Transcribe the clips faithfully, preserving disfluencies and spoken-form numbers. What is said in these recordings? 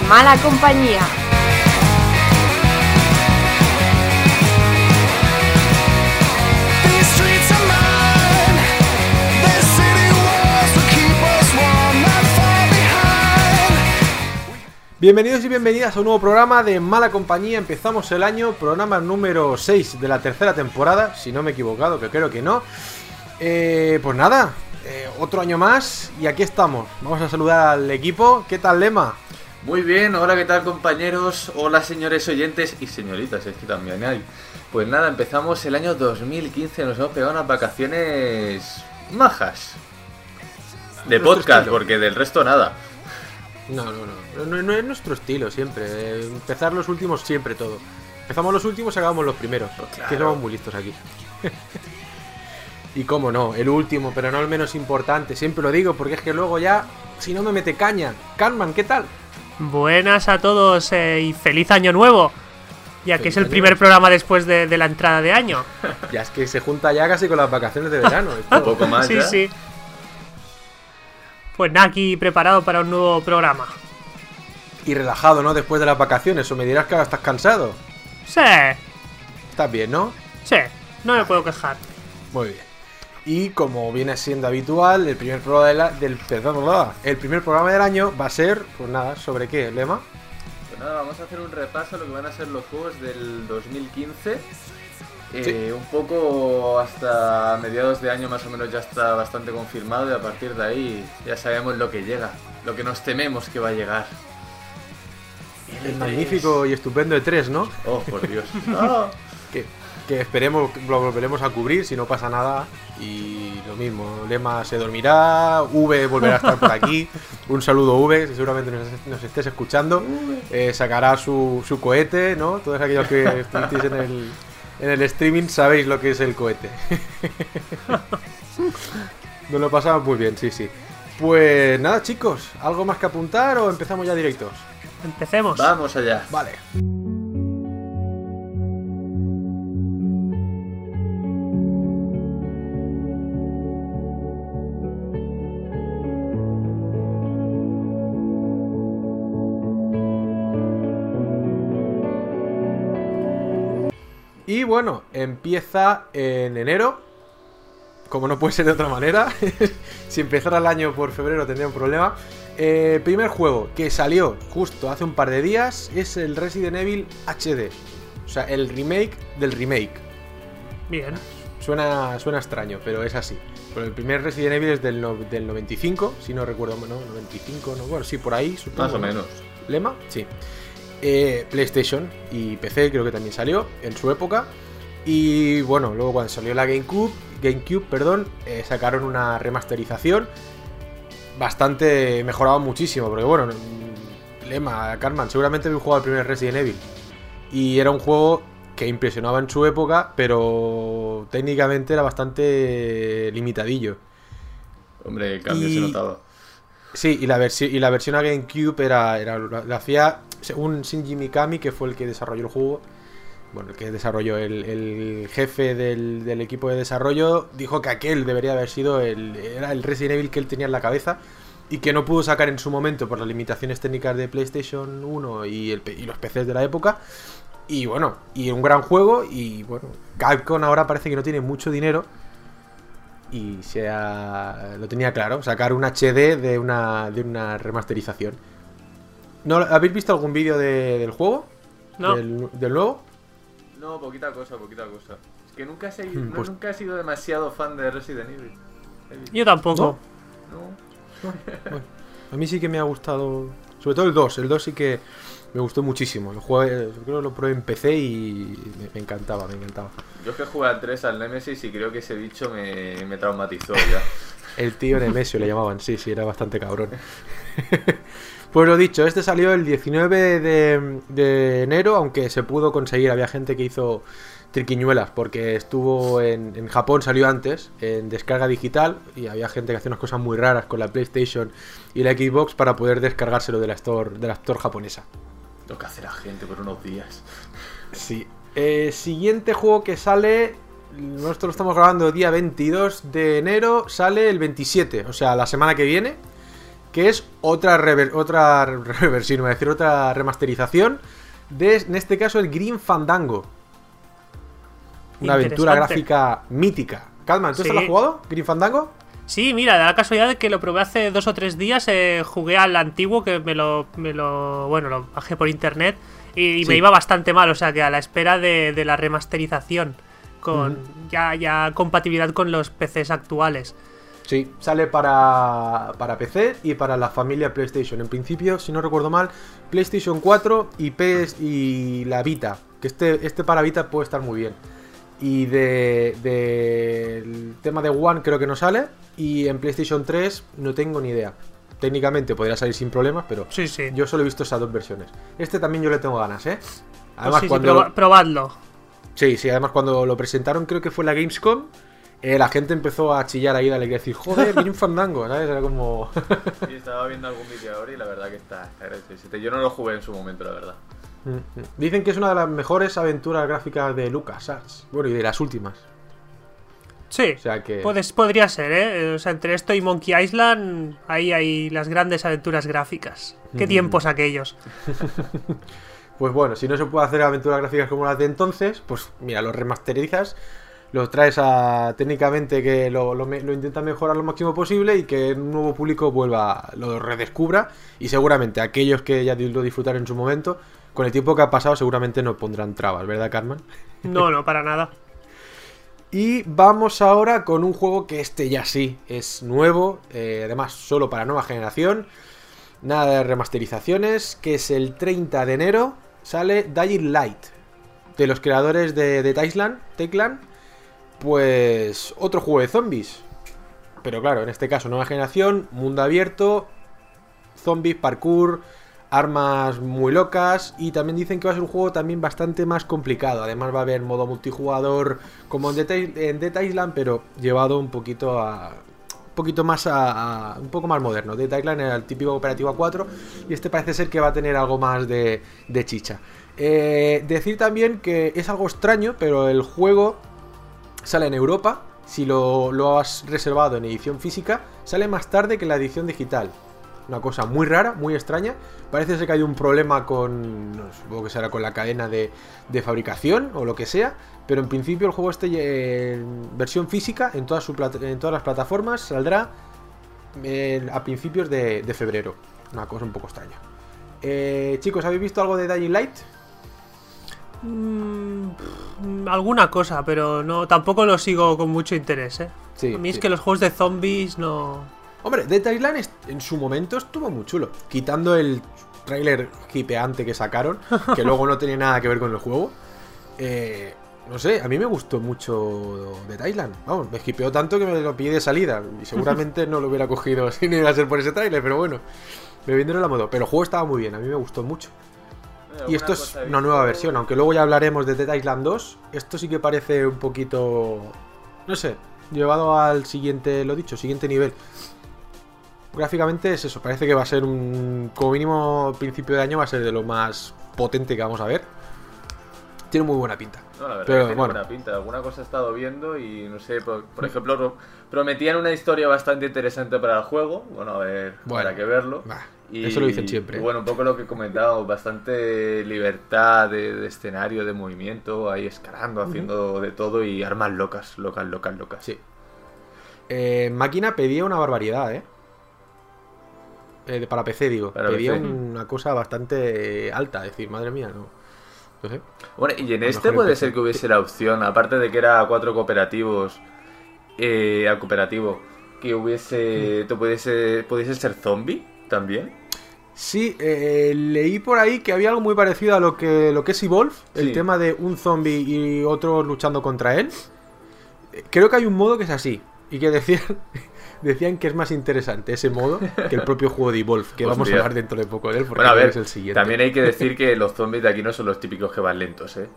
Mala Compañía. Bienvenidos y bienvenidas a un nuevo programa de Mala Compañía. Empezamos el año, programa número seis de la tercera temporada, si no me he equivocado, que creo que no. Eh, pues nada, eh, otro año más y aquí estamos. Vamos a saludar al equipo. ¿Qué tal, Lema? Muy bien, hola, ¿qué tal, compañeros? Hola, señores oyentes y señoritas, es que también hay. Pues nada, empezamos el año dos mil quince, nos hemos pegado unas vacaciones majas. De podcast, porque del resto nada. No, no, no, no, no es nuestro estilo siempre, eh, empezar los últimos siempre todo. Empezamos los últimos y acabamos los primeros, pues claro. Que somos muy listos aquí. Y cómo no, el último, pero no el menos importante, siempre lo digo porque es que luego ya, si no me mete caña. Carman, ¿qué tal? Buenas a todos eh, y feliz año nuevo, ya Feliz que es el año. primer programa después de, de la entrada de año. Ya es que se junta ya casi con las vacaciones de verano. Un Esto. poco más Sí, ya. sí. Pues nada, aquí preparado para un nuevo programa. Y relajado, ¿no? Después de las vacaciones, o me dirás que ahora estás cansado. Sí, Estás bien, ¿no? sí, no me puedo quejar. Muy bien. Y como viene siendo habitual, el primer programa de la- del perdón, el primer programa del año va a ser, pues nada, ¿sobre qué, Lema? Pues nada, vamos a hacer un repaso a lo que van a ser los juegos del dos mil quince. Eh, Sí. Un poco hasta mediados de año más o menos ya está bastante confirmado y a partir de ahí ya sabemos lo que llega, lo que nos tememos que va a llegar. El magnífico y estupendo E tres, ¿no? Oh, por Dios. ¡Ah! Que, que esperemos que lo volveremos a cubrir si no pasa nada. Y lo mismo, Lema se dormirá, V volverá a estar por aquí. Un saludo, V, si seguramente nos, nos estés escuchando. Eh, sacará su, su cohete, ¿no? Todos aquellos que estuvisteis en el, en el streaming sabéis lo que es el cohete. Nos lo pasamos muy bien, sí, sí. Pues nada, chicos, ¿algo más que apuntar o empezamos ya directos? Empecemos. Vamos allá. Vale. Y bueno, empieza en enero, como no puede ser de otra manera. Si empezara el año por febrero tendría un problema. Eh, el primer juego que salió justo hace un par de días es el Resident Evil H D. O sea, el remake del remake. Bien. Suena, suena extraño, pero es así. Pero el primer Resident Evil es del, no- del noventa y cinco, si no recuerdo, no, noventa y cinco, no, bueno, sí, por ahí, supongo. Más o ¿no? menos. Lema, sí. Eh, PlayStation y P C creo que también salió en su época. Y bueno, luego cuando salió la GameCube, GameCube, perdón, eh, sacaron una remasterización bastante mejorado muchísimo, porque bueno, mm, Lema, Carman, seguramente habéis jugado al primer Resident Evil y era un juego que impresionaba en su época, pero técnicamente era bastante limitadillo. Hombre, el cambio Y- se notaba. Sí, y la, versi- y la versión a GameCube era, era la, la hacía, según Shinji Mikami, que fue el que desarrolló el juego. Bueno, el que desarrolló, el, el jefe del, del equipo de desarrollo, dijo que aquel debería haber sido el, era el Resident Evil que él tenía en la cabeza y que no pudo sacar en su momento por las limitaciones técnicas de PlayStation uno y, el, P- y los P Cs de la época. Y bueno, y un gran juego. Y bueno, Capcom ahora parece que no tiene mucho dinero y se ha- lo tenía claro, sacar un H D de una, de una remasterización. ¿No, ¿Habéis visto algún vídeo de- del juego? No. ¿Del, del nuevo? No, poquita cosa, poquita cosa. Es que nunca, se, Hmm, no- pues- nunca he sido demasiado fan de Resident Evil. Yo tampoco. No. Bueno, a mí sí que me ha gustado, sobre todo el dos. El dos sí que me gustó muchísimo. Lo jugué, creo que lo probé en P C y me, me encantaba, me encantaba. Yo es que jugué al tres, al Nemesis, y creo que ese bicho me, me traumatizó ya. El tío Nemesio le llamaban, sí, sí, era bastante cabrón. Pues lo dicho, este salió el diecinueve de, de enero, aunque se pudo conseguir, había gente que hizo triquiñuelas, porque estuvo en, en Japón, salió antes, en descarga digital, y había gente que hacía unas cosas muy raras con la PlayStation y la Xbox para poder descargárselo de la Store, de la Store japonesa. Lo que hace la gente por unos días. Sí. Eh, siguiente juego que sale, nosotros lo estamos grabando día veintidós de enero, sale el veintisiete, o sea, la semana que viene, que es otra rever otra reversión, iba a decir, otra remasterización de, en este caso, el Grim Fandango. Una aventura gráfica mítica. Calma, ¿tú sí. ¿Lo has jugado? ¿Grim Fandango? Sí, mira, da la casualidad de que lo probé hace dos o tres días. Eh, jugué al antiguo, que me lo, me lo. Bueno, lo bajé por internet. Y, y sí. me iba bastante mal, o sea que a la espera de, de la remasterización. Con uh-huh. ya, ya compatibilidad con los P Cs actuales. Sí, sale para, para P C y para la familia PlayStation. En principio, si no recuerdo mal, PlayStation cuatro y P S y la Vita. Que este, este para Vita puede estar muy bien. Y de, de el tema de One creo que no sale. Y en PlayStation tres no tengo ni idea. Técnicamente podría salir sin problemas, pero sí, sí. yo solo he visto esas dos versiones. Este también yo le tengo ganas, ¿eh? Además, pues sí, cuando... sí, proba- probadlo. Sí, sí, además cuando lo presentaron, creo que fue la Gamescom, eh, la gente empezó a chillar ahí de alegría, decir, joder, viene un Fandango, ¿sabes? Era como... Sí, estaba viendo algún vídeo ahora y la verdad que está, está gracioso. Yo no lo jugué en su momento, la verdad. Dicen que es una de las mejores aventuras gráficas de LucasArts. Bueno, y de las últimas. Sí, o sea que... Puedes, podría ser, ¿eh? O sea, entre esto y Monkey Island, ahí hay las grandes aventuras gráficas. ¿Qué mm. tiempos aquellos? Pues bueno, si no se puede hacer aventuras gráficas como las de entonces, pues mira, los remasterizas, los traes a técnicamente que lo, lo, lo intentan mejorar lo máximo posible y que un nuevo público vuelva, lo redescubra, y seguramente aquellos que ya lo disfrutaron en su momento, con el tiempo que ha pasado seguramente no pondrán trabas, ¿verdad, Carmen? No, no, para nada. Y vamos ahora con un juego que este ya sí es nuevo, eh, además solo para nueva generación, nada de remasterizaciones, que es el treinta de enero. Sale Dying Light, de los creadores de, de Techland, Techland, pues otro juego de zombies. Pero claro, en este caso nueva generación, mundo abierto, zombies, parkour, armas muy locas. Y también dicen que va a ser un juego también bastante más complicado. Además va a haber modo multijugador como en The, en The Techland, pero llevado un poquito a... un poquito más a, a un poco más moderno. The Techland era el típico cooperativo a cuatro y este parece ser que va a tener algo más de, de chicha. Eh, decir también que es algo extraño, pero el juego sale en Europa. Si lo, lo has reservado en edición física, sale más tarde que en la edición digital. Una cosa muy rara, muy extraña. Parece ser que hay un problema con, no, supongo que será con la cadena de, de fabricación o lo que sea. Pero en principio el juego este en versión física en todas, su en todas las plataformas saldrá eh, a principios de, de febrero. Una cosa un poco extraña. Eh, chicos, ¿habéis visto algo de Dying Light? Mm, alguna cosa, pero no, tampoco lo sigo con mucho interés, ¿eh? Sí, a mí sí. Es que los juegos de zombies no... Hombre, The Techland en su momento estuvo muy chulo. Quitando el tráiler hipeante que sacaron, que luego no tenía nada que ver con el juego. Eh... No sé, a mí me gustó mucho The Techland. Vamos, me hipeó tanto que me lo pillé de salida. Y seguramente no lo hubiera cogido si no iba a ser por ese tráiler, pero bueno, me vendieron la moto. Pero el juego estaba muy bien, a mí me gustó mucho. Y esto es una nueva versión, aunque luego ya hablaremos de The Techland dos. Esto sí que parece un poquito... no sé, llevado al siguiente, lo dicho, siguiente nivel. Gráficamente es eso, parece que va a ser un... como mínimo principio de año va a ser de lo más potente que vamos a ver. Tiene muy buena pinta. No, la verdad pero, que tiene bueno. buena pinta. Alguna cosa he estado viendo y no sé, por, por ejemplo, prometían una historia bastante interesante para el juego. Bueno, a ver, bueno, habrá que verlo. Bah, y, eso lo dicen siempre. Y bueno, un poco lo que he comentado, bastante libertad de, de escenario, de movimiento, ahí escalando, haciendo uh-huh. de todo y armas locas, locas, locas, locas. Sí. Eh, máquina pedía una barbaridad, ¿eh? eh para P C, digo. Para pedía P C. Una cosa bastante alta, es decir, madre mía, no. No sé. Bueno, y en este puede ser que hubiese la opción, aparte de que era cuatro cooperativos, eh, al cooperativo, que hubiese, te pudiese, pudiese ser zombie también. Sí, eh, leí por ahí que había algo muy parecido a lo que, lo que es Evolve, sí. El tema de un zombie y otro luchando contra él. Creo que hay un modo que es así, y que decían... Decían que es más interesante ese modo que el propio juego de Evolve, que Hostia. Vamos a hablar dentro de poco de él, porque bueno, a ver, es el siguiente. También hay que decir que los zombies de aquí no son los típicos que van lentos, ¿eh?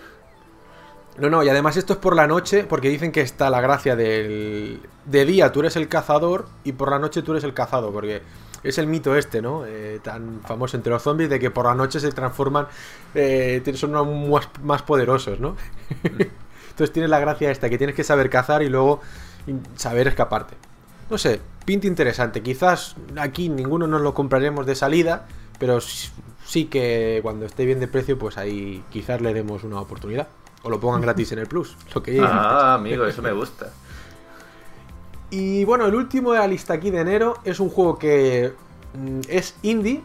No, no, y además esto es por la noche, porque dicen que está la gracia del... De día tú eres el cazador y por la noche tú eres el cazado, porque es el mito este, ¿no? Eh, tan famoso entre los zombies de que por la noche se transforman, eh, son más, más poderosos, ¿no? Entonces tienes la gracia esta, que tienes que saber cazar y luego saber escaparte. no sé, pinta interesante. Quizás aquí ninguno nos lo compraremos de salida, pero sí que cuando esté bien de precio, pues ahí quizás le demos una oportunidad. O lo pongan gratis en el Plus, lo que llegue. Ah, amigo, eso me gusta. Y bueno, el último de la lista aquí de enero es un juego que mm, es indie,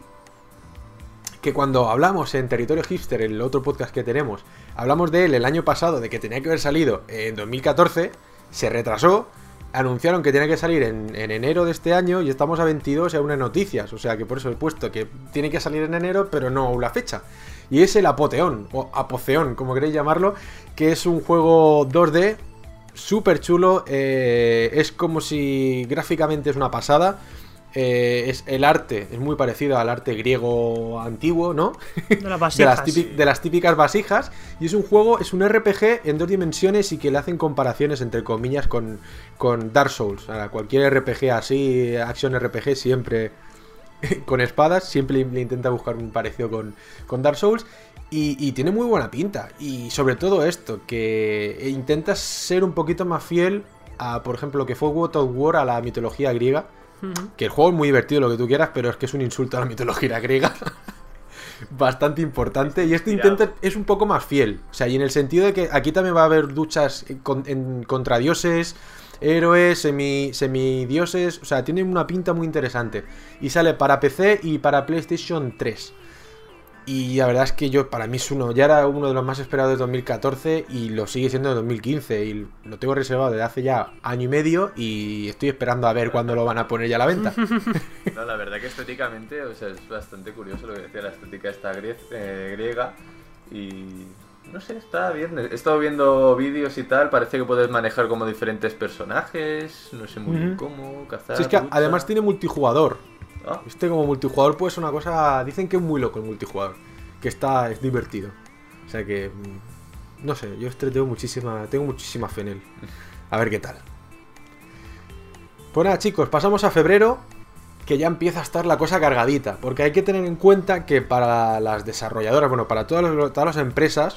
que cuando hablamos en Territorio Hipster, en el otro podcast que tenemos, hablamos de él el año pasado, de que tenía que haber salido en dos mil catorce, se retrasó, anunciaron que tenía que salir en, en enero de este año y estamos a veintidós y aún hay noticias, o sea que por eso he puesto que tiene que salir en enero, pero no aún la fecha. Y es el Apoteón, o Apoceón, como queréis llamarlo, que es un juego dos D, súper chulo, eh, es como si gráficamente es una pasada. Eh, es el arte es muy parecido al arte griego antiguo, ¿no? De las vasijas. de, las típic, de las típicas vasijas. Y es un juego, es un R P G en dos dimensiones y que le hacen comparaciones entre comillas con, con Dark Souls. O sea, cualquier R P G así, acción R P G siempre con espadas, siempre le intenta buscar un parecido con, con Dark Souls. Y, y tiene muy buena pinta. Y sobre todo esto, que intenta ser un poquito más fiel a, por ejemplo, lo que fue God of War, a la mitología griega. Que el juego es muy divertido, lo que tú quieras, pero es que es un insulto a la mitología griega. Bastante importante. Y este intento es un poco más fiel. O sea, y en el sentido de que aquí también va a haber luchas con, en, contra dioses, héroes, semi, semidioses. O sea, tiene una pinta muy interesante. Y sale para P C y para PlayStation tres. Y la verdad es que yo, para mí es uno, ya era uno de los más esperados de dos mil catorce y lo sigue siendo de dos mil quince y lo tengo reservado desde hace ya año y medio y estoy esperando a ver cuándo lo van a poner ya a la venta. No, la verdad que estéticamente, o sea, es bastante curioso lo que decía, la estética esta grie eh, griega y no sé, está bien. He estado viendo vídeos y tal, parece que puedes manejar como diferentes personajes, no sé muy bien cómo, cazar. Sí, es que lucha. Además tiene multijugador. ¿Ah? Este como multijugador pues es una cosa... Dicen que es muy loco el multijugador. Que está... es divertido. O sea que... No sé, yo este tengo muchísima... Tengo muchísima fe en él. A ver qué tal. Pues nada, chicos, pasamos a febrero. Que ya empieza a estar la cosa cargadita. Porque hay que tener en cuenta que para las desarrolladoras... Bueno, para todas las, todas las empresas...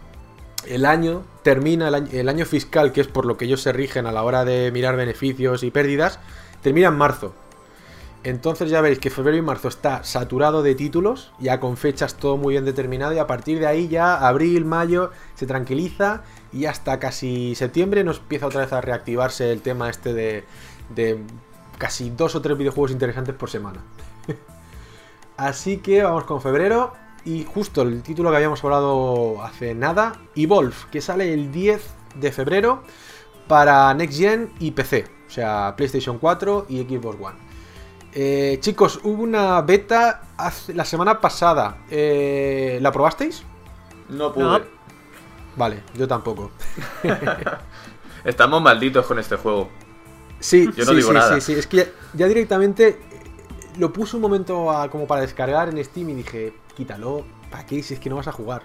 El año termina... El año, el año fiscal, que es por lo que ellos se rigen a la hora de mirar beneficios y pérdidas... Termina en marzo. Entonces ya veréis que febrero y marzo está saturado de títulos, ya con fechas todo muy bien determinado, y a partir de ahí ya abril, mayo se tranquiliza y hasta casi septiembre nos empieza otra vez a reactivarse el tema este de, de casi dos o tres videojuegos interesantes por semana. Así que vamos con febrero y justo el título que habíamos hablado hace nada, Evolve, que sale el diez de febrero para Next Gen y P C, o sea PlayStation cuatro y Xbox One. Eh, chicos, hubo una beta hace, la semana pasada. Eh, ¿La probasteis? No pude. No. Vale, yo tampoco. Estamos malditos con este juego. Sí, yo no sí, digo sí, nada. sí, sí. Es que ya, ya directamente lo puse un momento a, como para descargar en Steam y dije, quítalo, ¿para qué? Si es que no vas a jugar.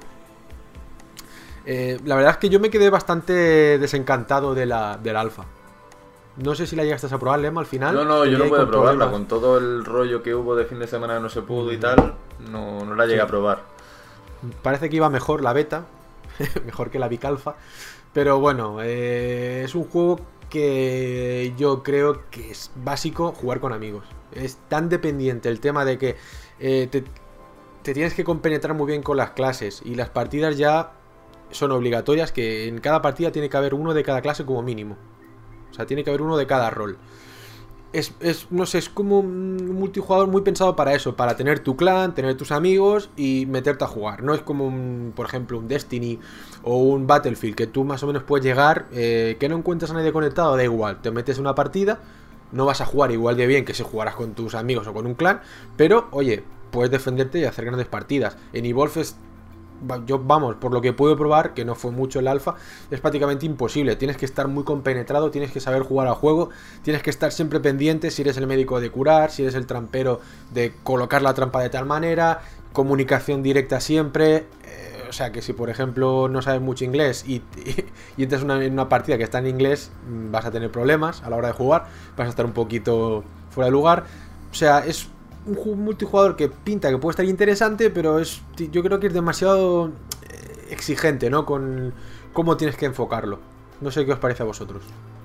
Eh, la verdad es que yo me quedé bastante desencantado de la, del alfa. No sé si la llegaste a probar, Lema, al final. No, no, yo no pude probarla. problemas. Con todo el rollo que hubo de fin de semana no se pudo y tal, no, no la llegué Sí. a probar. Parece que iba mejor la beta, mejor que la Vic Alpha. Pero bueno, eh, es un juego que yo creo que es básico jugar con amigos. Es tan dependiente el tema de que eh, te, te tienes que compenetrar muy bien con las clases. Y las partidas ya son obligatorias, que en cada partida tiene que haber uno de cada clase como mínimo. O sea, tiene que haber uno de cada rol. Es, es, no sé, es como un multijugador muy pensado para eso, para tener tu clan, tener tus amigos y meterte a jugar. No es como, un, por ejemplo, un Destiny o un Battlefield, que tú más o menos puedes llegar, eh, que no encuentras a nadie conectado, da igual, te metes en una partida, no vas a jugar igual de bien que si jugaras con tus amigos o con un clan, pero, oye, puedes defenderte y hacer grandes partidas. En Evolve es... Yo, vamos, por lo que puedo probar, que no fue mucho el alfa, es prácticamente imposible. Tienes que estar muy compenetrado, tienes que saber jugar al juego, tienes que estar siempre pendiente si eres el médico de curar, si eres el trampero de colocar la trampa de tal manera, comunicación directa siempre. Eh, o sea que si por ejemplo no sabes mucho inglés y, y, y entras una, en una partida que está en inglés, vas a tener problemas a la hora de jugar, vas a estar un poquito fuera de lugar. O sea, es un multijugador que pinta que puede estar interesante, pero es, yo creo que es demasiado exigente, ¿no? Con cómo tienes que enfocarlo. No sé qué os parece a vosotros.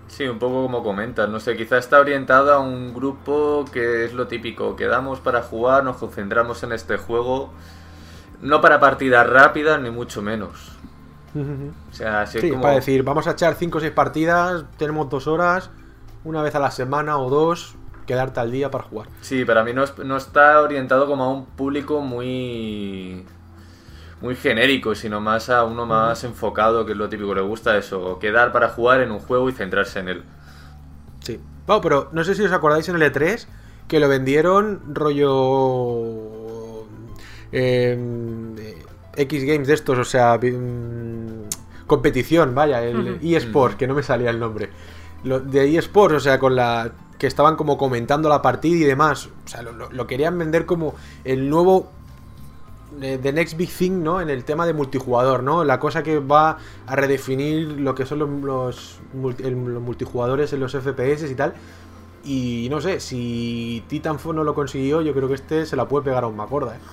Sí, un poco como comentas, no sé, quizá está orientado a un grupo que es lo típico, quedamos para jugar, nos concentramos en este juego, no para partidas rápidas ni mucho menos. O sea, así sí, como... para decir, vamos a echar cinco o seis partidas, tenemos dos horas, una vez a la semana o dos, quedarte al día para jugar. Sí, para mí no, es- no está orientado como a un público muy muy genérico, sino más a uno más enfocado, que es lo típico, le gusta eso, quedar para jugar en un juego y centrarse en él. Sí. Bueno, pero no sé si os acordáis en el E tres que lo vendieron rollo eh, X Games de estos, o sea, vi- mm, competición, vaya, el eSports, que no me salía el nombre. Lo, de eSports, o sea, con la que estaban como comentando la partida y demás. O sea, lo, lo- lo querían vender como el nuevo eh, The Next Big Thing, ¿no? En el tema de multijugador, ¿no? La cosa que va a redefinir lo que son los, los, multi- el- los multijugadores en los F P S y tal. Y no sé, si Titanfall no lo consiguió, yo creo que este se la puede pegar a un Macorda, ¿eh?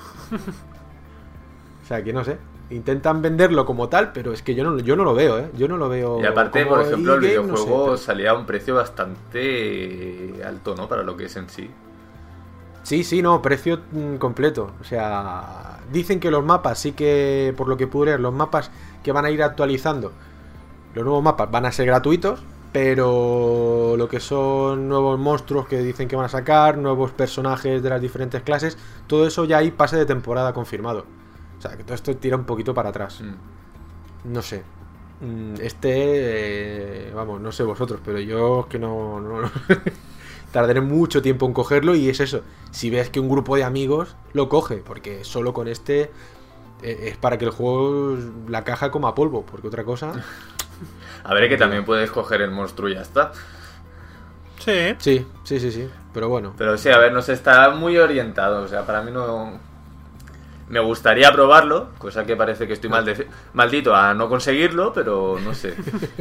O sea, que no sé. Intentan venderlo como tal, pero es que yo no, yo no lo veo, ¿eh? Yo no lo veo. Y aparte, como por ejemplo, el e-game, no sé, videojuego pero- salía a un precio bastante alto, ¿no? Para lo que es en sí. Sí, sí, no, precio mm, completo. O sea, dicen que los mapas, sí que, por lo que pude leer, los mapas que van a ir actualizando, los nuevos mapas van a ser gratuitos, pero lo que son nuevos monstruos que dicen que van a sacar, nuevos personajes de las diferentes clases, todo eso ya hay pase de temporada confirmado. O sea, que todo esto tira un poquito para atrás. Mm. No sé. Mm, Este, eh, vamos, no sé vosotros, pero yo es que no, no- no- tardaré mucho tiempo en cogerlo y es eso. Si ves que un grupo de amigos lo coge, porque solo con este eh, es para que el juego la caja coma polvo, porque otra cosa. A ver, que también puedes coger el monstruo y ya está. Sí. Sí, sí, sí, sí. Pero bueno. Pero sí, a ver, no sé, está muy orientado. O sea, para mí no... Me gustaría probarlo, cosa que parece que estoy malde- maldito a no conseguirlo, pero no sé.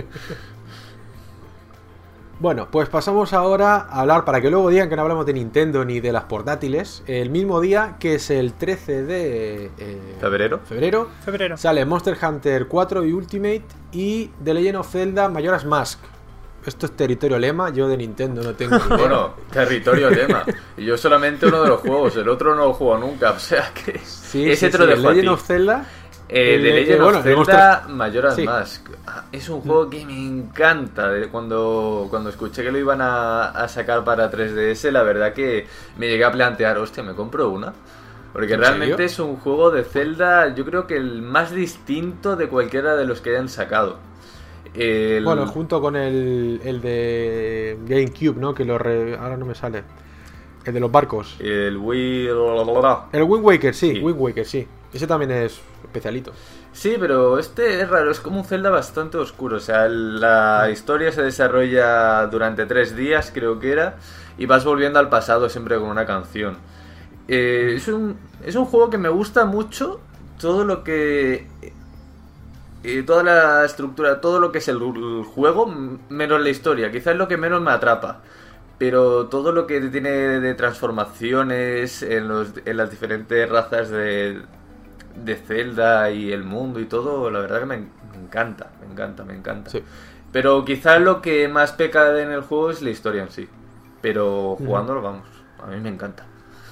Bueno, pues pasamos ahora a hablar, para que luego digan que no hablamos de Nintendo ni de las portátiles, el mismo día que es el trece de eh, ¿Febrero? febrero Febrero. sale Monster Hunter cuatro y Ultimate y The Legend of Zelda Majora's Mask. Esto es territorio lema, yo de Nintendo no tengo ni idea. Bueno, territorio tema. Y yo solamente uno de los juegos, el otro no lo juego nunca, o sea que... Sí, ese sí, te lo sí, dejo el a Legend ti. of Zelda. Eh, el- The Legend eh, of bueno, el Zelda Monster- Majora's Sí. Mask. Ah, es un juego que me encanta. De Cuando, cuando escuché que lo iban a, a sacar para tres D S, la verdad que me llegué a plantear, hostia, ¿me compro una? Porque ¿En realmente serio? es un juego de Zelda, yo creo que el más distinto de cualquiera de los que hayan sacado. El- Bueno, junto con el, el de GameCube, ¿no? Que lo re- ahora no me sale. El de los barcos. El Wii... El Wind Waker, sí, Sí. Wind Waker, sí. Ese también es especialito. Sí, pero este es raro, es como un Zelda bastante oscuro. O sea, la historia se desarrolla durante tres días, creo que era, y vas volviendo al pasado siempre con una canción. Eh, es, un, es un juego que me gusta mucho, todo lo que... eh, toda la estructura, todo lo que es el, el juego, m- menos la historia. Quizás es lo que menos me atrapa. Pero todo lo que tiene de transformaciones en, los, en las diferentes razas de, de Zelda y el mundo y todo, la verdad que me, me encanta, me encanta, me encanta. Sí. Pero quizás lo que más peca en el juego es la historia en sí. Pero jugándolo, vamos, a mí me encanta.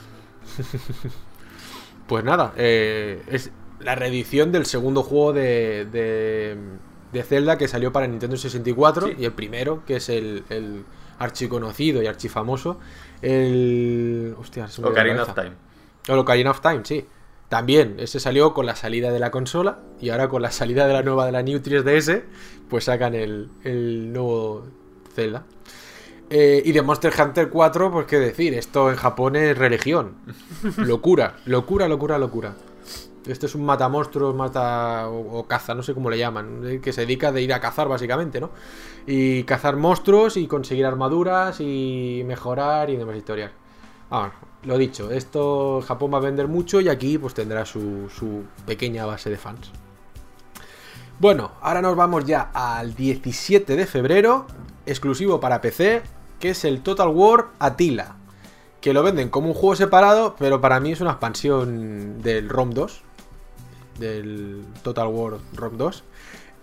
Pues nada, eh, es la reedición del segundo juego de, de, de Zelda que salió para Nintendo sesenta y cuatro. Sí. Y el primero, que es el, el archiconocido y archifamoso, el... Hostia, se me olvidó la Ocarina of cabeza. Time. O Ocarina of Time, sí. También, ese salió con la salida de la consola y ahora con la salida de la nueva de la New tres D S, pues sacan el, el nuevo Zelda. Eh, y de Monster Hunter cuatro, pues qué decir, esto en Japón es religión. Locura, locura, locura, locura. Este es un matamonstruos, mata o, o caza, no sé cómo le llaman, eh, que se dedica de ir a cazar básicamente, ¿no? Y cazar monstruos y conseguir armaduras y mejorar y demás historias. Ah, lo dicho, esto en Japón va a vender mucho y aquí pues tendrá su, su pequeña base de fans. Bueno, ahora nos vamos ya al diecisiete de febrero, exclusivo para P C, que es el Total War Attila, que lo venden como un juego separado, pero para mí es una expansión del ROM dos, del Total War ROM dos.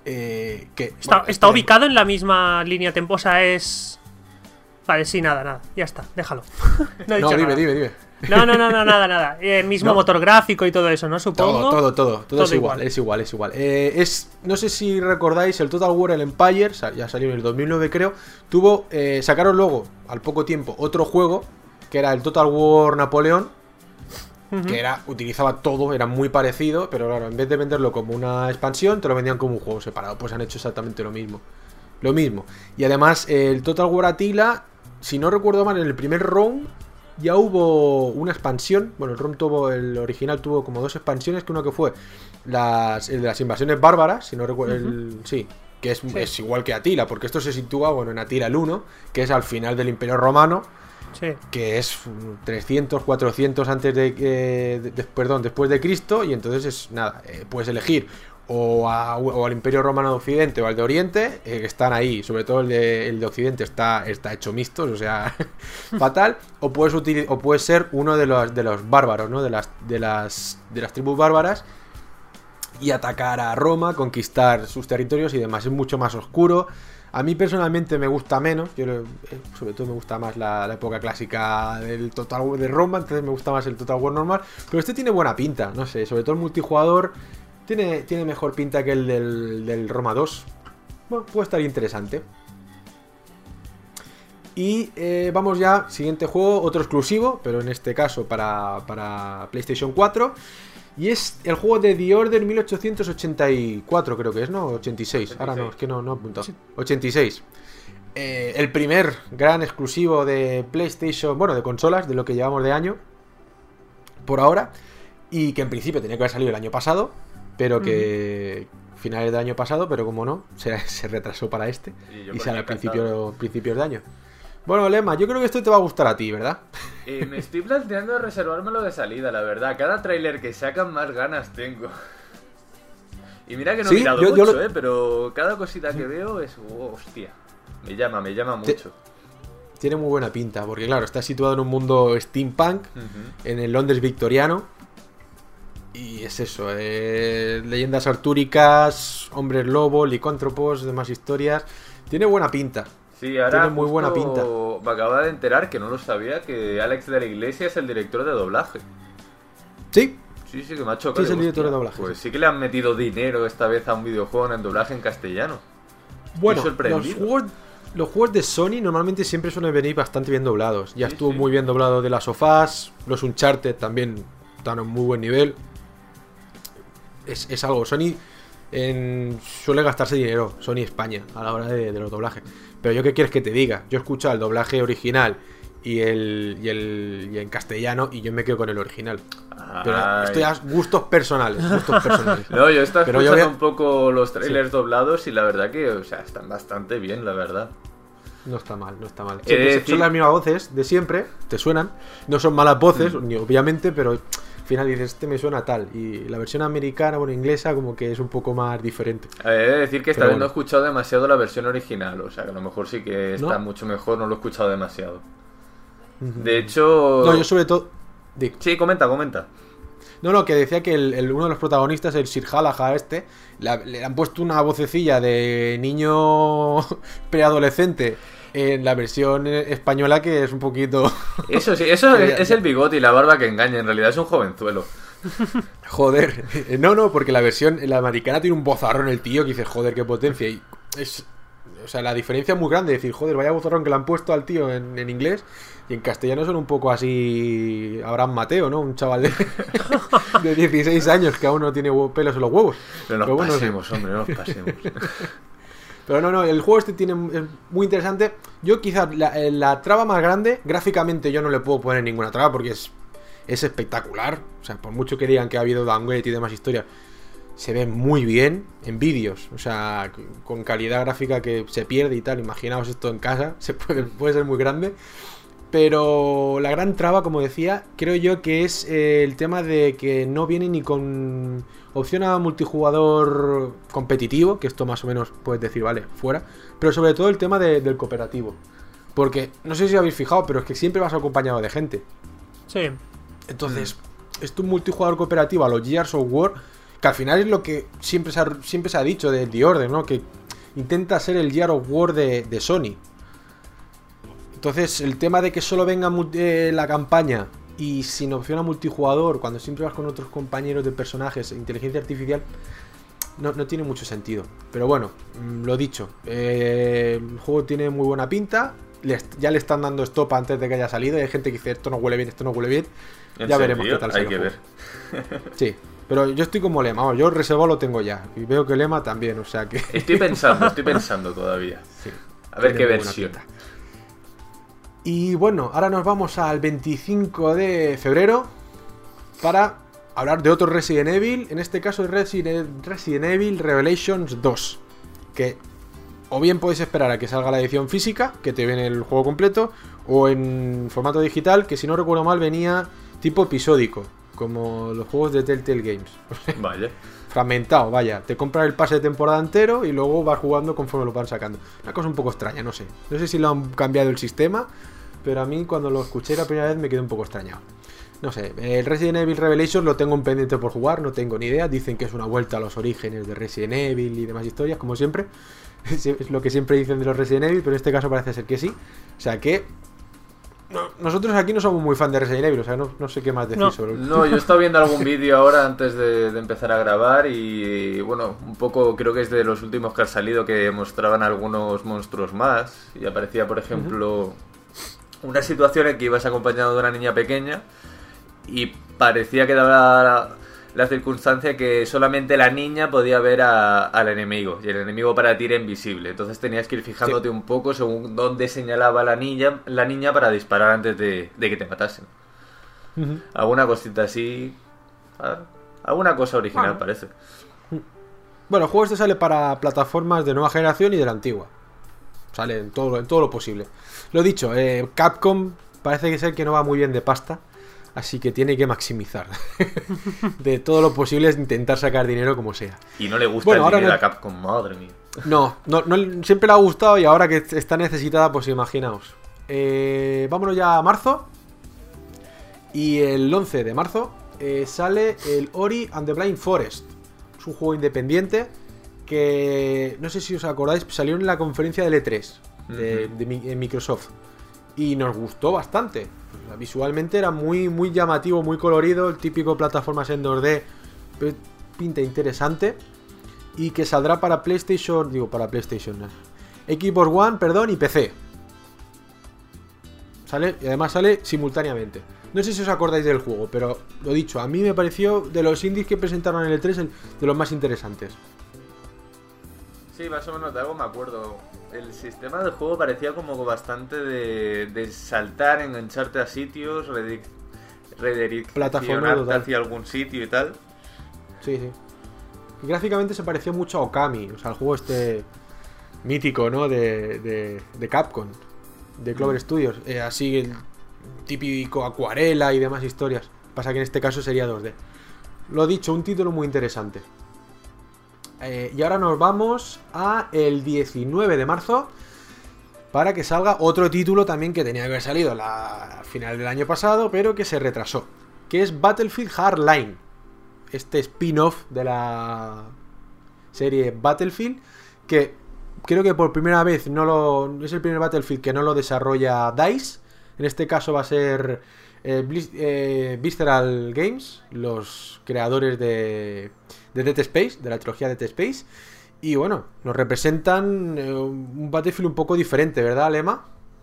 Eh, que, Está, bueno, está este- ubicado en la misma línea temposa, es... Vale, sí, nada, nada, ya está, déjalo. No he No, dicho dime, nada. dime, dime. No, no, no, no, nada, nada. Eh, mismo ¿No? motor gráfico y todo eso, ¿no? Supongo. Todo, todo, todo, todo, Todo es igual, igual. es igual, es igual. Eh, es, no sé si recordáis, el Total War el Empire, sa- ya salió en el dos mil nueve creo, tuvo, eh, sacaron luego, al poco tiempo, otro juego, que era el Total War Napoleón, Ujú. que era, utilizaba todo, era muy parecido, pero claro, en vez de venderlo como una expansión, te lo vendían como un juego separado, pues han hecho exactamente lo mismo. Lo mismo. Y además, el Total War Attila, si no recuerdo mal, en el primer round ya hubo una expansión. Bueno, el ROM tuvo, el original tuvo como dos expansiones, que uno que fue las, el de las invasiones bárbaras, si no recuerdo, el, sí, que es, Sí. es igual que Attila, porque esto se sitúa, bueno, en Attila el uno, que es al final del Imperio Romano, Sí. que es mm, trescientos, cuatrocientos antes de, eh, de- de- perdón, después de Cristo, y entonces es nada, eh, puedes elegir o, a- o al Imperio Romano de Occidente o al de Oriente, eh, que están ahí, sobre todo el de, el de Occidente está, está hecho mixtos, o sea, fatal, o puedes utili- o puedes ser uno de los, de los bárbaros, ¿no? De las, de las, de las tribus bárbaras y atacar a Roma, conquistar sus territorios y demás. Es mucho más oscuro. A mí personalmente me gusta menos, yo lo- eh, sobre todo me gusta más la, la época clásica del Total War de Roma, entonces me gusta más el Total War normal, pero este tiene buena pinta, no sé, sobre todo el multijugador tiene, tiene mejor pinta que el del, del Roma dos. Bueno, puede estar interesante. Y eh, vamos ya, siguiente juego, otro exclusivo, pero en este caso para, para PlayStation cuatro. Y es el juego de The Order mil ochocientos ochenta y cuatro, creo que es, ¿no? ochenta y seis. Ahora no, es que no, no he apuntado. ochenta y seis. Eh, el primer gran exclusivo de PlayStation, bueno, de consolas, de lo que llevamos de año, por ahora. Y que en principio tenía que haber salido el año pasado, pero que... finales del año pasado, pero como no, se, se retrasó para este. Y yo Y por sale mí a principio, encantado. principios de año. Bueno, Lema, yo creo que esto te va a gustar a ti, ¿verdad? Eh, me estoy planteando reservármelo de salida, la verdad. Cada tráiler que sacan más ganas tengo. Y mira que no he Sí, mirado yo- yo mucho, lo- eh, pero cada cosita que veo es... oh, hostia. Me llama, me llama Te- mucho. Tiene muy buena pinta, porque claro, está situado en un mundo steampunk, Ujú. en el Londres victoriano. Y es eso, eh, leyendas artúricas, hombres lobo, licóntropos, demás historias. Tiene buena pinta. Sí, ahora Tiene muy justo buena pinta. me acaba de enterar, que no lo sabía, que Alex de la Iglesia es el director de doblaje. Sí, Sí, sí, que me ha chocado. Sí, es el Digo, director de hostia, doblaje, Pues sí. sí que le han metido dinero esta vez a un videojuego en doblaje en castellano. bueno, Estoy los sorprendido. juegos, los juegos de Sony normalmente siempre suelen venir bastante bien doblados. Ya Sí, estuvo sí. muy bien doblado de las sofás, los Uncharted también están a un muy buen nivel. Es, es algo, Sony en- suele gastarse dinero, Sony España, a la hora de, de los doblajes. Pero yo qué quieres que te diga, yo he escuchado el doblaje original y el, y el y en castellano y yo me quedo con el original. Pero Ay. esto ya es gustos personales, gustos personales. No, yo estaba Pero yo escuchando voy a- un poco los trailers doblados y la verdad que, o sea, están bastante bien, la verdad. No está mal, no está mal. He de Siempre decir- son las mismas voces de siempre, te suenan. No son malas voces, ni obviamente, pero al final dices, este me suena tal. Y la versión americana, bueno, inglesa, como que es un poco más diferente. He de decir que esta Pero vez no he bueno. escuchado demasiado la versión original, o sea, que a lo mejor sí que está ¿No? mucho mejor, no lo he escuchado demasiado. De hecho... No, yo sobre todo. di. Sí, comenta, comenta. No, no, que decía que el, el- uno de los protagonistas, el Sir Halaha este, la- le han puesto una vocecilla de niño preadolescente en la versión española que es un poquito... Eso sí, eso Que es, ya- es el bigote y la barba que engaña, en realidad es un jovenzuelo. Joder, no, no, porque la versión, la americana tiene un vozarrón el tío que dice, joder, qué potencia. Y es, o sea, la diferencia es muy grande. Decir, joder, vaya vozarrón que le han puesto al tío en, en inglés. Y en castellano son un poco así. Abraham Mateo, ¿no? Un chaval de, de dieciséis años que aún no tiene hue- pelos en los huevos. No nos Pero bueno, pasemos, hombre, no nos pasemos. Pero no, no, el juego este tiene es muy interesante. Yo quizás la, eh, la traba más grande, gráficamente yo no le puedo poner ninguna traba porque es, es espectacular. O sea, por mucho que digan que ha habido downgrade y demás historias, se ve muy bien en vídeos. O sea, con calidad gráfica que se pierde y tal. Imaginaos esto en casa, se puede, puede ser muy grande. Pero la gran traba, como decía, creo yo que es eh, el tema de que no viene ni con opción a multijugador competitivo, que esto más o menos puedes decir, vale, fuera. Pero sobre todo el tema de- del cooperativo. Porque, no sé si habéis fijado, pero es que siempre vas acompañado de gente. Sí. Entonces, esto es un multijugador cooperativo a los Gears of War Que al final es lo que siempre se ha, siempre se ha dicho de The Order, ¿no? Que intenta ser el Gears of War de, de Sony. Entonces, el tema de que solo venga eh, la campaña y sin opción a multijugador, cuando siempre vas con otros compañeros de personajes, inteligencia artificial, no, no tiene mucho sentido. Pero bueno, lo dicho, eh, el juego tiene muy buena pinta. Le, ya le están dando stop antes de que haya salido. Y hay gente que dice, esto no huele bien, esto no huele bien. Ya veremos qué tal sale. Hay que ver. Sí, pero yo estoy como Lema, vamos, yo el reservado lo tengo ya. Y veo que Lema también, o sea que... Estoy pensando, estoy pensando todavía. Sí, a ver qué versión. Y bueno, ahora nos vamos al veinticinco de febrero para hablar de otro Resident Evil. En este caso es Resident, Resident Evil Revelations dos. Que o bien podéis esperar a que salga la edición física, que te viene el juego completo, o en formato digital, que si no recuerdo mal venía tipo episódico, como los juegos de Telltale Games. Vaya. Fragmentado, vaya. Te compras el pase de temporada entero y luego vas jugando conforme lo van sacando. Una cosa un poco extraña, no sé. No sé si lo han cambiado el sistema, pero a mí cuando lo escuché la primera vez me quedé un poco extrañado. No sé, el Resident Evil Revelations lo tengo en pendiente por jugar, no tengo ni idea. Dicen que es una vuelta a los orígenes de Resident Evil y demás historias, como siempre. Es lo que siempre dicen de los Resident Evil, pero en este caso parece ser que sí. O sea que... No, nosotros aquí no somos muy fan de Resident Evil, o sea, no, no sé qué más decir no. sobre el... No, yo he estado viendo algún vídeo ahora antes de, de empezar a grabar y, bueno, un poco creo que es de los últimos que han salido que mostraban algunos monstruos más y aparecía, por ejemplo, uh-huh. una situación en que ibas acompañado de una niña pequeña y parecía que daba la, la circunstancia que solamente la niña podía ver a, al enemigo y el enemigo para ti era invisible, entonces tenías que ir fijándote sí. un poco según dónde señalaba la niña, la niña para disparar antes de, de que te matasen. Uh-huh. Alguna cosita así, alguna cosa original bueno. parece. Bueno, el juego este sale para plataformas de nueva generación y de la antigua. Sale en todo, en todo lo posible. Lo dicho, eh, Capcom parece que ser que no va muy bien de pasta. Así que tiene que maximizar. De todo lo posible es intentar sacar dinero como sea. Y no le gusta bueno, el dinero no... a Capcom, madre mía. No, no, no, siempre le ha gustado y ahora que está necesitada, pues imaginaos. Eh, vámonos ya a marzo. Y el once de marzo eh, sale el Ori and the Blind Forest. Es un juego independiente que, no sé si os acordáis, salió en la conferencia del E tres de, uh-huh. de, de Microsoft. Y nos gustó bastante. O sea, visualmente era muy, muy llamativo, muy colorido. El típico plataformas en dos D. Pinta interesante. Y que saldrá para PlayStation. Digo, para PlayStation. ¿no? Xbox One, perdón, y P C. Sale, y además sale simultáneamente. No sé si os acordáis del juego, pero lo dicho, a mí me pareció de los indies que presentaron en el E tres el, de los más interesantes. Sí, más o menos de algo me acuerdo. El sistema del juego parecía como bastante de, de saltar, engancharte a sitios, redireccionarte hacia algún sitio y tal. Sí, sí. Y gráficamente se parecía mucho a Okami, o sea, el juego este mítico, ¿no? De, de, de Capcom, de Clover mm. Studios. Eh, así el típico acuarela y demás historias. Pasa que en este caso sería dos D. Lo dicho, un título muy interesante. Eh, y ahora nos vamos a el diecinueve de marzo para que salga otro título también que tenía que haber salido la final del año pasado, pero que se retrasó, que es Battlefield Hardline, este spin-off de la serie Battlefield, que creo que por primera vez no lo es el primer Battlefield que no lo desarrolla DICE. En este caso va a ser eh, Blizz, eh, Visceral Games, los creadores de de Dead Space, de la trilogía Dead Space. Y bueno, nos representan eh, un Battlefield un poco diferente, ¿verdad, Lema?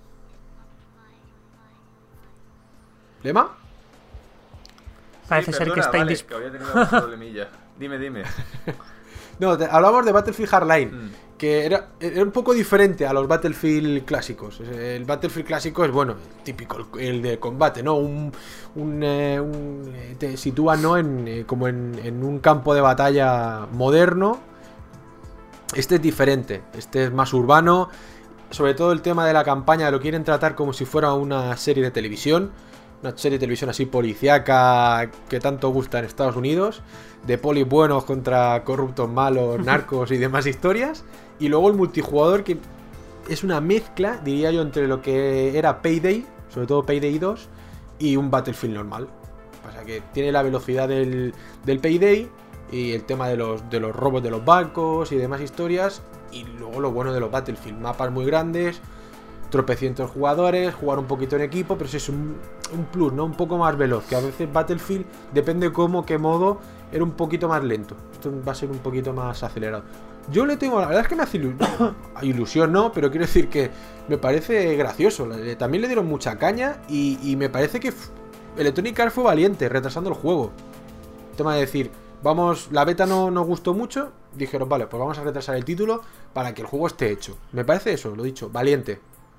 ¿Lema? Parece sí, ser perdona, que está vale, indis... que había tenido un problemilla. Dime, dime. No, te, hablamos de Battlefield Hardline, mm. que era, era un poco diferente a los Battlefield clásicos. El Battlefield clásico es, bueno, típico, el, el de combate, ¿no? Un, un, eh, un te sitúa, ¿no? En, eh, como en, en un campo de batalla moderno. Este es diferente, este es más urbano. Sobre todo el tema de la campaña lo quieren tratar como si fuera una serie de televisión. Una serie de televisión así policíaca que tanto gusta en Estados Unidos, de polis buenos contra corruptos malos, narcos y demás historias. Y luego el multijugador, que es una mezcla, diría yo, entre lo que era Payday, sobre todo Payday dos, y un Battlefield normal. Pasa que tiene la velocidad del, del Payday, y el tema de los, de los robos de los bancos y demás historias. Y luego lo bueno de los Battlefield, mapas muy grandes, tropecientos jugadores, jugar un poquito en equipo, pero eso es un, un plus, ¿no? Un poco más veloz, que a veces Battlefield, depende cómo, qué modo, era un poquito más lento. Esto va a ser un poquito más acelerado. Yo le tengo, la verdad es que me hace ilusión, ilusión no, pero quiero decir que me parece gracioso. También le dieron mucha caña y, y me parece que Electronic Arts fue valiente retrasando el juego. El tema de decir, vamos, la beta no nos gustó mucho, dijeron, vale, pues vamos a retrasar el título para que el juego esté hecho. Me parece eso, lo dicho, valiente.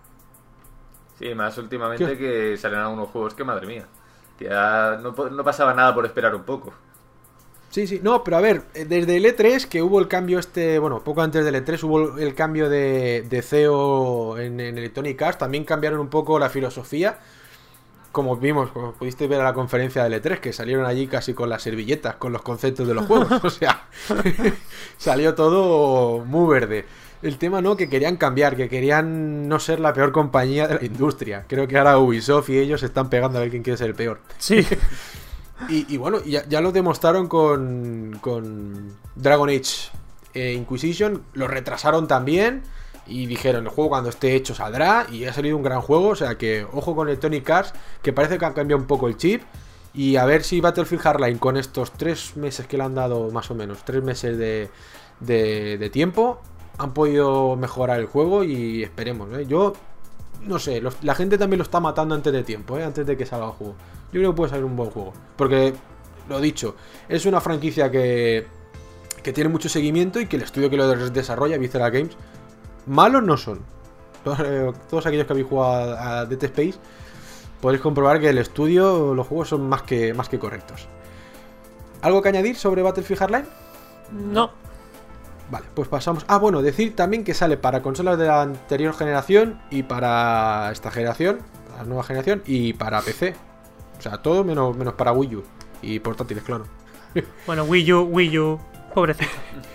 Sí, más últimamente que salen algunos juegos que, madre mía, ya no, no pasaba nada por esperar un poco. Sí, sí, no, pero a ver, desde el E tres, que hubo el cambio este, bueno, poco antes del E tres hubo el cambio de, de C E O en, en Electronic Arts, también cambiaron un poco la filosofía, como vimos, como pudiste ver a la conferencia del E tres, que salieron allí casi con las servilletas, con los conceptos de los juegos, o sea, salió todo muy verde. El tema, ¿no? Que querían cambiar, que querían no ser la peor compañía de la industria. Creo que ahora Ubisoft y ellos se están pegando a ver quién quiere ser el peor. Sí. Y, y bueno, ya, ya lo demostraron con, con Dragon Age eh, Inquisition. Lo retrasaron también y dijeron, el juego cuando esté hecho saldrá. Y ha salido un gran juego, o sea que ojo con Electronic Arts, que parece que ha cambiado un poco el chip. Y a ver si Battlefield Hardline, con estos tres meses que le han dado, más o menos, tres meses de, de, de tiempo, han podido mejorar el juego. Y esperemos, ¿eh? Yo no sé, los, la gente también lo está matando antes de tiempo, ¿eh? Antes de que salga el juego. Yo creo que puede salir un buen juego, porque, lo dicho, es una franquicia que, que tiene mucho seguimiento y que el estudio que lo desarrolla, Visceral Games, malos no son. Todos, eh, todos aquellos que habéis jugado a, a Dead Space podéis comprobar que el estudio, los juegos son más que, más que correctos. ¿Algo que añadir sobre Battlefield Hardline? No. Vale, pues pasamos. Ah, bueno, decir también que sale para consolas de la anterior generación y para esta generación, la nueva generación, y para P C. O sea, todo menos, menos para Wii U y portátiles, claro. Bueno, Wii U, Wii U, pobrecito.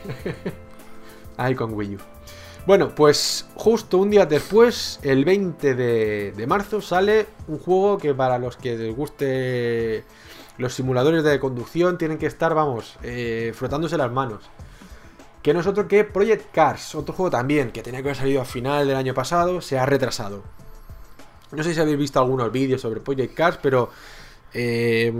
Ahí con Wii U. Bueno, pues justo un día después, el veinte de marzo, sale un juego que para los que les guste los simuladores de conducción tienen que estar, vamos, eh, frotándose las manos. Que no es otro que Project Cars, otro juego también, que tenía que haber salido a final del año pasado, se ha retrasado. No sé si habéis visto algunos vídeos sobre Project Cars, pero eh,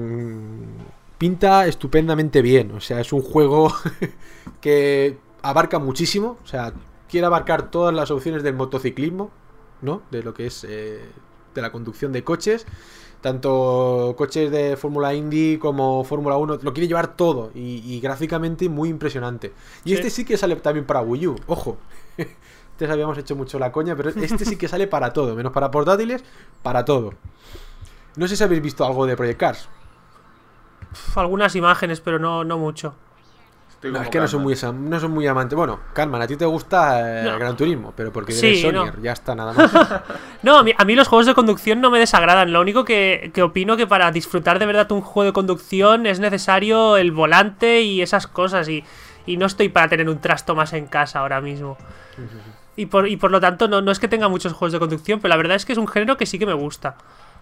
pinta estupendamente bien. O sea, es un juego que abarca muchísimo. O sea, quiere abarcar todas las opciones del motociclismo, ¿no? De lo que es eh, de la conducción de coches. Tanto coches de Fórmula Indy como Fórmula uno, lo quiere llevar todo y, y gráficamente muy impresionante. Y sí. Este sí que sale también para Wii U, ojo. Antes habíamos hecho mucho la coña, pero este sí que sale para todo, menos para portátiles, para todo. No sé si habéis visto algo de Project Cars. Uf, algunas imágenes, pero no, no mucho. No, es que no son, muy, no son muy amantes. Bueno, Carmen, a ti te gusta eh, no. el Gran Turismo, pero porque eres sí, Sonyer, no. ya está, nada más. No, a mí, a mí los juegos de conducción no me desagradan. Lo único que, que opino que para disfrutar de verdad un juego de conducción es necesario el volante y esas cosas. Y, y no estoy para tener un trasto más en casa ahora mismo. Y por, y por lo tanto no, no es que tenga muchos juegos de conducción, pero la verdad es que es un género que sí que me gusta.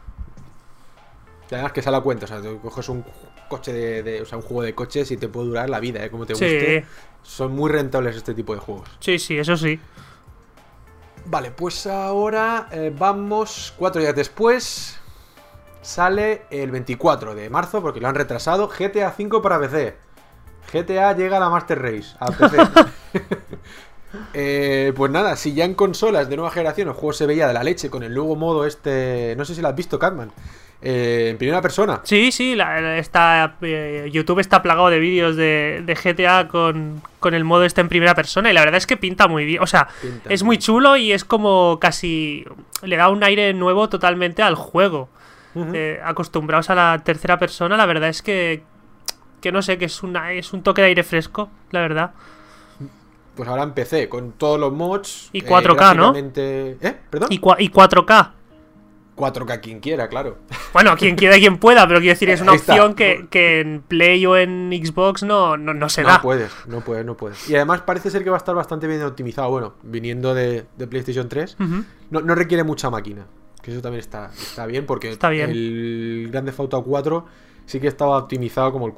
Y además que sale a cuenta, o sea, te coges un coche de, de, o sea, un juego de coches y te puede durar la vida, ¿eh? Como te sí. guste. Son muy rentables este tipo de juegos. Sí, sí, eso sí. Vale, pues ahora eh, vamos, cuatro días después, sale el veinticuatro de marzo, porque lo han retrasado, G T A cinco para P C. G T A llega a la Master Race, a P C. eh, pues nada, si ya en consolas de nueva generación el juego se veía de la leche con el nuevo modo este, no sé si lo has visto, Catman. Eh, en primera persona. Sí, sí, la, la, está, eh, YouTube está plagado de vídeos de, de G T A con, con el modo este en primera persona. Y la verdad es que pinta muy bien. O sea, pinta es muy chulo y es como casi... le da un aire nuevo totalmente al juego. Uh-huh. eh, Acostumbrados a la tercera persona, la verdad es que... que no sé, que es, una, es un toque de aire fresco, la verdad. Pues ahora empecé con todos los mods. Y cuatro K, eh, ¿no? ¿Eh? ¿Perdón? Y, y cuatro K. cuatro K quien quiera, claro. Bueno, quien quiera y quien pueda, pero quiero decir, es una opción que, que en Play o en Xbox no, no, no se da. No puedes, no puedes, no puedes. Y además parece ser que va a estar bastante bien optimizado. Bueno, viniendo de, de PlayStation tres, uh-huh. no, no requiere mucha máquina. Que eso también está, está bien, porque está bien. El Grand Theft Auto cuatro sí que estaba optimizado como el culo.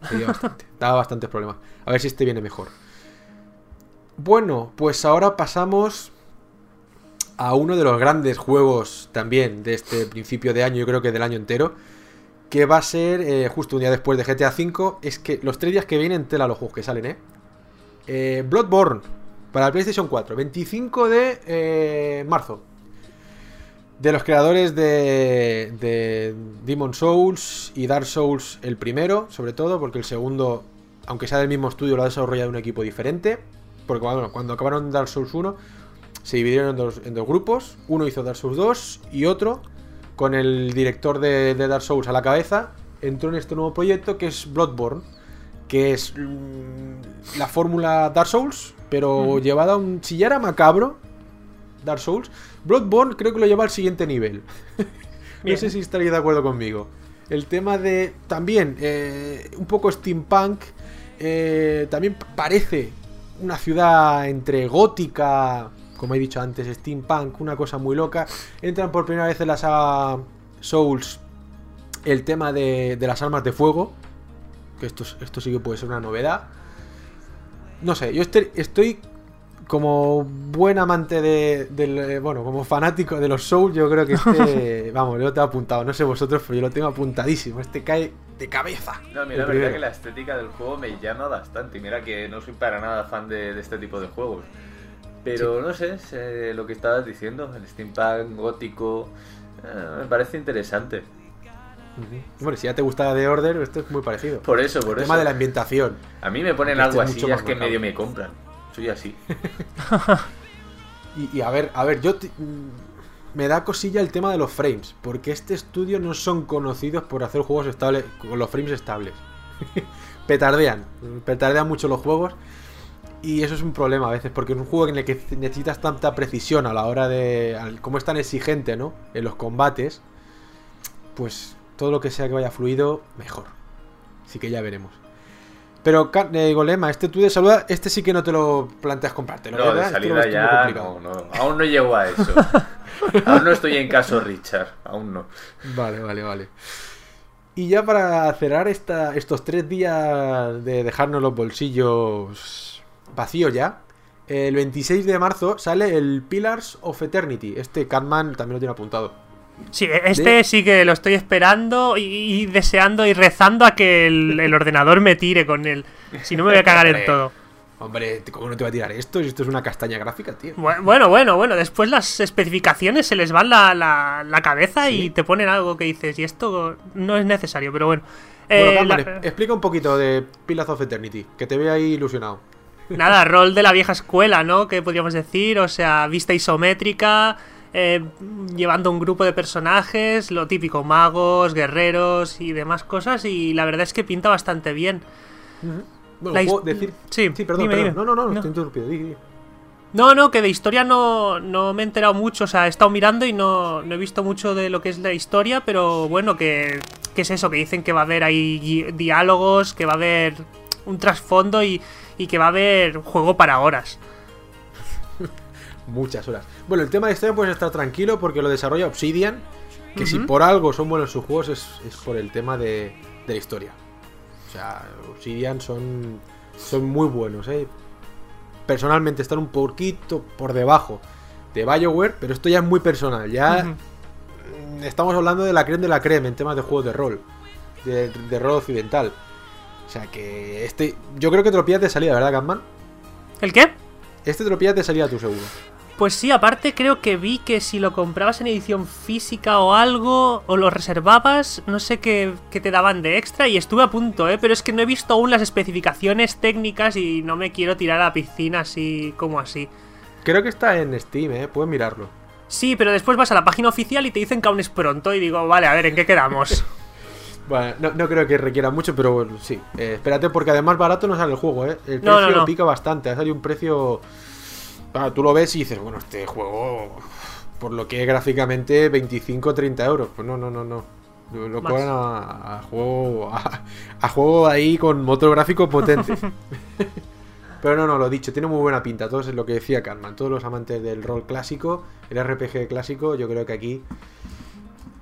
Sería bastante. Daba bastantes problemas. A ver si este viene mejor. Bueno, pues ahora pasamos a uno de los grandes juegos también de este principio de año, yo creo que del año entero, que va a ser eh, justo un día después de G T A cinco. Es que los tres días que vienen, tela los juegos que salen, ¿eh? eh Bloodborne para el PlayStation cuatro, veinticinco de eh, marzo. De los creadores de, de Demon's Souls y Dark Souls, el primero, sobre todo, porque el segundo, aunque sea del mismo estudio, lo ha desarrollado un equipo diferente. Porque bueno, cuando acabaron Dark Souls uno, se dividieron en dos, en dos grupos. Uno hizo Dark Souls dos y otro, con el director de, de Dark Souls a la cabeza, entró en este nuevo proyecto que es Bloodborne, que es mmm, la fórmula Dark Souls, pero mm. llevada a un... Si ya era macabro Dark Souls, Bloodborne creo que lo lleva al siguiente nivel. No sé si estaréis de acuerdo conmigo. El tema de... También, eh, un poco steampunk. Eh, también parece una ciudad entre gótica, como he dicho antes, steampunk, una cosa muy loca. Entran por primera vez en la saga Souls el tema de, de las armas de fuego. Que esto, esto sí que puede ser una novedad. No sé, yo estoy... estoy como buen amante de, de, bueno, como fanático de los Souls, yo creo que este, vamos, yo lo tengo apuntado, no sé vosotros, pero yo lo tengo apuntadísimo, este cae de cabeza. No, mira, la verdad que la estética del juego me llama bastante, mira que no soy para nada fan de, de este tipo de juegos, pero sí. No sé, es, eh, lo que estabas diciendo, el steampunk gótico, eh, me parece interesante. Uh-huh. Bueno, si ya te gusta The Order, esto es muy parecido. Por eso, por el eso. tema de la ambientación. A mí me ponen algo así, ya es que medio me compran. Soy así. y, y a ver, a ver, yo te, me da cosilla el tema de los frames, porque este estudio no son conocidos por hacer juegos estables con los frames estables. petardean, petardean mucho los juegos y eso es un problema a veces, porque es un juego en el que necesitas tanta precisión a la hora de, al, como es tan exigente, ¿no? En los combates, pues todo lo que sea que vaya fluido, mejor. Así que ya veremos. Pero, eh, Golema, este tú de salud, este sí que no te lo planteas comprártelo, no, ¿verdad? de salida ya, no, no, aún no llego a eso. Aún no estoy en caso Richard, aún no. Vale, vale, vale. Y ya para cerrar esta, estos tres días de dejarnos los bolsillos vacíos ya, el veintiséis de marzo sale el Pillars of Eternity. Este Catman también lo tiene apuntado. Sí, este de... sí que lo estoy esperando y, y deseando y rezando a que el, el ordenador me tire con él. Si no me voy a cagar en todo. Hombre, ¿cómo no te va a tirar esto? Esto es una castaña gráfica, tío. Bueno, bueno, bueno. Después las especificaciones se les van la, la, la cabeza, ¿sí? Y te ponen algo que dices, y esto no es necesario, pero bueno. Bueno, eh, Catman, la... explica un poquito de Pillars of Eternity, que te veo ahí ilusionado. Nada, rol de la vieja escuela, ¿no? Que podríamos decir, o sea, vista isométrica... Eh, llevando un grupo de personajes, lo típico, magos, guerreros y demás cosas, y la verdad es que pinta bastante bien. Uh-huh. Bueno, la ¿puedo decir? Sí, sí, perdón, dime, perdón. Dime. No, no, no, no, no. estoy interrumpido. Dime, dime. No, no, que de historia no, no me he enterado mucho, o sea, he estado mirando y no, no he visto mucho de lo que es la historia, pero bueno, que, que es eso, que dicen que va a haber ahí diálogos, que va a haber un trasfondo y, y que va a haber juego para horas. Muchas horas. Bueno, el tema de historia puedes estar tranquilo porque lo desarrolla Obsidian, que uh-huh. si por algo son buenos sus juegos es, es por el tema de, de la historia. O sea, Obsidian son, son muy buenos, ¿eh? Personalmente están un poquito por debajo de BioWare, pero esto ya es muy personal. Ya uh-huh. estamos hablando de la creme de la creme en temas de juegos de rol, de, de rol occidental. O sea que este, yo creo que te lo pillas de salida, ¿verdad, Catman? ¿El qué? Este te lo pillas de salida tú seguro. Pues sí, aparte creo que vi que si lo comprabas en edición física o algo, o lo reservabas, no sé qué, qué te daban de extra, y estuve a punto, ¿eh? Pero es que no he visto aún las especificaciones técnicas y no me quiero tirar a la piscina así como así. Creo que está en Steam, ¿eh? Puedes mirarlo. Sí, pero después vas a la página oficial y te dicen que aún es pronto, y digo, vale, a ver, ¿en qué quedamos? Bueno, no, no creo que requiera mucho, pero bueno, sí. Eh, espérate, porque además barato no sale el juego, ¿eh? El precio no, no, no. pica bastante, ha salido un precio... Ah, tú lo ves y dices, bueno, este juego, por lo que es gráficamente, veinticinco a treinta euros. Pues no, no, no, no. Lo, lo cobran a, a juego a, a juego ahí con motor gráfico potente. Pero no, no, lo dicho, tiene muy buena pinta. Todo es lo que decía Catman. Todos los amantes del rol clásico, el R P G clásico, yo creo que aquí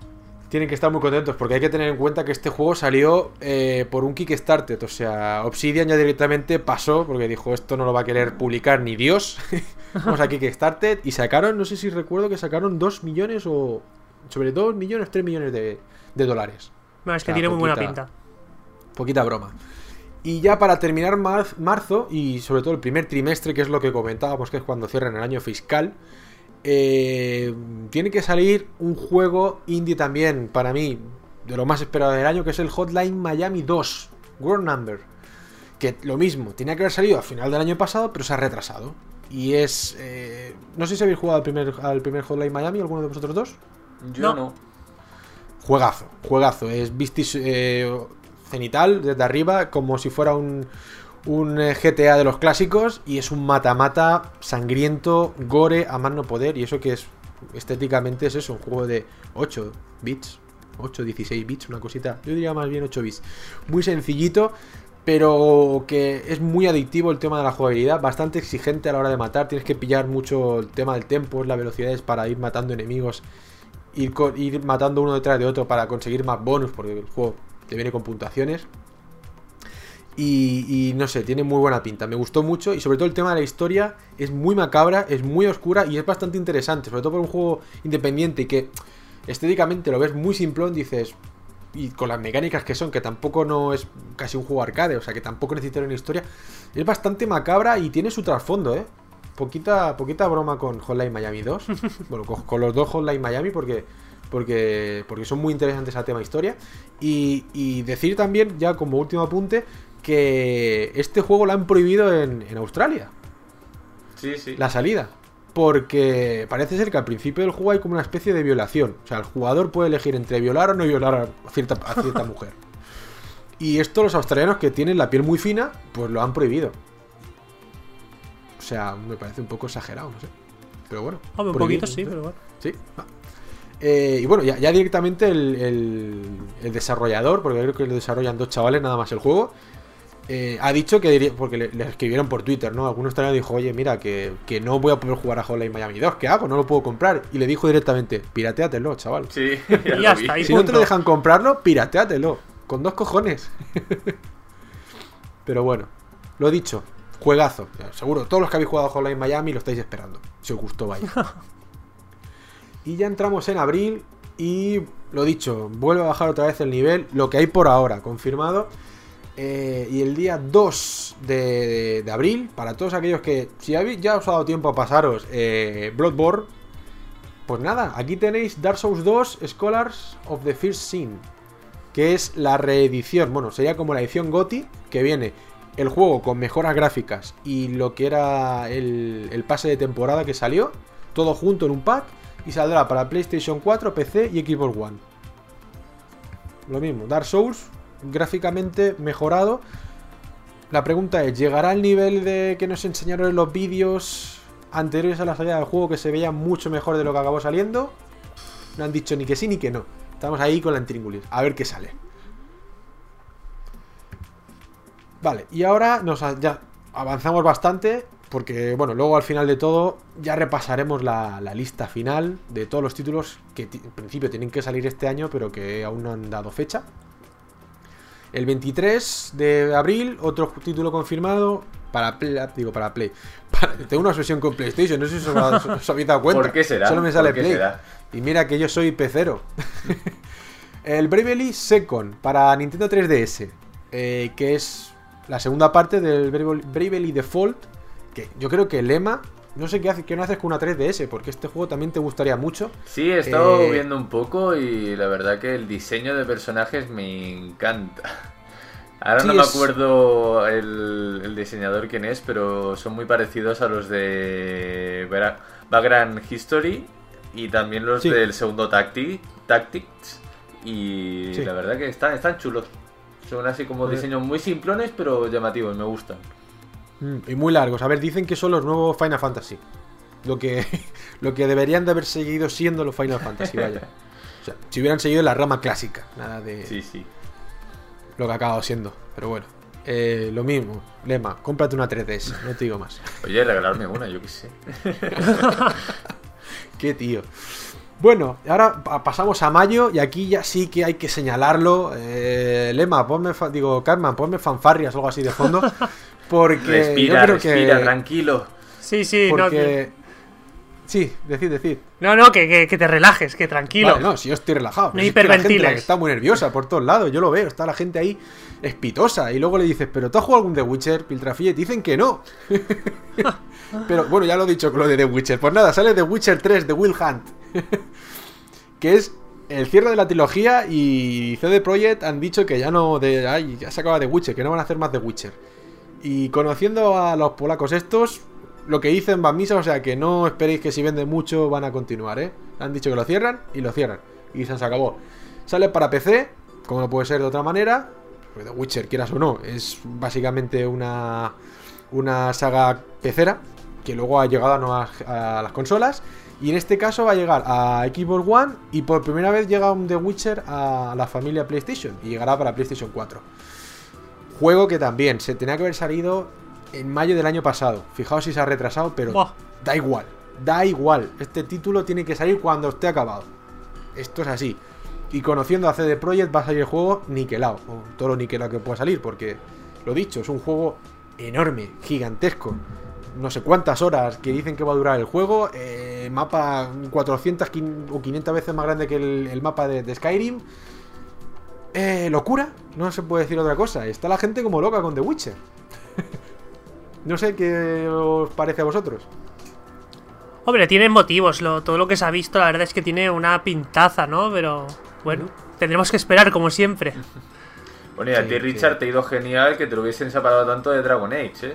tienen que estar muy contentos, porque hay que tener en cuenta que este juego salió eh, por un Kickstarter. O sea, Obsidian ya directamente pasó, porque dijo, esto no lo va a querer publicar ni Dios. Vamos a Kickstarter. Y sacaron, no sé si recuerdo que sacaron dos millones o... sobre dos millones, tres millones de, de dólares. No, es que o sea, tiene poquita, muy buena pinta. Poquita broma. Y ya para terminar mar- marzo, y sobre todo el primer trimestre, que es lo que comentábamos, que es cuando cierran el año fiscal... Eh, tiene que salir un juego indie también, para mí, de lo más esperado del año, que es el Hotline Miami dos World Number. Que lo mismo, tenía que haber salido a final del año pasado, pero se ha retrasado. Y es... Eh, no sé si habéis jugado al primer, al primer Hotline Miami, ¿alguno de vosotros dos? Yo no. no. Juegazo, juegazo. Es vistis eh, cenital, desde arriba, como si fuera un... un G T A de los clásicos, y es un mata-mata sangriento, gore a más no poder, y eso que es estéticamente es eso, un juego de ocho bits, ocho, dieciséis bits, una cosita, yo diría más bien ocho bits, muy sencillito, pero que es muy adictivo el tema de la jugabilidad, bastante exigente a la hora de matar, tienes que pillar mucho el tema del tempo, las velocidades para ir matando enemigos, ir, ir matando uno detrás de otro para conseguir más bonus, porque el juego te viene con puntuaciones. Y, y no sé, tiene muy buena pinta, me gustó mucho, y sobre todo el tema de la historia es muy macabra, es muy oscura y es bastante interesante, sobre todo por un juego independiente y que estéticamente lo ves muy simplón, dices, y con las mecánicas que son, que tampoco no es casi un juego arcade, o sea que tampoco necesita una historia, es bastante macabra y tiene su trasfondo, eh. Poquita, poquita broma con Hotline Miami dos, bueno, con, con los dos Hotline Miami porque... Porque, porque son muy interesantes al tema historia. Y, y decir también, ya como último apunte, que este juego lo han prohibido en, en Australia. Sí, sí. La salida. Porque parece ser que al principio del juego hay como una especie de violación. O sea, el jugador puede elegir entre violar o no violar a cierta, a cierta mujer. Y esto los australianos, que tienen la piel muy fina, pues lo han prohibido. O sea, me parece un poco exagerado, no sé. Pero bueno. Oh, un poquito sí, pero bueno. Sí. Eh, y bueno, ya, ya directamente el, el, el desarrollador, porque creo que lo desarrollan dos chavales nada más el juego, eh, ha dicho que diría, porque le, le escribieron por Twitter, ¿no? Algunos australianos dijo, oye, mira, que, que no voy a poder jugar a Hotline Miami dos, ¿qué hago? No lo puedo comprar. Y le dijo directamente, pirateatelo, chaval. Sí, ya, y ya está, y si punto. no te lo dejan comprarlo, pirateatelo. Con dos cojones. Pero bueno, lo dicho, juegazo. Seguro, todos los que habéis jugado a Hotline Miami lo estáis esperando. Si os gustó, vaya. Y ya entramos en abril y, lo dicho, vuelve a bajar otra vez el nivel, lo que hay por ahora, confirmado. Eh, y el día dos de, de, de abril, para todos aquellos que, si habéis, ya os ha dado tiempo a pasaros eh, Bloodborne, pues nada, aquí tenéis Dark Souls dos Scholars of the First Sin, que es la reedición, bueno, sería como la edición GOTY, que viene el juego con mejoras gráficas y lo que era el, el pase de temporada que salió, todo junto en un pack. Y saldrá para PlayStation cuatro, P C y Xbox One. Lo mismo, Dark Souls, gráficamente mejorado. La pregunta es, ¿llegará al nivel de que nos enseñaron en los vídeos anteriores a la salida del juego, que se veía mucho mejor de lo que acabó saliendo? No han dicho ni que sí ni que no. Estamos ahí con la intríngulis, a ver qué sale. Vale, y ahora nos ya avanzamos bastante, porque, bueno, luego al final de todo ya repasaremos la, la lista final de todos los títulos que en principio tienen que salir este año, pero que aún no han dado fecha. El veintitrés de abril, otro título confirmado para Play. Digo, para Play. Para, tengo una obsesión con PlayStation, no sé si os, os, os habéis dado cuenta. ¿Por qué será? Solo me sale Play. Será? Y mira que yo soy pecero. El Bravely Second para Nintendo tres D S, eh, que es la segunda parte del Bravely Default. Que yo creo que el lema, no sé qué, hace, qué no haces con una tres D S, porque este juego también te gustaría mucho. Sí, he estado eh... viendo un poco y la verdad que el diseño de personajes me encanta. Ahora sí, no me es... acuerdo el, el diseñador quién es, pero son muy parecidos a los de Background History y también los sí. del segundo Tacti, Tactics. Y sí. la verdad que están, están chulos. Son así como pues... diseños muy simplones, pero llamativos, me gustan. Y muy largos. A ver, dicen que son los nuevos Final Fantasy. Lo que, lo que deberían de haber seguido siendo los Final Fantasy, vaya. O sea, si hubieran seguido la rama clásica. Nada de sí, sí. lo que ha acabado siendo. Pero bueno, eh, lo mismo. Lema, cómprate una tres D S, no te digo más. Oye, regalarme una, yo qué sé. Qué tío. Bueno, ahora pasamos a mayo y aquí ya sí que hay que señalarlo. Eh, Lema, ponme, fa digo, Carmen, ponme fanfarrias o algo así de fondo. Porque respira, yo creo respira, que... tranquilo. Sí, sí, porque... no. Sí, decid, decid. No, no, que, que, que te relajes, que tranquilo. Vale, no, si yo estoy relajado. No Es que la gente hiperventiles. la que está muy nerviosa por todos lados, yo lo veo, está la gente ahí espitosa. Y luego le dices, ¿pero tú has jugado algún The Witcher, Piltrafille? Te dicen que no. Pero bueno, ya lo he dicho con lo de The Witcher. Pues nada, sale The Witcher tres, The Will Hunt. Que es el cierre de la trilogía. Y C D Projekt han dicho que ya no de, ay, ya se acaba The Witcher, que no van a hacer más The Witcher. Y conociendo a los polacos estos, lo que dicen va a misa, o sea que no esperéis que si venden mucho van a continuar, ¿eh? Han dicho que lo cierran y lo cierran. Y se acabó. Sale para P C, como no puede ser de otra manera. Pues The Witcher, quieras o no, es básicamente una, una saga pecera que luego ha llegado a, nuevas, a las consolas. Y en este caso va a llegar a Xbox One y por primera vez llega un The Witcher a la familia PlayStation. Y llegará para PlayStation cuatro. Juego que también se tenía que haber salido en mayo del año pasado. Fijaos si se ha retrasado, pero Buah. da igual. Da igual. Este título tiene que salir cuando esté acabado. Esto es así. Y conociendo a C D Projekt va a salir el juego niquelado. O todo lo niquelado que pueda salir. Porque, lo dicho, es un juego enorme, gigantesco. No sé cuántas horas que dicen que va a durar el juego. Eh, mapa cuatrocientas o quinientas veces más grande que el, el mapa de, de Skyrim. Eh, locura. No se puede decir otra cosa. Está la gente como loca con The Witcher. No sé qué os parece a vosotros. Hombre, tiene motivos. Lo, todo lo que se ha visto, la verdad es que tiene una pintaza, ¿no? Pero bueno, tendremos que esperar, como siempre. Bueno, y a Sí, ti, sí. Richard, te ha ido genial que te lo hubiesen separado tanto de Dragon Age, ¿eh?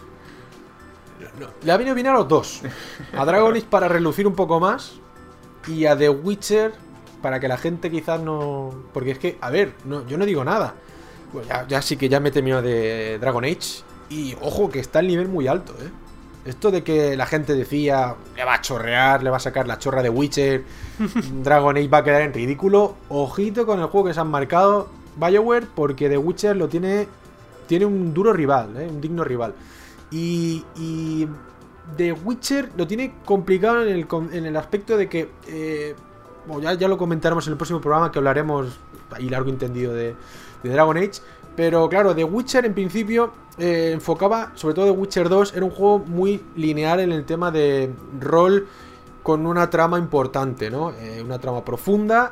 No, le ha venido bien a los dos. A Dragon Age para relucir un poco más. Y a The Witcher para que la gente quizás no... Porque es que, a ver, no, yo no digo nada. Bueno, ya, ya sí que ya me he terminado de Dragon Age. Y ojo que está el nivel muy alto, ¿eh? Esto de que la gente decía, le va a chorrear, le va a sacar la chorra de Witcher, Dragon Age va a quedar en ridículo. Ojito con el juego que se han marcado BioWare, porque The Witcher lo tiene, tiene un duro rival, ¿eh? Un digno rival. Y, y The Witcher lo tiene complicado en el, en el aspecto de que, eh, bueno, ya, ya lo comentaremos en el próximo programa, que hablaremos ahí largo y entendido de, de Dragon Age. Pero claro, The Witcher en principio eh, enfocaba, sobre todo The Witcher dos, era un juego muy lineal en el tema de rol con una trama importante, ¿no? Eh, una trama profunda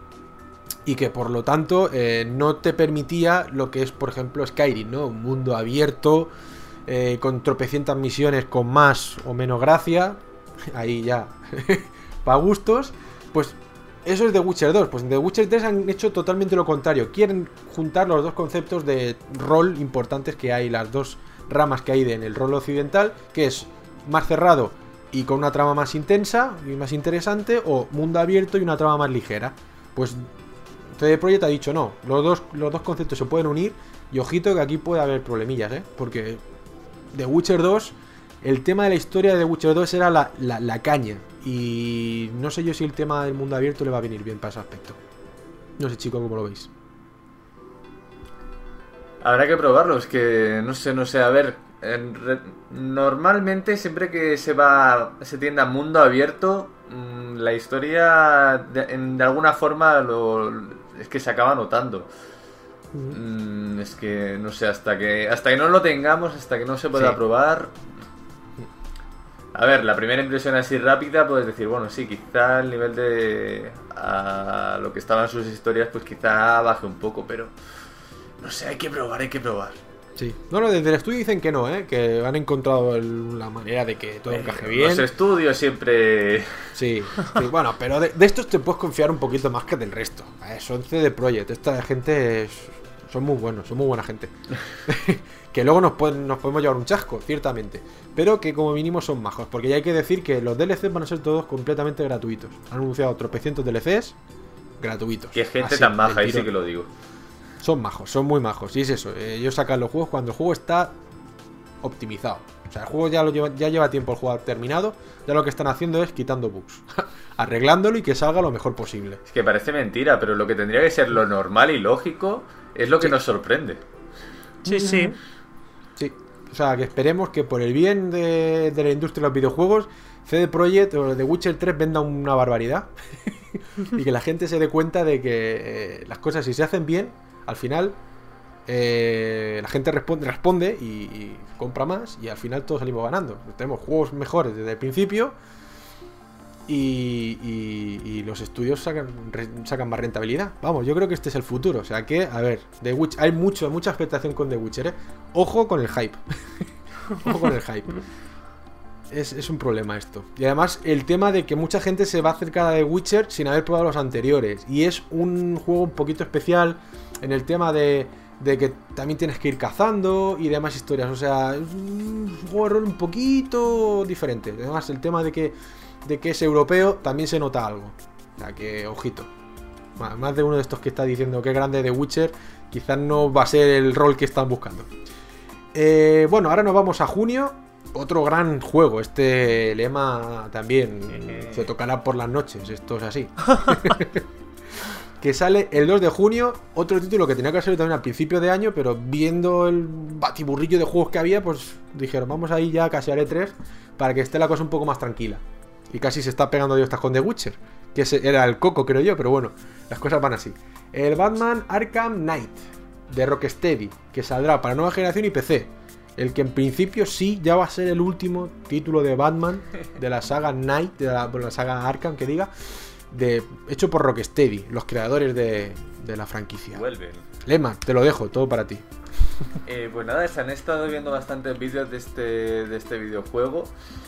y que por lo tanto eh, no te permitía lo que es, por ejemplo, Skyrim, ¿no? Un mundo abierto, eh, con tropecientas misiones con más o menos gracia, ahí ya, para gustos, pues... Eso es The Witcher dos. Pues en The Witcher tres han hecho totalmente lo contrario. Quieren juntar los dos conceptos de rol importantes que hay, las dos ramas que hay de, en el rol occidental, que es más cerrado y con una trama más intensa y más interesante, o mundo abierto y una trama más ligera. Pues C D Projekt ha dicho no, los dos, los dos conceptos se pueden unir y ojito que aquí puede haber problemillas, ¿eh? Porque The Witcher dos, el tema de la historia de The Witcher dos era la, la, la caña. Y no sé yo si el tema del mundo abierto le va a venir bien para ese aspecto. No sé, chicos, cómo lo veis. Habrá que probarlo, es que no sé, no sé, a ver, en re- normalmente siempre que se va, se tiende a mundo abierto, mmm, la historia de, en- de alguna forma lo, es que se acaba notando. Mm, es que no sé, hasta que hasta que no lo tengamos, hasta que no se pueda Sí. probar. A ver, la primera impresión así rápida, puedes decir, bueno, sí, quizá el nivel de a lo que estaban sus historias, pues quizá baje un poco, pero no sé, hay que probar, hay que probar. Sí. No, no, desde el estudio dicen que no, ¿eh? Que han encontrado el- la manera de que todo encaje Eh, bien. Los estudios siempre... Sí, sí, bueno, pero de, de estos te puedes confiar un poquito más que del resto. Eh, son C D Projekt, esta gente es- son muy buenos, son muy buena gente. Que luego nos, pueden, nos podemos llevar un chasco, ciertamente. Pero que como mínimo son majos, porque ya hay que decir que los D L Cs van a ser todos completamente gratuitos. Han anunciado tropecientos D L Cs gratuitos. Qué gente Así, tan maja, del ahí sí tirón. que lo digo. Son majos, son muy majos. Y es eso, eh, ellos sacan los juegos cuando el juego está optimizado. O sea, el juego ya, lo lleva, ya lleva tiempo el juego terminado. Ya lo que están haciendo es quitando bugs. Arreglándolo y que salga lo mejor posible. Es que parece mentira, pero lo que tendría que ser lo normal y lógico es lo que Sí. nos sorprende. Sí, sí. Sí. O sea, que esperemos que por el bien de, de la industria de los videojuegos, C D Projekt o The Witcher tres venda una barbaridad y que la gente se dé cuenta de que eh, las cosas, si se hacen bien, al final eh, la gente responde, responde y, y compra más y al final todos salimos ganando. Tenemos juegos mejores desde el principio y, y, y los estudios sacan, re, sacan más rentabilidad. Vamos, yo creo que este es el futuro. O sea que, a ver, The Witcher, hay mucho, mucha expectación con The Witcher, ¿eh? Ojo con el hype. Ojo con el hype. Es, es un problema esto. Y además el tema de que mucha gente se va a acercar a The Witcher sin haber probado los anteriores. Y es un juego un poquito especial en el tema de, de que también tienes que ir cazando y demás historias. O sea, es un juego de rol un poquito diferente. Además el tema de que, de que es europeo también se nota algo. O sea que, ojito. Más de uno de estos que está diciendo que grande The Witcher, quizás no va a ser el rol que están buscando. Eh, bueno, ahora nos vamos a junio. Otro gran juego, este lema también se tocará por las noches, esto es así. Que sale el dos de junio, otro título que tenía que salir también al principio de año, pero viendo el batiburrillo de juegos que había, pues dijeron, vamos ahí ya casi a E tres para que esté la cosa un poco más tranquila. Y casi se está pegando Dios con The Witcher, que ese era el coco, creo yo, pero bueno, las cosas van así. El Batman Arkham Knight de Rocksteady, que saldrá para nueva generación y P C. El que en principio sí ya va a ser el último título de Batman de la saga Knight, de la, de la saga Arkham, que diga, de, hecho por Rocksteady, los creadores de, de la franquicia. Vuelven. Lema, te lo dejo, todo para ti. Eh, pues nada, se han estado viendo bastantes vídeos de este, de este videojuego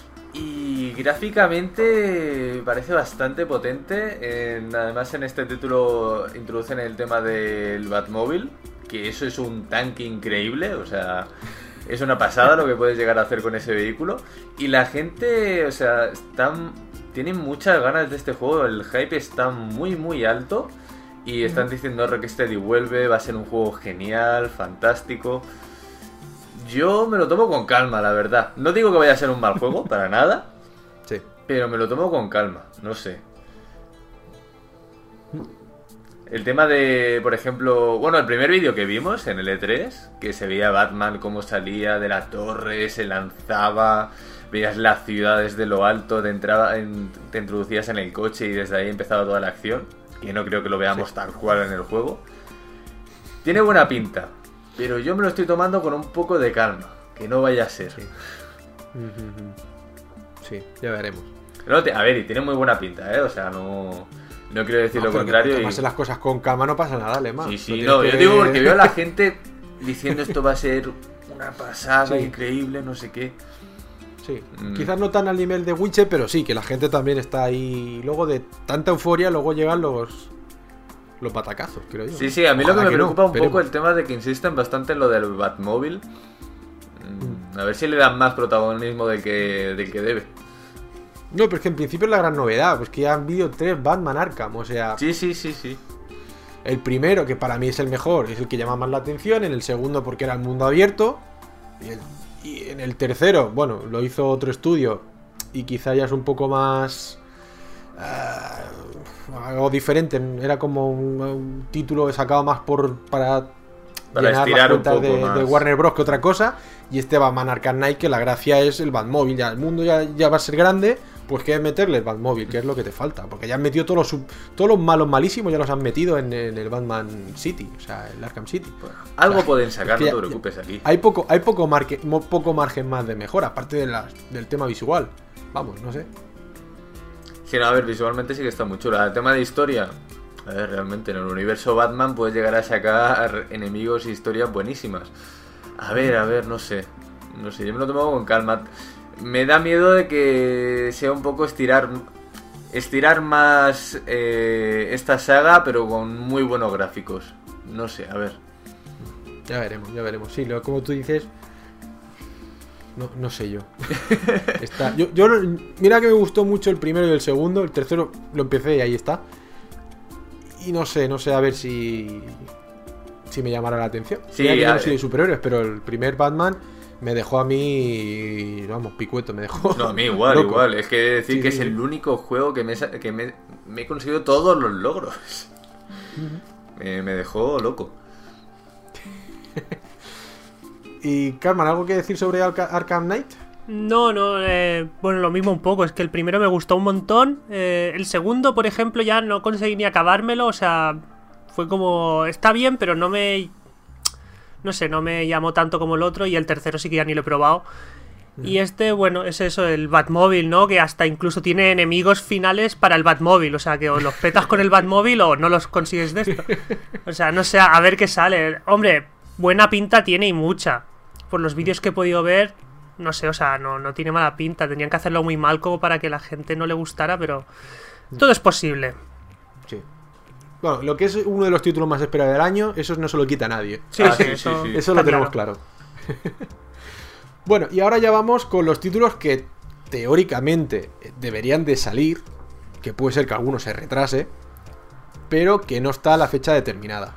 y gráficamente parece bastante potente. En, además en este título introducen el tema del Batmóvil, que eso es un tanque increíble, o sea... Es una pasada lo que puedes llegar a hacer con ese vehículo. Y la gente, o sea, están, tienen muchas ganas de este juego. El hype está muy, muy alto. Y están diciendo Rocksteady vuelve, va a ser un juego genial, fantástico. Yo me lo tomo con calma, la verdad. No digo que vaya a ser un mal juego, para nada. Sí. Pero me lo tomo con calma, no sé. El tema de, por ejemplo, bueno, el primer vídeo que vimos en el E tres, que se veía Batman cómo salía de la torre, se lanzaba, veías la ciudad desde lo alto, te, entraba en, te introducías en el coche y desde ahí empezaba toda la acción, que no creo que lo veamos sí. tal cual en el juego. Tiene buena pinta, pero yo me lo estoy tomando con un poco de calma, que no vaya a ser. Sí, sí ya veremos. No, te, a ver, y tiene muy buena pinta, ¿eh? O sea, no... No quiero decir no, lo contrario. Si tomas las cosas con calma no pasa nada, Lema. Sí, sí, no, yo que... digo porque veo a la gente diciendo esto va a ser una pasada, sí. increíble, no sé qué. Sí, mm. quizás no tan al nivel de Witcher, pero sí, que la gente también está ahí. Luego de tanta euforia, luego llegan los los patacazos, creo yo. Sí, sí, a mí Ojalá lo que me que preocupa no, un poco es el tema de que insisten bastante en lo del Batmóvil. Mm. A ver si le dan más protagonismo del que, del que debe. No, pero es que en principio es la gran novedad, pues que ya han habido tres Batman Arkham, o sea... Sí, sí, sí, sí. El primero, que para mí es el mejor, es el que llama más la atención, en el segundo porque era el mundo abierto, y, el, y en el tercero, bueno, lo hizo otro estudio, y quizá ya es un poco más... Uh, algo diferente, era como un, un título sacado más por para, para llenar estirar las cuentas un poco de, más. de Warner Bros. Que otra cosa, y este Batman Arkham Knight, que la gracia es el Batmóvil, ya el mundo ya, ya va a ser grande... Pues que es meterle el Batmóvil, que es lo que te falta. Porque ya han metido todos los, sub, todos los malos malísimos, ya los han metido en, en el Batman City, o sea, el Arkham City. Bueno, algo o sea, pueden sacar, es no te preocupes aquí. Hay poco, hay poco, marque, poco margen más de mejora, aparte de la, del tema visual. Vamos, no sé. Sí, no, a ver, visualmente sí que está muy chula. El tema de historia, a ver, realmente en el universo Batman puedes llegar a sacar enemigos e historias buenísimas. A ver, a ver, no sé. No sé, yo me lo tomo con calma. Me da miedo de que sea un poco estirar estirar más eh, esta saga, pero con muy buenos gráficos. No sé, a ver. Ya veremos, ya veremos. Sí, lo, como tú dices, no, no sé yo. está, yo. Yo mira que me gustó mucho el primero y el segundo. El tercero lo empecé y ahí está. Y no sé, no sé a ver si si me llamará la atención. Sí, mira que yo no ver. soy de superhéroes, pero el primer Batman me dejó a mí, vamos, picueto, me dejó. No, a mí igual, loco. igual. Es que decir sí, que sí, es sí. el único juego que me, que me, me he conseguido todos los logros. Uh-huh. me, me dejó loco. Y Carmen, ¿algo que decir sobre Arca- Arkham Knight? No, no, eh, bueno, lo mismo un poco, es que el primero me gustó un montón, eh, el segundo, por ejemplo, ya no conseguí ni acabármelo, o sea, fue como, está bien, pero no me, no sé, no me llamó tanto como el otro, y el tercero sí que ya ni lo he probado. Y este, bueno, es eso, el Batmóvil, ¿no? Que hasta incluso tiene enemigos finales para el Batmóvil, o sea, que o los petas con el Batmóvil o no los consigues de esto. O sea, no sé, a ver qué sale. Hombre, buena pinta tiene y mucha. Por los vídeos que he podido ver, no sé, o sea, no, no tiene mala pinta. Tendrían que hacerlo muy mal como para que la gente no le gustara, pero todo es posible. Sí. Bueno, lo que es uno de los títulos más esperados del año, eso no se lo quita a nadie. Sí, Ah, sí, sí, eso, sí, sí. Eso lo tenemos claro. Bueno, y ahora ya vamos con los títulos que teóricamente deberían de salir, que puede ser que alguno se retrase, pero que no está a la fecha determinada.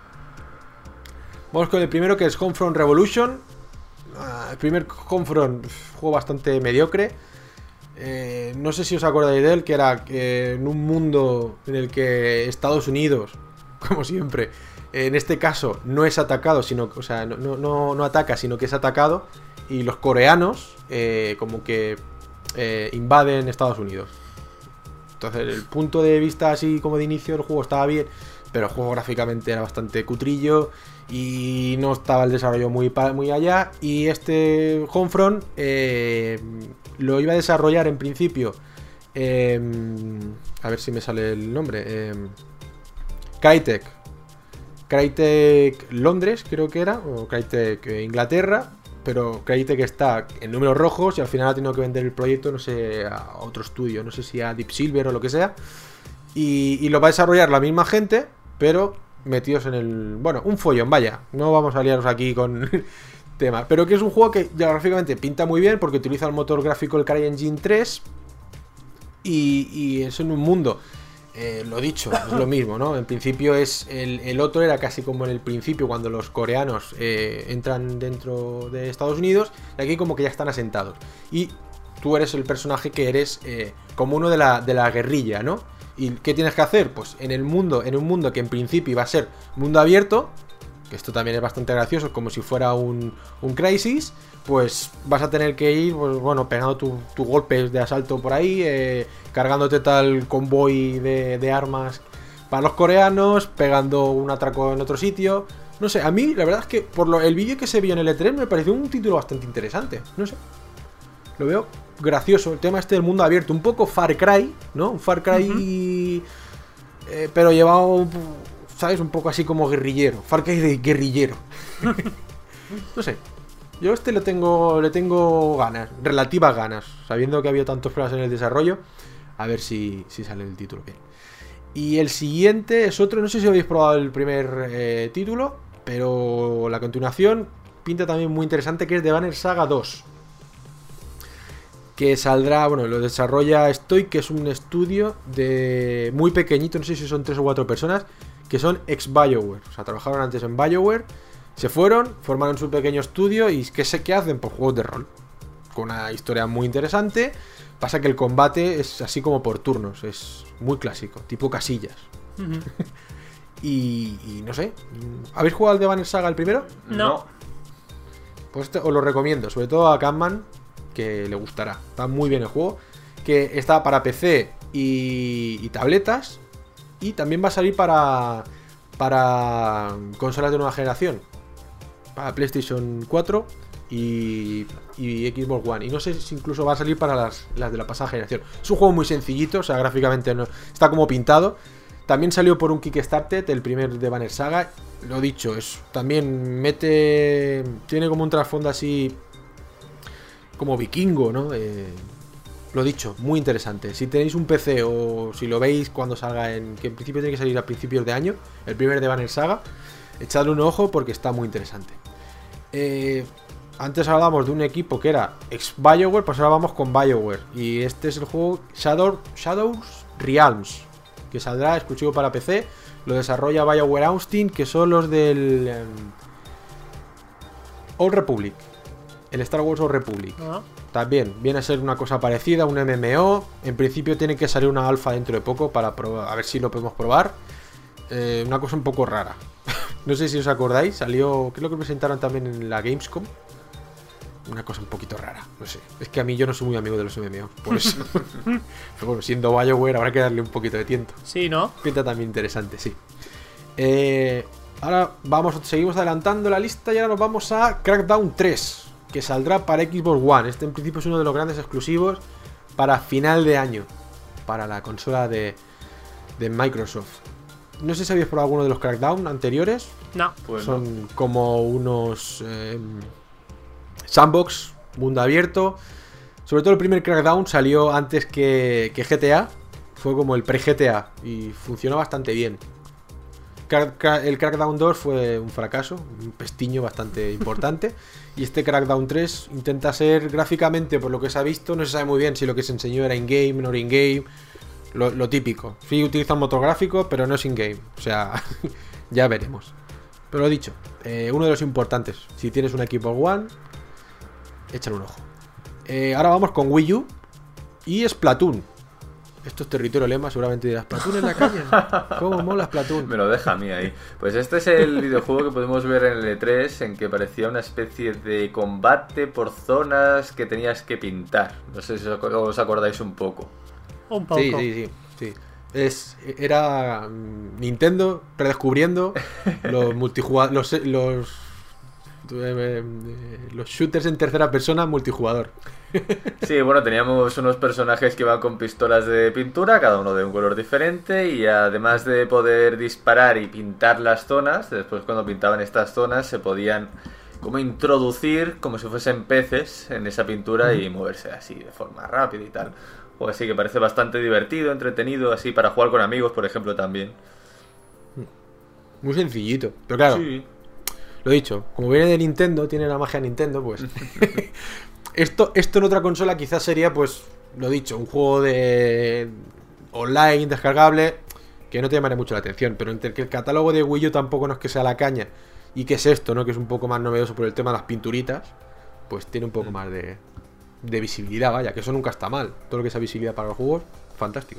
Vamos con el primero, que es Homefront Revolution. Ah, el primer Homefront, juego bastante mediocre. Eh, no sé si os acordáis de él, que era eh, en un mundo en el que Estados Unidos, como siempre, en este caso no es atacado, sino, o sea, no, no, no ataca, sino que es atacado. Y los coreanos eh, como que eh, invaden Estados Unidos. Entonces el punto de vista así como de inicio del juego estaba bien, pero el juego gráficamente era bastante cutrillo y no estaba el desarrollo muy, muy allá. Y este Homefront eh, lo iba a desarrollar en principio, eh, a ver si me sale el nombre, eh, Crytek Crytek Londres creo que era, o Crytek Inglaterra. Pero Crytek está en números rojos y al final ha tenido que vender el proyecto, no sé, a otro estudio, no sé si a Deep Silver o lo que sea. Y, y lo va a desarrollar la misma gente, pero metidos en el... Bueno, un follón, vaya. No vamos a liaros aquí con temas. Pero que es un juego que ya gráficamente pinta muy bien porque utiliza el motor gráfico el CryEngine tres. Y, y es en un mundo... Eh, lo dicho, es lo mismo, ¿no? En principio es el, el otro era casi como en el principio cuando los coreanos eh, entran dentro de Estados Unidos, y aquí como que ya están asentados. Y tú eres el personaje que eres eh, como uno de la, de la guerrilla, ¿no? ¿Y qué tienes que hacer? Pues en el mundo, en un mundo que en principio iba a ser mundo abierto, que esto también es bastante gracioso, como si fuera un, un Crysis, pues vas a tener que ir, pues bueno, pegando tus tu golpes de asalto por ahí, eh, cargándote tal convoy de, de armas para los coreanos, pegando un atraco en otro sitio. No sé, a mí la verdad es que por lo, el vídeo que se vio en el E tres me pareció un título bastante interesante. No sé, lo veo gracioso, el tema este del mundo abierto, un poco Far Cry, ¿no? Un Far Cry, uh-huh. eh, pero llevado... ¿Sabes? Un poco así como guerrillero. Far Cry de guerrillero. No sé. Yo este le tengo, le tengo ganas. Relativas ganas. Sabiendo que había tantos problemas en el desarrollo. A ver si, si sale el título bien. Y el siguiente es otro. No sé si habéis probado el primer eh, título. Pero la continuación pinta también muy interesante. Que es The Banner Saga dos. Que saldrá, bueno, lo desarrolla Stoic, que es un estudio de muy pequeñito. No sé si son tres o cuatro personas. Que son ex BioWare, o sea, trabajaron antes en BioWare, se fueron, formaron su pequeño estudio y ¿qué sé qué hacen? Pues juegos de rol, con una historia muy interesante. Pasa que el combate es así como por turnos, es muy clásico, tipo casillas. Uh-huh. y, y no sé, ¿habéis jugado al The Banner Saga el primero? No. Pues este os lo recomiendo, sobre todo a Catman, que le gustará. Está muy bien el juego, que está para P C y, y tabletas. Y también va a salir para, para consolas de nueva generación. Para PlayStation cuatro y, y Xbox One. Y no sé si incluso va a salir para las, las de la pasada generación. Es un juego muy sencillito, o sea, gráficamente no, está como pintado. También salió por un Kickstarter, el primer de Banner Saga. Lo dicho, es también mete... Tiene como un trasfondo así... Como vikingo, ¿no? Eh, Lo dicho, muy interesante. Si tenéis un P C o si lo veis cuando salga en... Que en principio tiene que salir a principios de año. El primer de Banner Saga. Echadle un ojo porque está muy interesante. Eh, antes hablábamos de un equipo que era ex BioWare. Pues ahora vamos con BioWare. Y este es el juego Shadow, Shadows Realms. Que saldrá exclusivo para P C. Lo desarrolla BioWare Austin. Que son los del... Um, Old Republic. El Star Wars Old Republic. Uh-huh. También viene a ser una cosa parecida, un M M O. En principio tiene que salir una alfa dentro de poco para probar, a ver si lo podemos probar. Eh, una cosa un poco rara. No sé si os acordáis, salió, creo que lo presentaron también en la Gamescom. una cosa un poquito rara, no sé. Es que a mí yo no soy muy amigo de los M M O, por eso. Pero bueno, siendo BioWare habrá que darle un poquito de tiento. Sí, ¿no? Pinta también interesante, sí. Eh, ahora vamos, seguimos adelantando la lista y ahora nos vamos a Crackdown tres, que saldrá para Xbox One. Este en principio es uno de los grandes exclusivos para final de año, para la consola de, de Microsoft. No sé si habéis probado alguno de los Crackdown anteriores. No. Pues Son no. como unos eh, sandbox, mundo abierto. Sobre todo el primer Crackdown salió antes que, que G T A. Fue como el pre-G T A y funcionó bastante bien. El Crackdown dos fue un fracaso, un pestiño bastante importante. Y este Crackdown tres intenta ser gráficamente, por lo que se ha visto, no se sabe muy bien si lo que se enseñó era in-game, no era in-game. Lo, lo típico. Sí utiliza un motor gráfico, pero no es in-game. O sea, ya veremos. Pero lo dicho, eh, uno de los importantes. Si tienes un equipo One, échale un ojo. Eh, ahora vamos con Wii U y Splatoon. Esto es territorio lema, seguramente dirás, Splatoon en la calle. ¿Cómo mola Splatoon? Me lo deja a mí ahí. Pues este es el videojuego que podemos ver en el E tres, en que parecía una especie de combate por zonas que tenías que pintar. No sé si os acordáis un poco. Un poco. Sí, sí, sí, sí. Es, era Nintendo redescubriendo los multijugadores, los, los, eh, los shooters en tercera persona multijugador. Sí, bueno, teníamos unos personajes que iban con pistolas de pintura, cada uno de un color diferente, y además de poder disparar y pintar las zonas, después cuando pintaban estas zonas se podían como introducir como si fuesen peces en esa pintura y moverse así de forma rápida y tal. O así que parece bastante divertido, entretenido, así para jugar con amigos, por ejemplo, también. Muy sencillito, pero claro, Sí. lo dicho, como viene de Nintendo, tiene la magia de Nintendo, pues esto, esto en otra consola quizás sería, pues, lo dicho, un juego de online descargable que no te llamaría mucho la atención, pero entre que el catálogo de Wii U tampoco no es que sea la caña y que es esto, ¿no? Que es un poco más novedoso por el tema de las pinturitas, pues tiene un poco más de, de visibilidad, vaya, que eso nunca está mal. Todo lo que sea visibilidad para los juegos, fantástico.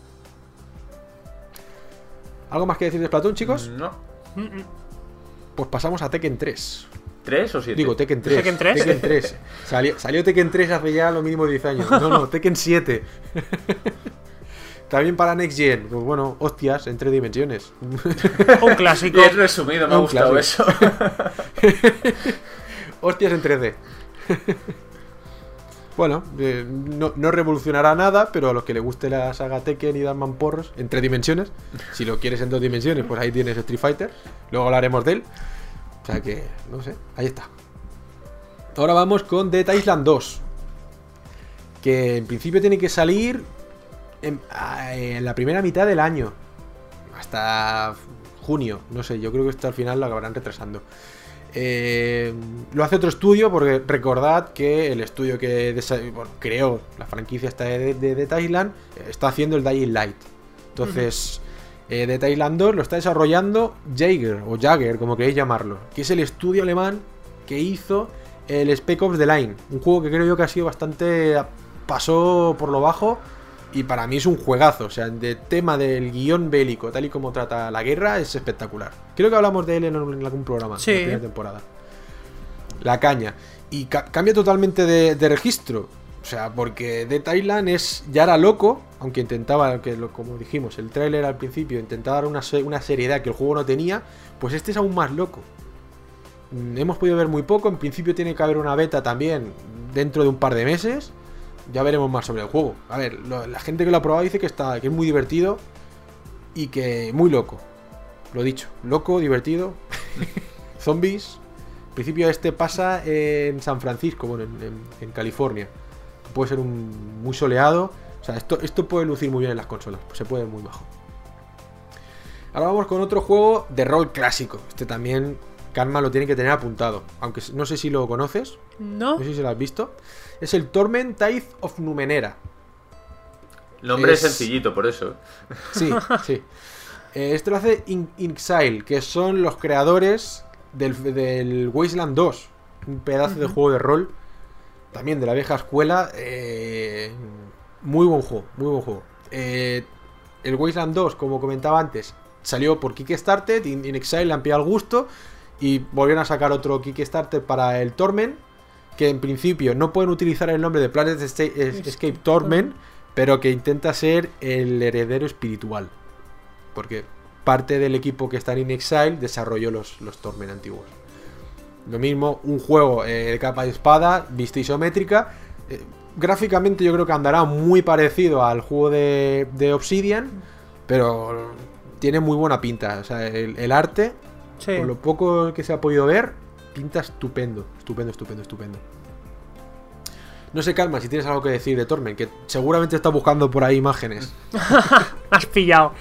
¿Algo más que decir de Splatoon, chicos? No. Pues pasamos a Tekken tres. ¿Tres o siete? Digo, Tekken tres. ¿Tekken tres? Tekken tres. Salió, salió Tekken tres hace ya lo mínimo diez años. No, no, Tekken siete. También para Next Gen. Pues bueno, hostias, en tres dimensiones. Un clásico. Bien resumido, me ha Un gustado clásico. eso. Hostias en tres D. Bueno, eh, no, no revolucionará nada, pero a los que les guste la saga Tekken y Darman Porros en tres dimensiones, si lo quieres en dos dimensiones, pues ahí tienes Street Fighter. Luego hablaremos de él. O sea que, no sé, ahí está. Ahora vamos con Dead Island dos, que en principio tiene que salir en, en la primera mitad del año, hasta junio, no sé, yo creo que esto al final lo acabarán retrasando. Eh, lo hace otro estudio, porque recordad que el estudio que desa- bueno, creó la franquicia esta de, de, de Dead Island está haciendo el Dying Light. Entonces, uh-huh. eh, Dead Island dos lo está desarrollando Jaeger, o Jagger, como queréis llamarlo, que es el estudio alemán que hizo el Spec Ops The Line, un juego que creo yo que ha sido bastante, pasó por lo bajo, y para mí es un juegazo. O sea, de tema del guión bélico, tal y como trata la guerra, es espectacular. Creo que hablamos de él en, en algún programa, sí, en la primera temporada. La caña. Y ca- cambia totalmente de, de registro. O sea, porque Dead Island es, ya era loco, aunque intentaba, que lo, como dijimos, el tráiler al principio intentaba dar una, una seriedad que el juego no tenía, pues este es aún más loco. Mm, hemos podido ver muy poco, en principio tiene que haber una beta también dentro de un par de meses. Ya veremos más sobre el juego. A ver, lo, la gente que lo ha probado dice que está, que es muy divertido y que muy loco. Lo dicho, loco, divertido. Zombies. En principio este pasa en San Francisco, bueno, en, en, en California. Puede ser un muy soleado. O sea, esto, esto puede lucir muy bien en las consolas. Pues se puede muy bajo. Ahora vamos con otro juego de rol clásico. Este también, Karma lo tiene que tener apuntado. Aunque no sé si lo conoces. No. No sé si lo has visto. Es el Torment Tide of Numenera. El nombre es Es- sencillito, por eso. Sí, sí. Eh, esto lo hace In- Inxile, que son los creadores del, del Wasteland dos. Un pedazo de juego de rol. También de la vieja escuela. eh, muy buen juego, muy buen juego. Eh, el Wasteland dos, como comentaba antes, salió por Kickstarter. In- Inxile le han pillado el gusto y volvieron a sacar otro Kickstarter para el Torment, que en principio no pueden utilizar el nombre de Planet Escape Torment, pero que intenta ser el heredero espiritual. Porque parte del equipo que está en In Exile desarrolló los, los Torment antiguos. Lo mismo, un juego eh, de capa y espada, vista isométrica. Eh, gráficamente yo creo que andará muy parecido al juego de, de Obsidian, pero tiene muy buena pinta. O sea, el, el arte, sí. Por lo poco que se ha podido ver, pinta estupendo. Estupendo, estupendo, estupendo. No sé, Calma, si tienes algo que decir de Torment, que seguramente está buscando por ahí imágenes. Me has pillado.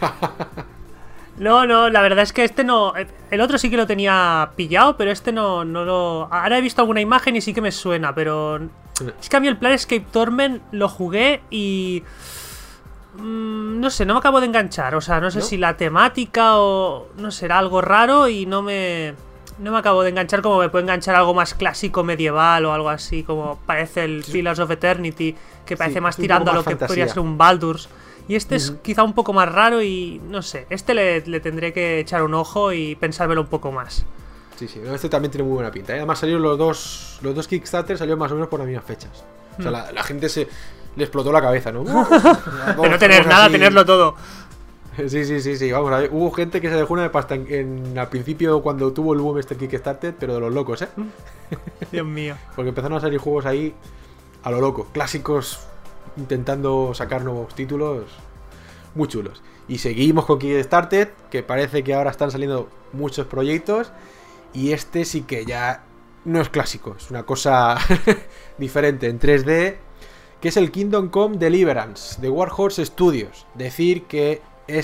No, no, la verdad es que este no... El otro sí que lo tenía pillado, pero este no, no lo... Ahora he visto alguna imagen y sí que me suena, pero... Es que a mí el Planescape Torment lo jugué y... Mmm, no sé, no me acabo de enganchar. O sea, no sé ¿No? si la temática o... No sé, era algo raro y no me... No me acabo de enganchar como me puede enganchar algo más clásico medieval o algo así, como parece el Pillars of Eternity, que parece sí, más tirando a lo que fantasía. Podría ser un Baldur's. Y este uh-huh. es quizá un poco más raro y no sé, este le, le tendré que echar un ojo y pensármelo un poco más. Sí, sí, este también tiene muy buena pinta, ¿eh? Además salieron los dos los dos Kickstarter, salieron más o menos por las mismas fechas. O sea, mm. la, la gente se le explotó la cabeza, ¿no? Vamos, de no tener nada, así. Tenerlo todo. Sí, sí, sí, sí, vamos a ver, hubo gente que se dejó una de pasta en, en, al principio cuando tuvo el boom este Kickstarter, pero de los locos, ¿eh? Dios mío. Porque empezaron a salir juegos ahí a lo loco, clásicos intentando sacar nuevos títulos muy chulos. Y seguimos con Kickstarter, que parece que ahora están saliendo muchos proyectos, y este sí que ya no es clásico, es una cosa diferente en tres D, que es el Kingdom Come Deliverance de Warhorse Studios. Decir que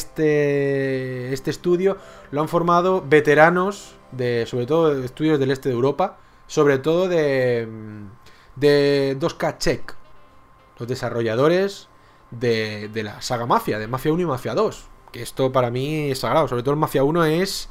Este, este estudio lo han formado veteranos de, sobre todo de estudios del este de Europa, sobre todo de, de dos K Check, los desarrolladores de, de la saga Mafia, de Mafia uno y Mafia dos, que esto para mí es sagrado, sobre todo el Mafia uno es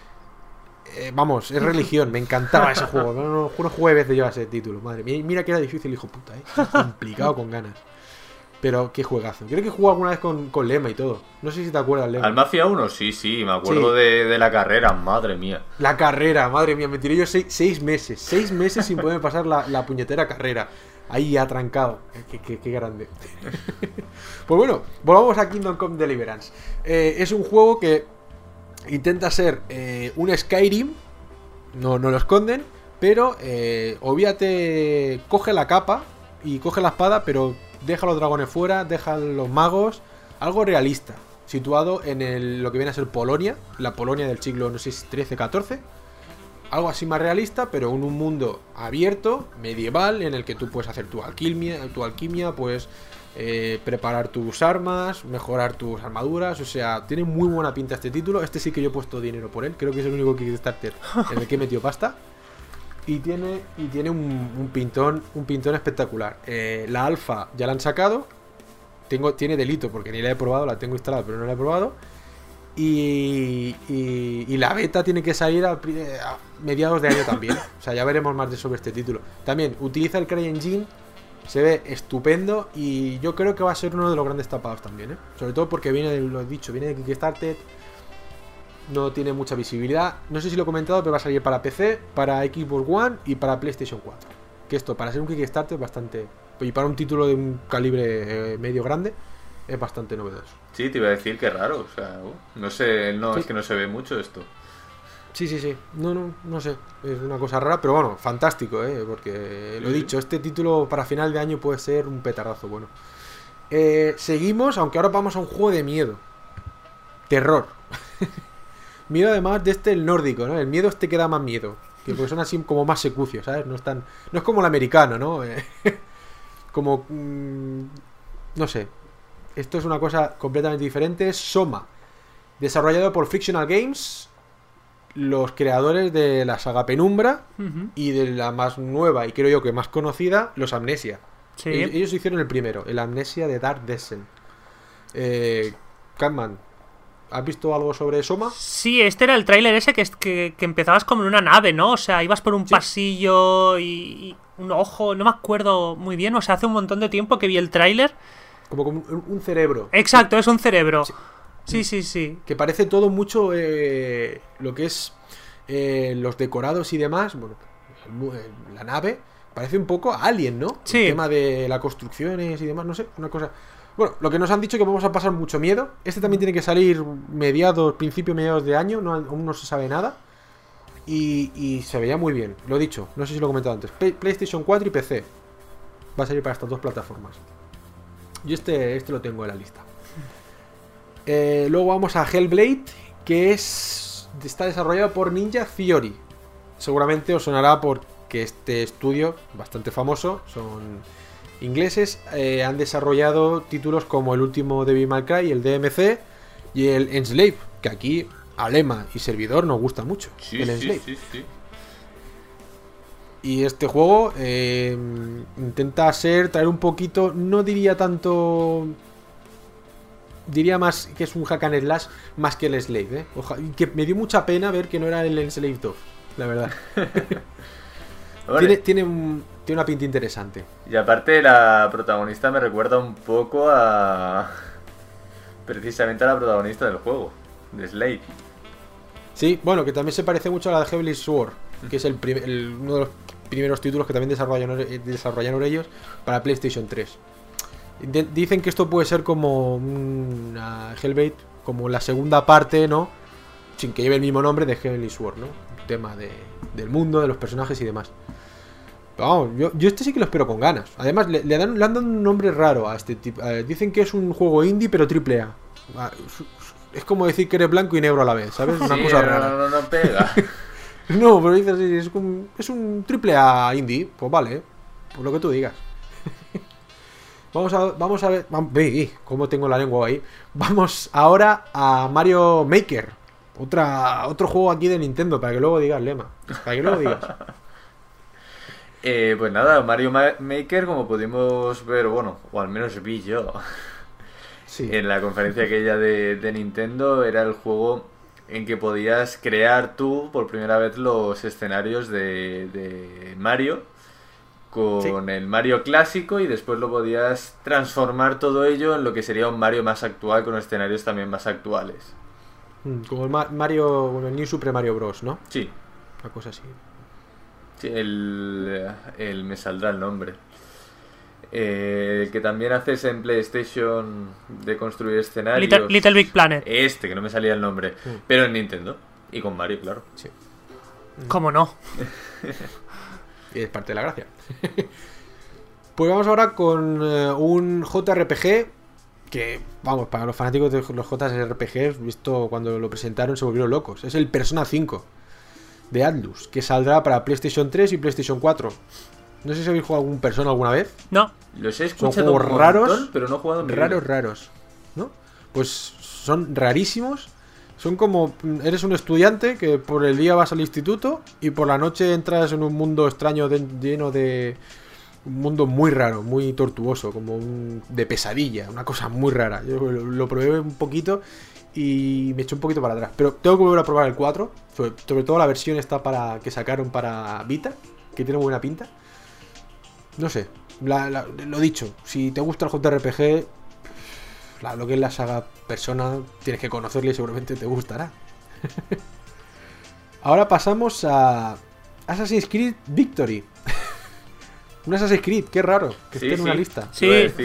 eh, vamos, es religión, me encantaba ese juego, no, no, no jugué veces yo a ese título, madre mía, mira que era difícil, hijo puta, eh, complicado con ganas. Pero qué juegazo. Creo que jugó alguna vez con, con Lema y todo. No sé si te acuerdas, Lema. ¿Al Mafia uno? Sí, sí, me acuerdo sí. De, de la carrera, madre mía. La carrera, madre mía. Me tiré yo seis, seis meses. Seis meses sin poder pasar la, la puñetera carrera. Ahí atrancado. Qué, qué, qué grande. Pues bueno, volvamos a Kingdom Come Deliverance. Eh, es un juego que intenta ser eh, un Skyrim. No, no lo esconden. Pero, eh, obviate, coge la capa y coge la espada, pero... Deja los dragones fuera, deja los magos. Algo realista. Situado en el, lo que viene a ser Polonia. La Polonia del siglo, no sé si trece, catorce. Algo así más realista, pero en un mundo abierto, medieval, en el que tú puedes hacer tu alquimia, tu alquimia, puedes eh, preparar tus armas, mejorar tus armaduras. O sea, tiene muy buena pinta este título. Este sí que yo he puesto dinero por él. Creo que es el único Kickstarter en el que he metido pasta. Y tiene, y tiene un, un pintón un pintón espectacular. Eh, la alfa ya la han sacado. Tengo, tiene delito porque ni la he probado, la tengo instalada pero no la he probado. Y, y, y la beta tiene que salir a, a mediados de año también. O sea, ya veremos más de sobre este título. También utiliza el CryEngine, se ve estupendo y yo creo que va a ser uno de los grandes tapados también, ¿eh? Sobre todo porque viene, de, lo dicho, viene de Kickstarter. No tiene mucha visibilidad. No sé si lo he comentado, pero va a salir para P C, para Xbox One y para PlayStation cuatro. Que esto, para ser un Kickstarter, es bastante... Y para un título de un calibre eh, medio grande, es bastante novedoso. Sí, te iba a decir que raro. O sea, uh, no sé, no, sí. Es que no se ve mucho esto. Sí, sí, sí. No, no, no sé. Es una cosa rara, pero bueno, fantástico, ¿eh? Porque lo he dicho, este título para final de año puede ser un petardazo bueno. Eh, seguimos, aunque ahora vamos a un juego de miedo. Terror. Miedo además de este el nórdico, ¿no? El miedo este que da más miedo. Que porque son así como más secucios, ¿sabes? No es tan... No es como el americano, ¿no? Como... Mmm, no sé. Esto es una cosa completamente diferente. Soma. Desarrollado por Frictional Games. Los creadores de la saga Penumbra. Uh-huh. Y de la más nueva y creo yo que más conocida, los Amnesia. Sí. Ellos, ellos hicieron el primero. El Amnesia de Dark Descent. Eh... Catman, ¿has visto algo sobre Soma? Sí, este era el tráiler ese que, que, que empezabas como en una nave, ¿no? O sea, ibas por un sí. pasillo y, y un ojo, no me acuerdo muy bien, o sea, hace un montón de tiempo que vi el tráiler. Como, como un, un cerebro. Exacto, es un cerebro. Sí, sí, sí. sí. Que parece todo mucho eh, lo que es eh, los decorados y demás, bueno, la nave, parece un poco Alien, ¿no? Sí. El tema de las construcciones y demás, no sé, una cosa... Bueno, lo que nos han dicho es que vamos a pasar mucho miedo. Este también tiene que salir mediados, principio, mediados de año, no, aún no se sabe nada. Y, y se veía muy bien, lo he dicho, no sé si lo he comentado antes. Play, PlayStation cuatro y P C. Va a salir para estas dos plataformas. Yo este, este lo tengo en la lista. Eh, luego vamos a Hellblade, que es está desarrollado por Ninja Theory. Seguramente os sonará porque este estudio, bastante famoso, son ingleses, eh, han desarrollado títulos como el último Devil May Cry, el D M C y el Enslave, que aquí a Lema y servidor nos gusta mucho. Sí, el sí, Enslave. sí, sí. Y este juego eh, intenta ser, traer un poquito, no diría tanto... Diría más que es un hack and slash más que el Slave, ¿eh? Oja, y que me dio mucha pena ver que no era el Slave dos, la verdad. Vale. Tiene, tiene, un, tiene una pinta interesante. Y aparte la protagonista me recuerda un poco a... precisamente a la protagonista del juego, de Slade. Sí, bueno, que también se parece mucho a la de Heavenly Sword, que es el, prim el uno de los primeros títulos que también desarrollaron, desarrollaron ellos para PlayStation tres. De dicen que esto puede ser como una Hellblade, como la segunda parte, ¿no? Sin que lleve el mismo nombre de Heavenly Sword, ¿no? El tema de, del mundo, de los personajes y demás. Pero vamos, yo, yo este sí que lo espero con ganas. Además, le, le, dan, le han dado un nombre raro a este tipo. Eh, dicen que es un juego indie, pero triple A. Es como decir que eres blanco y negro a la vez, ¿sabes? Una Sí, cosa no, rara. No, no, no pega. No, pero dices, sí, es un, es un triple A indie. Pues vale, por lo que tú digas. Vamos a, vamos a ver. Vamos, ve, cómo tengo la lengua ahí. Vamos ahora a Mario Maker. Otra, otro juego aquí de Nintendo, para que luego digas, Lema. Para que luego digas. eh, pues nada, Mario Ma Maker, como pudimos ver, bueno, o al menos vi yo Sí. en la conferencia aquella de, de Nintendo, era el juego en que podías crear tú por primera vez los escenarios de, de Mario con sí. el Mario clásico, y después lo podías transformar todo ello en lo que sería un Mario más actual, con escenarios también más actuales. Como el Ma Mario, bueno, el New Super Mario Bros, ¿no? Sí. Una cosa así. Sí, el, el me saldrá el nombre. Eh, el que también haces en PlayStation de construir escenarios. Little, Little Big Planet. Este, que no me salía el nombre. Mm. Pero en Nintendo. Y con Mario, claro. Sí. ¿Cómo no? Y es parte de la gracia. Pues vamos ahora con uh, un J R P G que, vamos, para los fanáticos de los J R P Gs, visto cuando lo presentaron se volvieron locos. Es el Persona cinco de Atlus, que saldrá para PlayStation tres y PlayStation cuatro. No sé si habéis jugado algún Persona alguna vez. No. Los he escuchado son juegos un montón, raros, pero no he jugado en mi raros, vida. raros, ¿no? Pues son rarísimos. Son como, eres un estudiante que por el día vas al instituto y por la noche entras en un mundo extraño de, lleno de... Un mundo muy raro, muy tortuoso, como un, de pesadilla, una cosa muy rara. Yo lo, lo probé un poquito y me eché un poquito para atrás. Pero tengo que volver a probar el cuatro, sobre, sobre todo la versión esta para que sacaron para Vita, que tiene buena pinta. No sé, la, la, lo dicho, si te gusta el J R P G... La, lo que es la saga Persona, tienes que conocerle y seguramente te gustará. Ahora pasamos a Assassin's Creed Victory. Un Assassin's Creed, qué raro que sí, esté en sí. una lista. Sí.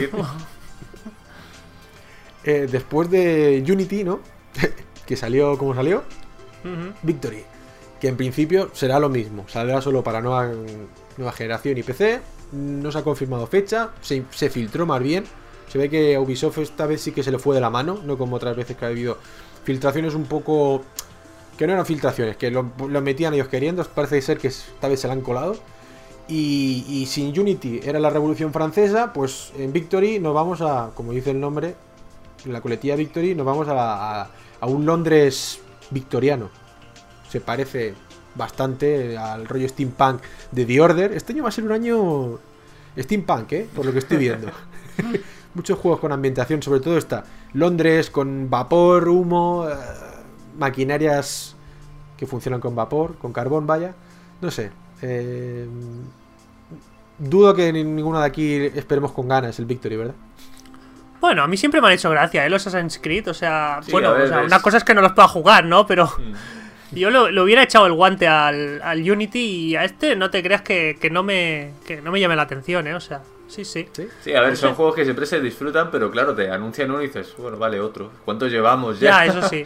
eh, después de Unity, ¿no? Que salió como salió. Uh-huh. Victory. Que en principio será lo mismo. Saldrá solo para nueva, nueva generación y P C. No se ha confirmado fecha. Se, se filtró más bien. Se ve que a Ubisoft esta vez sí que se le fue de la mano, no como otras veces que ha habido filtraciones un poco... que no eran filtraciones, que lo, lo metían ellos queriendo. Parece ser que esta vez se la han colado. Y, y sin Unity era la Revolución Francesa, pues en Victory nos vamos a, como dice el nombre, en la coletilla Victory, nos vamos a, a, a un Londres victoriano. Se parece bastante al rollo steampunk de The Order. Este año va a ser un año steampunk, ¿eh? Por lo que estoy viendo. Muchos juegos con ambientación, sobre todo esta Londres con vapor, humo, eh, maquinarias que funcionan con vapor, con carbón, vaya. No sé. Eh, dudo que ninguno de aquí esperemos con ganas el Victory, ¿verdad? Bueno, a mí siempre me han hecho gracia, ¿eh? Los Assassin's Creed, o sea... Sí, bueno, ver, o sea, es... una cosa es que no los pueda jugar, ¿no? Pero... Yo lo, lo hubiera echado el guante al, al Unity y a este no te creas que, que, no me, que no me llame la atención, ¿eh? O sea, sí, sí. Sí, sí a ver, no son sé. juegos que siempre se disfrutan, pero claro, te anuncian uno y dices, bueno, vale, otro. ¿Cuántos llevamos ya? Ya, eso sí.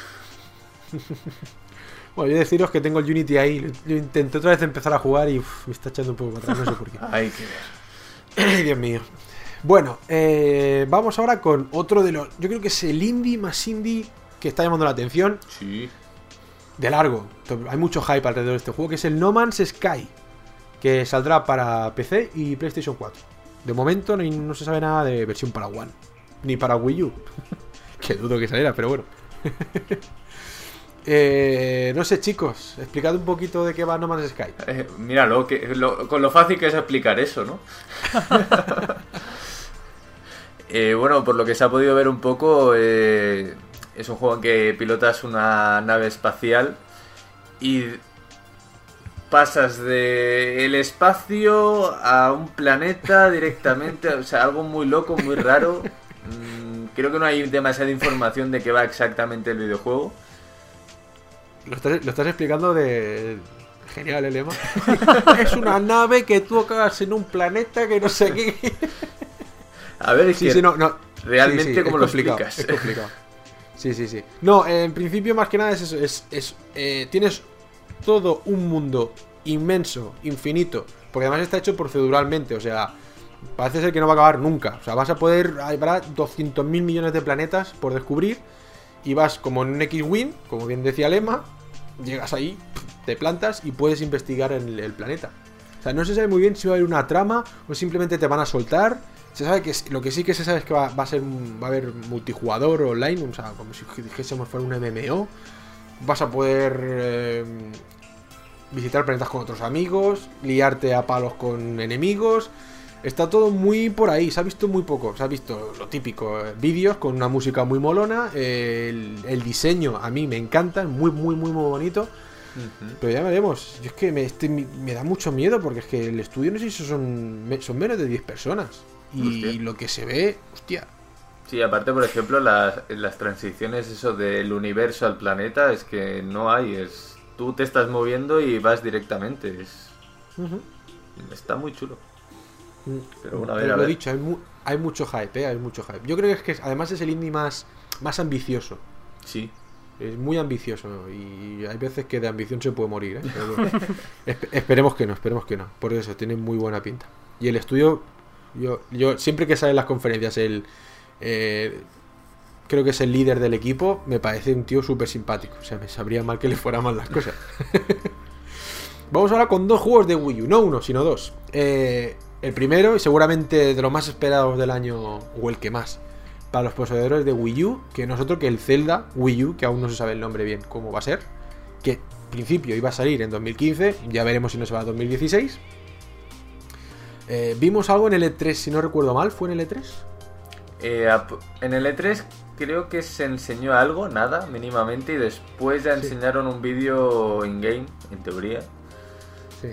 Bueno, yo deciros que tengo el Unity ahí. Yo intenté otra vez empezar a jugar y uf, me está echando un poco para atrás, no sé por qué. Ay, qué Ay, Dios mío. Bueno, eh, vamos ahora con otro de los... Yo creo que es el indie más indie que está llamando la atención. Sí. De largo. Hay mucho hype alrededor de este juego, que es el No Man's Sky, que saldrá para P C y PlayStation cuatro. De momento no, no se sabe nada de versión para One, ni para Wii U. Que dudo que saliera, pero bueno. Eh, no sé, chicos, explicad un poquito de qué va No Man's Sky. Eh, míralo, que, lo, con lo fácil que es explicar eso, ¿no? eh, bueno, por lo que se ha podido ver un poco, eh, es un juego en que pilotas una nave espacial y pasas del espacio a un planeta directamente, o sea, algo muy loco, muy raro. Mm, creo que no hay demasiada información de qué va exactamente el videojuego. Lo estás, lo estás explicando de... Genial el lema. Es una nave que tú acabas en un planeta que no sé qué. A ver, es sí, que sí, no, no. realmente sí, sí, cómo lo explicas. Es complicado. Sí, sí, sí. No, eh, en principio más que nada es eso. Es, es, eh, tienes todo un mundo inmenso, infinito. Porque además está hecho proceduralmente. O sea, parece ser que no va a acabar nunca. O sea, vas a poder... Habrá doscientos mil millones de planetas por descubrir. Y vas como en un X-Wing, como bien decía Lema. Llegas ahí, te plantas y puedes investigar en el, el planeta. O sea, no se sabe muy bien si va a haber una trama o simplemente te van a soltar. Se sabe que lo que sí que se sabe es que va, va a ser va a haber multijugador online, o sea, como si dijésemos fuera un M M O. Vas a poder eh, visitar planetas con otros amigos, liarte a palos con enemigos. Está todo muy por ahí, se ha visto muy poco, se ha visto lo típico, eh, vídeos con una música muy molona, eh, el, el diseño a mí me encanta, muy muy muy muy bonito, uh-huh. Pero ya veremos, yo es que me, este, me da mucho miedo porque es que el estudio no sé si son, son menos de diez personas y hostia. Lo que se ve, hostia. Sí, aparte por ejemplo las, las transiciones eso del universo al planeta es que no hay, es tú te estás moviendo y vas directamente, es uh-huh. Está muy chulo. Pero una vez, Pero a lo he ver. dicho, hay, mu hay mucho hype, ¿eh? Hay mucho hype. Yo creo que es que además es el indie más, más ambicioso. Sí. Es muy ambicioso y hay veces que de ambición se puede morir, ¿eh? Pero bueno, esp esperemos que no, esperemos que no. Por eso, tiene muy buena pinta. Y el estudio, yo, yo siempre que sale en las conferencias, el eh, creo que es el líder del equipo, me parece un tío súper simpático. O sea, me sabría mal que le fueran mal las cosas. Vamos ahora con dos juegos de Wii U, no uno, sino dos. Eh... El primero, y seguramente de los más esperados del año, o el que más, para los poseedores de Wii U, que nosotros que el Zelda Wii U, que aún no se sabe el nombre bien cómo va a ser, que en principio iba a salir en dos mil quince, ya veremos si no se va a dos mil dieciséis. Eh, vimos algo en el E tres, si no recuerdo mal, ¿fue en el E tres? Eh, en el E tres creo que se enseñó algo, nada, mínimamente, y después ya enseñaron sí. un vídeo in-game, en teoría. Sí.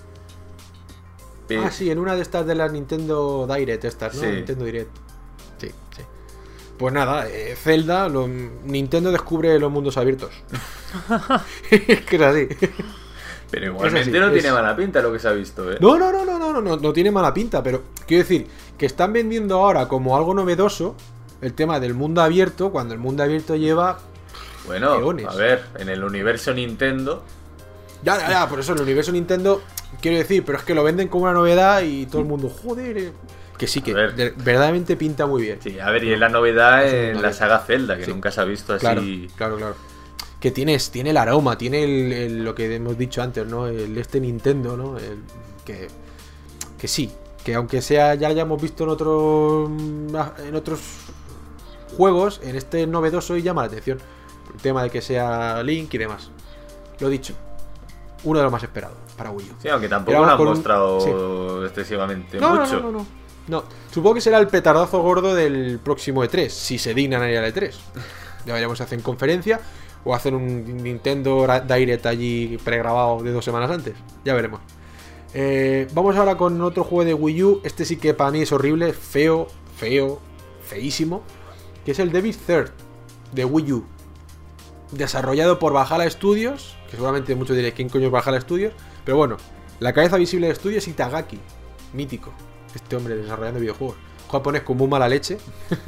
Ah, sí, en una de estas de las Nintendo Direct estas, ¿no? Sí. Nintendo Direct. Sí, sí. Pues nada, eh, Zelda, lo, Nintendo descubre los mundos abiertos. Es que es así. Pero igualmente es así, no es... tiene mala pinta lo que se ha visto, ¿eh? No, no, no, no, no, no, no, no tiene mala pinta, pero quiero decir que están vendiendo ahora como algo novedoso el tema del mundo abierto, cuando el mundo abierto lleva... Bueno, eones. A ver, en el universo Nintendo... Ya, ya, ya, por eso el universo Nintendo... Quiero decir, pero es que lo venden como una novedad y todo el mundo, joder, eh. que sí, que de, verdaderamente pinta muy bien. Sí, a ver, y es la novedad es en la saga Zelda, que sí. nunca se ha visto así. Claro, claro, claro. Que tienes, tiene el aroma, tiene el, el, lo que hemos dicho antes, ¿no? El este Nintendo, ¿no? El, que, que sí, que aunque sea ya hayamos visto en otros en otros juegos, en este es novedoso y llama la atención. El tema de que sea Link y demás. Lo dicho, uno de los más esperados para Wii U. Sí, aunque tampoco lo han mostrado un... sí. excesivamente no, mucho. No, no, no, no. No, supongo que será el petardazo gordo del próximo E tres, si se dignan a ir al E tres. Ya veremos si hacen conferencia o hacen un Nintendo Direct allí pregrabado de dos semanas antes. Ya veremos. Eh, vamos ahora con otro juego de Wii U. Este sí que para mí es horrible, feo, feo, feísimo. Que es el Devil's Third de Wii U. desarrollado por Valhalla Studios, que seguramente muchos diréis quién coño es Valhalla Studios, pero bueno, la cabeza visible de estudio es Itagaki, mítico, este hombre desarrollando videojuegos, japonés con muy mala leche,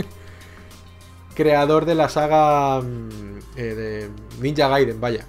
creador de la saga eh, de Ninja Gaiden, vaya,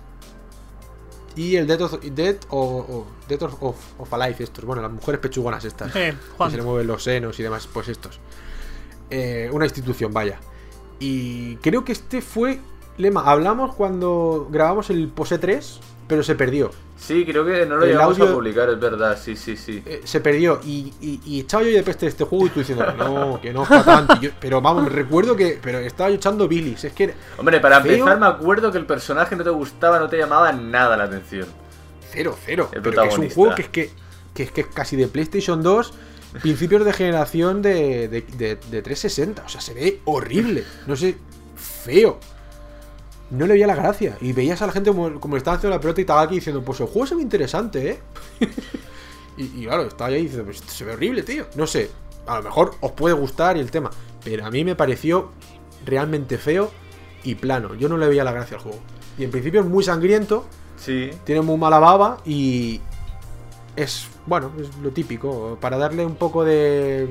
y el Death of, Death o, o, Death of, of, of Alive, estos, bueno, las mujeres pechugonas estas, eh, que se le mueven los senos y demás, pues estos, eh, una institución, vaya, y creo que este fue... Lema, hablamos cuando grabamos el Pose tres, pero se perdió. Sí, creo que no lo el llegamos audio, a publicar, es verdad, sí, sí, sí. Eh, se perdió y, y, y echaba yo de peste de este juego y tú diciendo, no, que no es para tanto. Yo, pero vamos, me recuerdo que pero estaba yo echando bilis. Es que. Hombre, para feo, empezar, me acuerdo que el personaje no te gustaba, no te llamaba nada la atención. Cero, cero. El pero que es un juego que es que, que es que es casi de PlayStation dos, principios de generación de, de, de, de trescientos sesenta. O sea, se ve horrible. No sé, feo. No le veía la gracia. Y veías a la gente como, como le estaba haciendo la pelota y estaba aquí diciendo, pues el juego se ve interesante, ¿eh? y, y claro, estaba ahí diciendo, pues esto se ve horrible, tío. No sé, a lo mejor os puede gustar y el tema. Pero a mí me pareció realmente feo y plano. Yo no le veía la gracia al juego. Y en principio es muy sangriento. Sí. Tiene muy mala baba y... Es, bueno, es lo típico. Para darle un poco de...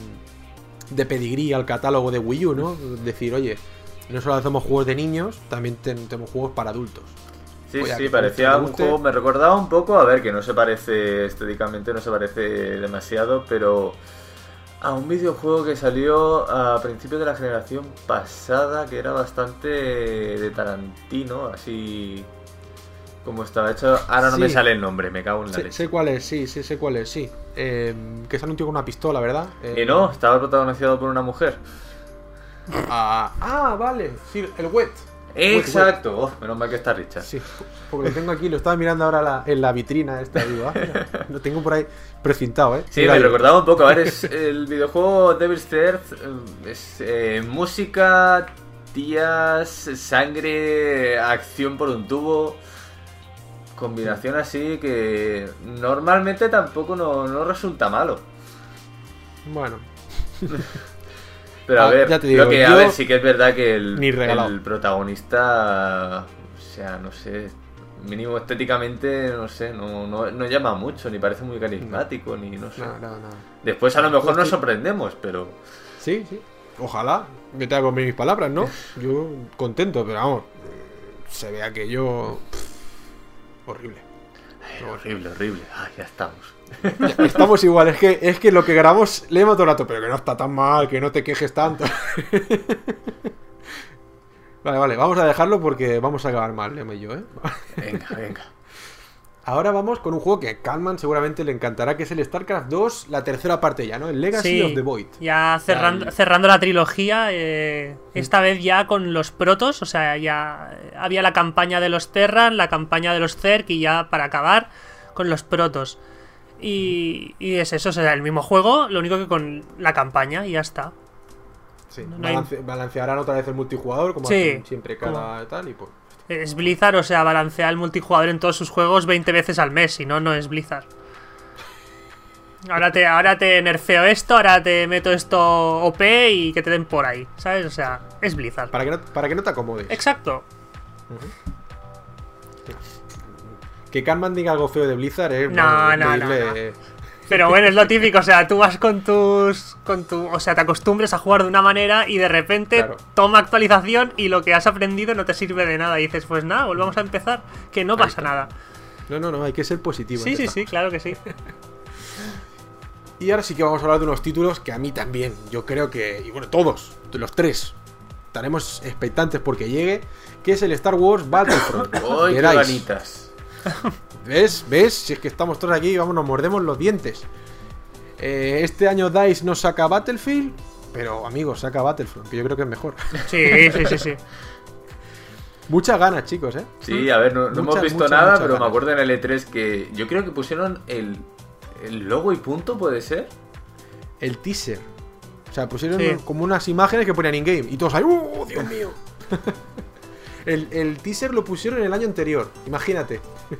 De pedigrí al catálogo de Wii U, ¿no? Decir, oye... No solo hacemos juegos de niños, también ten, tenemos juegos para adultos. Sí, Oye, sí, parecía un juego, me recordaba un poco, a ver, que no se parece estéticamente, no se parece demasiado, pero a un videojuego que salió a principios de la generación pasada, que era bastante de Tarantino, así como estaba hecho. Ahora no sí. me sale el nombre, me cago en la sé, leche. Sé cuál es, sí, sí, sé cuál es, sí. Eh, que sale un tío con una pistola, ¿verdad? Eh, Y no, estaba protagonizado por una mujer. Ah, ah, vale, sí, el Wet. Exacto, oh, menos mal que está Richard. Sí, porque lo tengo aquí, lo estaba mirando ahora la, en la vitrina esta, digo, ah, mira, lo tengo por ahí precintado, ¿eh? Sí, Mira me ahí. recordaba un poco, a ver, es el videojuego Devil's Third, es eh, música, tías, sangre, acción por un tubo, combinación así que normalmente tampoco no, no resulta malo. Bueno. Pero a Ah, ver, ya te digo, lo que yo a ver sí que es verdad que el, ni regalado. el protagonista, o sea, no sé, mínimo estéticamente, no sé, no, no, no llama mucho, ni parece muy carismático, ni no sé. No, no, no. Después a lo mejor Pues nos sí. sorprendemos, pero... Sí, sí. Ojalá me tenga que comer mis palabras, ¿no? Yo contento, pero vamos, se ve aquello pff, horrible. Ay, horrible, horrible. Ay, ya estamos. Ya, estamos igual, es que, es que lo que grabamos le hemos todo el rato, pero que no está tan mal, que no te quejes tanto. Vale, vale, vamos a dejarlo porque vamos a acabar mal, Lema y yo, ¿eh? Venga, venga. Ahora vamos con un juego que a Calman seguramente le encantará, que es el StarCraft dos, la tercera parte ya, ¿no? El Legacy Sí, of the Void. ya cerrando, Al- cerrando la trilogía, eh, esta vez ya con los protos, o sea, ya había la campaña de los Terran, la campaña de los Zerg y ya para acabar con los protos. Y, y es eso, o sea, el mismo juego, lo único que con la campaña y ya está. Sí, no hay- balance- balancearán otra vez el multijugador, como Sí, hacen siempre cada como- tal, y pues... Es Blizzard, o sea, balancea el multijugador en todos sus juegos veinte veces al mes, si no, no es Blizzard. Ahora te, ahora te nerfeo esto, ahora te meto esto O P y que te den por ahí, ¿sabes? O sea, es Blizzard. Para que no, para que no te acomodes. Exacto. Que Calman diga algo feo de Blizzard es... No, bueno, no, no, pedirle- Pero bueno, es lo típico, o sea, tú vas con tus... con tu, o sea, te acostumbres a jugar de una manera y de repente Claro. toma actualización y lo que has aprendido no te sirve de nada. Y dices, pues nada, volvamos a empezar, que no pasa nada. No, no, no, hay que ser positivo. Sí, ante sí, estas sí, cosas. claro que sí. Y ahora sí que vamos a hablar de unos títulos que a mí también, yo creo que, y bueno, todos, los tres, estaremos expectantes porque llegue, que es el Star Wars Battlefront. ¡Ay, qué Veráis. ganitas! ¿Ves? ¿Ves? Si es que estamos todos aquí y vamos, nos mordemos los dientes. Eh, este año DICE nos saca Battlefield, pero amigos, saca Battlefront, que yo creo que es mejor. Sí, sí, sí, sí. Muchas ganas, chicos, ¿eh? Sí, a ver, no, no hemos Muchas, visto muchas, nada, muchas pero me ganas. acuerdo en el E tres que yo creo que pusieron el, el logo y punto, ¿puede ser? El teaser. O sea, pusieron Sí. como unas imágenes que ponían in-game y todos ahí, ¡uh, Dios mío! el, el teaser lo pusieron el año anterior, imagínate.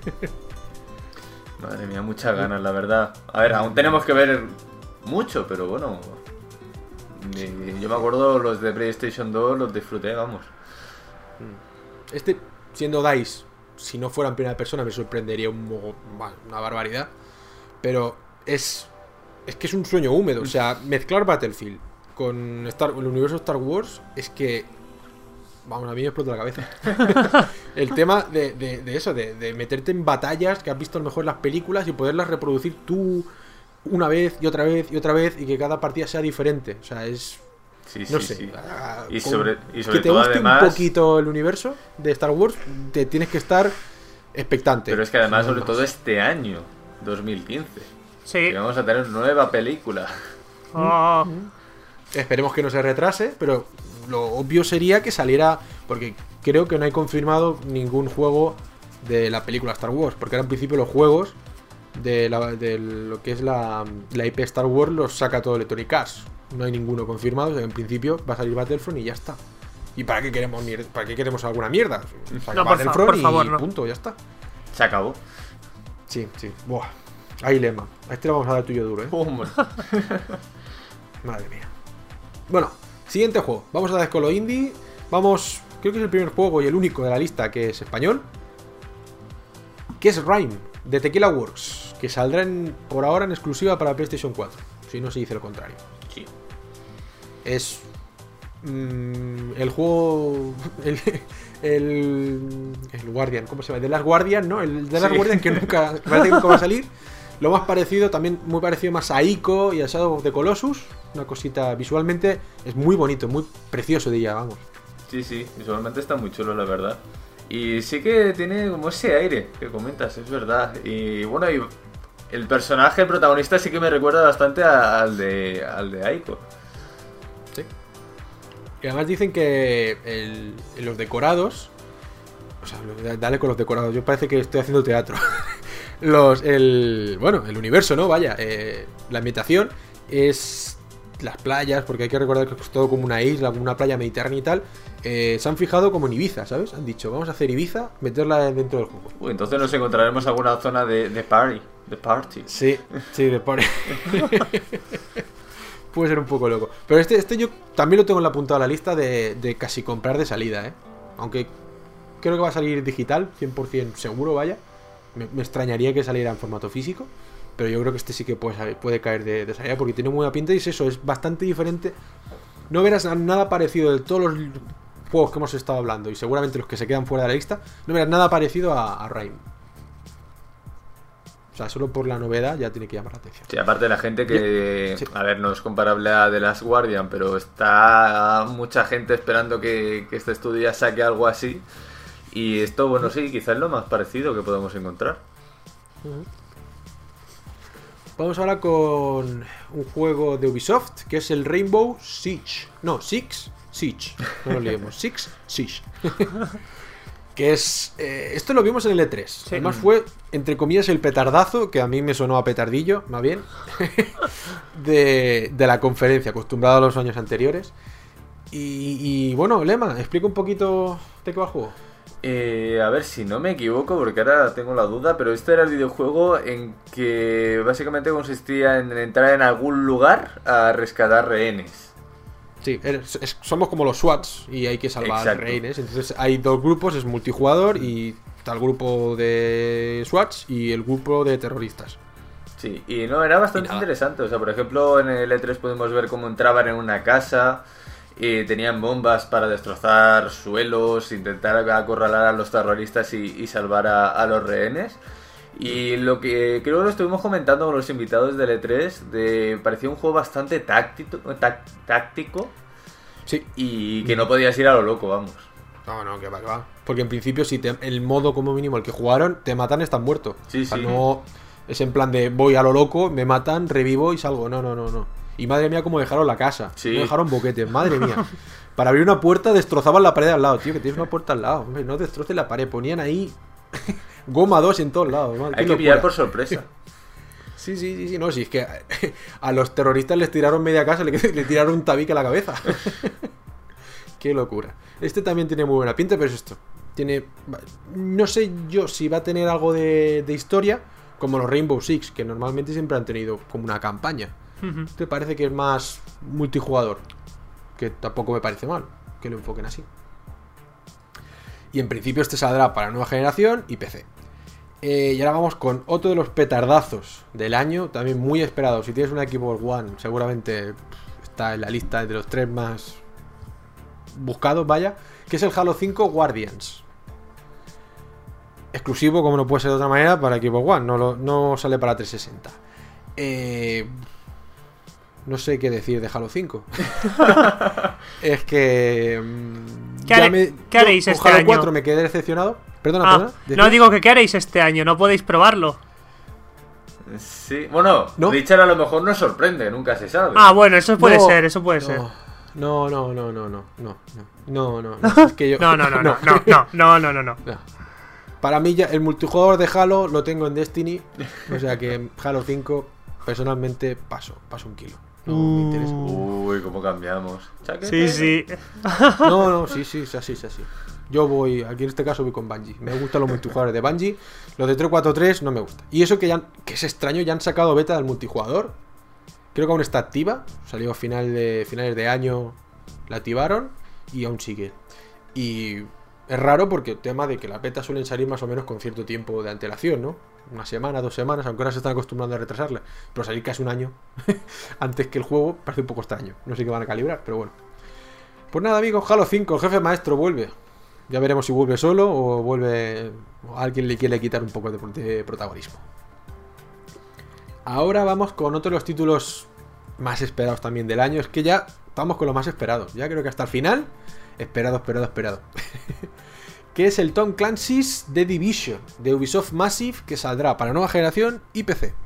Madre mía, muchas ganas, la verdad. A ver, aún tenemos que ver mucho, pero bueno. eh, Yo me acuerdo los de PlayStation dos, los disfruté, vamos. Este siendo DICE, si no fuera en primera persona me sorprendería un mogo- una barbaridad. Pero es es que es un sueño húmedo. O sea, mezclar Battlefield con Star, el universo Star Wars es que, vamos, a mí me explota la cabeza. El tema de, de, de eso, de, de meterte en batallas que has visto a lo mejor en las películas y poderlas reproducir tú una vez y otra vez y otra vez y que cada partida sea diferente. O sea, es... Sí, no sí, sé. sí. ah, Y con- sobre, y sobre que te todo, guste además. un poquito el universo de Star Wars, te tienes que estar expectante. Pero es que además, No sobre más. todo este año, dos mil quince, Sí. que vamos a tener nueva película. Oh, Esperemos que no se retrase, pero lo obvio sería que saliera, porque creo que no hay confirmado ningún juego de la película Star Wars, porque ahora en principio los juegos de, la- de lo que es la, la I P Star Wars los saca todo Electronic Arts. No hay ninguno confirmado, o sea, en principio va a salir Battlefront y ya está. ¿Y para qué queremos mier- para qué queremos alguna mierda? Saca No, por fa- Battlefront por y favor, no. punto, ya está. Se acabó. Sí, sí. Buah. Hay lema. A este le vamos a dar tuyo duro, ¿eh? Hombre. Madre mía. Bueno, siguiente juego. Vamos a dar con lo indie. Vamos, creo que es el primer juego y el único de la lista que es español. Que es Rime, de Tequila Works. Que saldrá en- por ahora en exclusiva para PlayStation cuatro. Si no se dice lo contrario. Sí. Es... mm, el juego... El, el, el Guardian, ¿cómo se llama? The Last Guardian, ¿no? El The Last Sí. Guardian que nunca, parece que nunca va a salir. Lo más parecido, también muy parecido más a Ico y a Shadow of the Colossus. Una cosita visualmente, es muy bonito, muy precioso diría, vamos. Sí, sí, visualmente está muy chulo, la verdad. Y sí que tiene como ese aire que comentas, es verdad. Y bueno, y el personaje, el protagonista, sí que me recuerda bastante a- al de al de Aiko. Sí. Y además dicen que el- en los decorados... O sea, lo- dale con los decorados, yo parece que estoy haciendo teatro. Los, el, bueno, el universo, ¿no? Vaya, eh, la ambientación es las playas, porque hay que recordar que es todo como una isla, como una playa mediterránea y tal. Eh, se han fijado como en Ibiza, ¿sabes? Han dicho, vamos a hacer Ibiza, meterla dentro del juego. Uy, entonces nos encontraremos alguna zona de, de party, de party. Sí, sí, de por... Puede ser un poco loco. Pero este, este yo también lo tengo en la punta de la lista de, de casi comprar de salida, ¿eh? Aunque creo que va a salir digital, cien por ciento seguro, vaya. Me, me extrañaría que saliera en formato físico. Pero yo creo que este sí que puede, salir- puede caer de, de salida porque tiene muy buena pinta y es eso, es bastante diferente. No verás nada parecido de todos los juegos que hemos estado hablando y seguramente los que se quedan fuera de la lista. No verás nada parecido a, a Rime. O sea, solo por la novedad ya tiene que llamar la atención. Sí, aparte de la gente que, Sí. a ver, no es comparable a The Last Guardian, pero está mucha gente esperando que, que este estudio ya saque algo así. Y esto, bueno, sí, quizás es lo más parecido que podemos encontrar. Vamos ahora con un juego de Ubisoft que es el Rainbow Siege. No, Six Siege. No lo liemos. Six Siege. Que es... eh, esto lo vimos en el E tres. Sí. Además fue, entre comillas, el petardazo, que a mí me sonó a petardillo, más bien, de, de la conferencia, acostumbrado a los años anteriores. Y, y, bueno, Lema, explica un poquito de qué va el juego. Eh, a ver si no me equivoco, porque ahora tengo la duda, pero este era el videojuego en que básicamente consistía en entrar en algún lugar a rescatar rehenes. Sí, eres- es- somos como los SWATs y hay que salvar Exacto. rehenes. Entonces hay dos grupos, es multijugador y está el grupo de SWATs y el grupo de terroristas. Sí, y no, era bastante Y nada. interesante. O sea, por ejemplo, en el E tres podemos ver cómo entraban en una casa, y tenían bombas para destrozar suelos, intentar acorralar a los terroristas y, y salvar a, a los rehenes. Y lo que creo que lo estuvimos comentando con los invitados del E tres, de, parecía un juego bastante táctico, tac- táctico Sí. y que no podías ir a lo loco, vamos. No, no, que va, que va. Porque en principio, si te- el modo como mínimo el que jugaron, te matan, estás muerto. Sí, O sea, sí. no es en plan de voy a lo loco, me matan, revivo y salgo. No, no, no, no. Y madre mía, cómo dejaron la casa. Sí. No dejaron boquetes, madre mía. Para abrir una puerta destrozaban la pared al lado, tío, que tienes una puerta al lado. Hombre, no destroces la pared, ponían ahí goma dos en todos lados. Madre, Hay qué que pillar locura. por sorpresa. Sí, sí, sí, sí, no, sí, es que a los terroristas les tiraron media casa, le, le tiraron un tabique a la cabeza. Qué locura. Este también tiene muy buena pinta, pero es esto. Tiene... No sé yo si va a tener algo de, de historia, como los Rainbow Six, que normalmente siempre han tenido como una campaña. ujú. Este parece que es más multijugador, que tampoco me parece mal que lo enfoquen así. Y en principio este saldrá para nueva generación y P C. Eh, y ahora vamos con otro de los petardazos del año, también muy esperado. Si tienes una Xbox One, seguramente está en la lista de los tres más buscados, vaya. Que es el Halo cinco Guardians. Exclusivo, como no puede ser de otra manera, para Xbox One. No, lo, no sale para trescientos sesenta. Eh, no sé qué decir de Halo cinco. Es que... ¿Qué, haré, me, ¿qué haréis yo, este con Halo año? cuatro me quedé decepcionado. Perdona, ah, perdona. No, digo que ¿qué haréis este año? ¿No podéis probarlo? Sí, bueno, ¿no? Richard a lo mejor nos sorprende, nunca se sabe. Ah, bueno, eso puede no, ser, eso puede no, ser. No, no, no, no, no, no, no, no, no, es que yo... no, no, no, no, no, no, no, no, no, no. Para mí ya el multijugador de Halo lo tengo en Destiny, o sea que Halo cinco personalmente paso, paso un kilo. No uh, me interesa. Uy, cómo cambiamos. Sí, sí. No, no, sí, sí, es así, es así. Yo voy, aquí en este caso voy con Bungie. Me gustan los multijugadores de Bungie. Los de tres cuatro tres no me gustan. Y eso que ya, que es extraño, ya han sacado beta del multijugador. Creo que aún está activa. Salió a final de, finales de año, la activaron y aún sigue. Y es raro porque el tema de que las betas suelen salir más o menos con cierto tiempo de antelación, ¿no? Una semana, dos semanas, aunque ahora se están acostumbrando a retrasarla. Pero salir casi un año antes que el juego parece un poco extraño. No sé qué van a calibrar, pero bueno. Pues nada, amigos, Halo cinco, el jefe maestro vuelve. Ya veremos si vuelve solo o vuelve... O alguien le quiere quitar un poco de, de protagonismo. Ahora vamos con otro de los títulos más esperados también del año. Es que ya vamos con lo más esperado. Ya creo que hasta el final. Esperado, esperado, esperado. Que es el Tom Clancy's The Division de Ubisoft Massive, que saldrá para nueva generación y P C.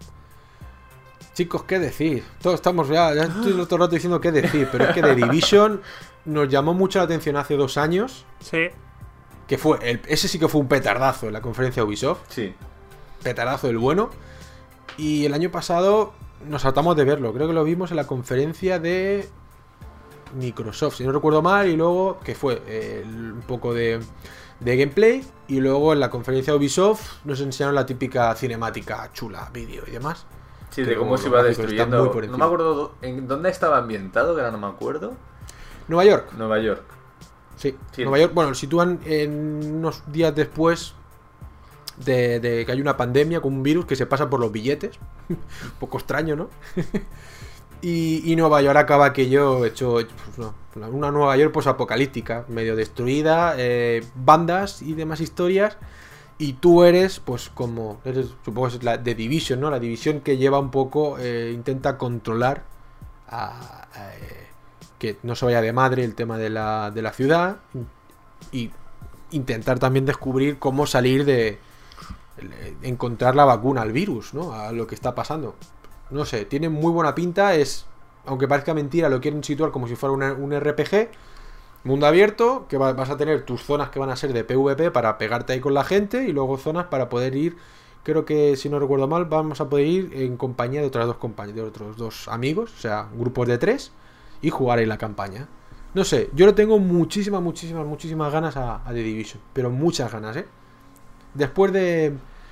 Chicos, ¿qué decir? Todos estamos ya, ya estoy todo el rato diciendo qué decir, pero es que The Division nos llamó mucho la atención hace dos años. Sí. Que fue, el, ese sí que fue un petardazo en la conferencia de Ubisoft. Sí. Petardazo del bueno. Y el año pasado nos saltamos de verlo. Creo que lo vimos en la conferencia de Microsoft, si no recuerdo mal. Y luego, que fue eh, un poco de, de gameplay. Y luego en la conferencia de Ubisoft nos enseñaron la típica cinemática chula, vídeo y demás. Sí, de cómo se iba destruyendo. No me acuerdo en dónde estaba ambientado, que ahora no me acuerdo. Nueva York. Nueva York. Sí, sí. Nueva York. Bueno, lo sitúan en unos días después de, de que hay una pandemia con un virus que se pasa por los billetes. Un poco extraño, ¿no? y, y Nueva York acaba aquello hecho, pues no, una Nueva York posapocalíptica, medio destruida, eh, bandas y demás historias. Y tú eres, pues como, eres, supongo que es la The Division, ¿no? La división que lleva un poco, eh, intenta controlar a, a, eh, que no se vaya de madre el tema de la, de la ciudad. Y intentar también descubrir cómo salir de... encontrar la vacuna al virus, ¿no? A lo que está pasando. No sé, tiene muy buena pinta, es... Aunque parezca mentira, lo quieren situar como si fuera una, un R P G. Mundo abierto, que vas a tener tus zonas que van a ser de PvP para pegarte ahí con la gente y luego zonas para poder ir, creo que si no recuerdo mal, vamos a poder ir en compañía de otras dos compañías, de otros dos amigos, o sea, grupos de tres y jugar ahí la campaña. No sé, yo le tengo muchísimas, muchísimas, muchísimas ganas a, a The Division, pero muchas ganas, ¿eh? Después de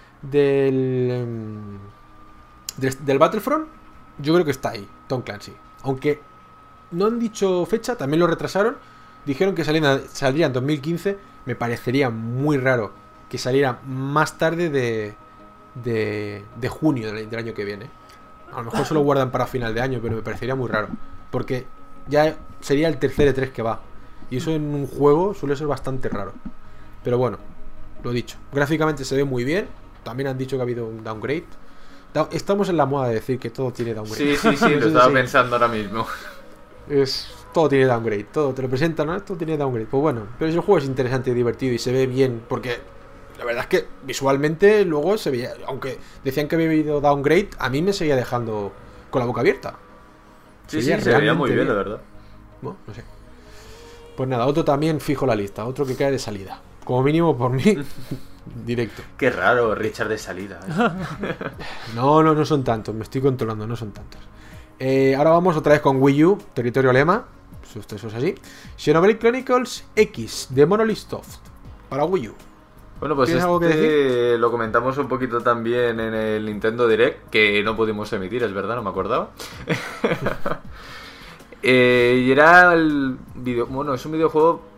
del, del del Battlefront, yo creo que está ahí, Tom Clancy. Aunque no han dicho fecha, también lo retrasaron. Dijeron que salía, saldría en dos mil quince. Me parecería muy raro que saliera más tarde de, de, de junio del, del año que viene. A lo mejor se lo guardan para final de año, pero me parecería muy raro. Porque ya sería el tercer E tres que va. Y eso en un juego suele ser bastante raro. Pero bueno, lo dicho. Gráficamente se ve muy bien. También han dicho que ha habido un downgrade. Estamos en la moda de decir que todo tiene downgrade. Sí, sí, sí, lo estaba pensando ahora mismo. Es... Todo tiene downgrade, todo te lo presentan, ¿no? Todo tiene downgrade. Pues bueno, pero el juego es interesante y divertido y se ve bien, porque la verdad es que visualmente luego se veía, aunque decían que había habido downgrade, a mí me seguía dejando con la boca abierta. Sí, sí, se veía muy bien, la verdad. Bueno, no sé. Pues nada, otro también fijo la lista, otro que cae de salida. Como mínimo por mí, directo. Qué raro, Richard de salida. ¿eh? No, no, no son tantos, me estoy controlando, no son tantos. Eh, ahora vamos otra vez con Wii U, territorio Lema. Esto es así. Xenoblade Chronicles X de Monolith Soft para Wii U. Bueno, pues este lo comentamos un poquito también en el Nintendo Direct, que no pudimos emitir, es verdad, no me acordaba. eh, y era el video, bueno, es un videojuego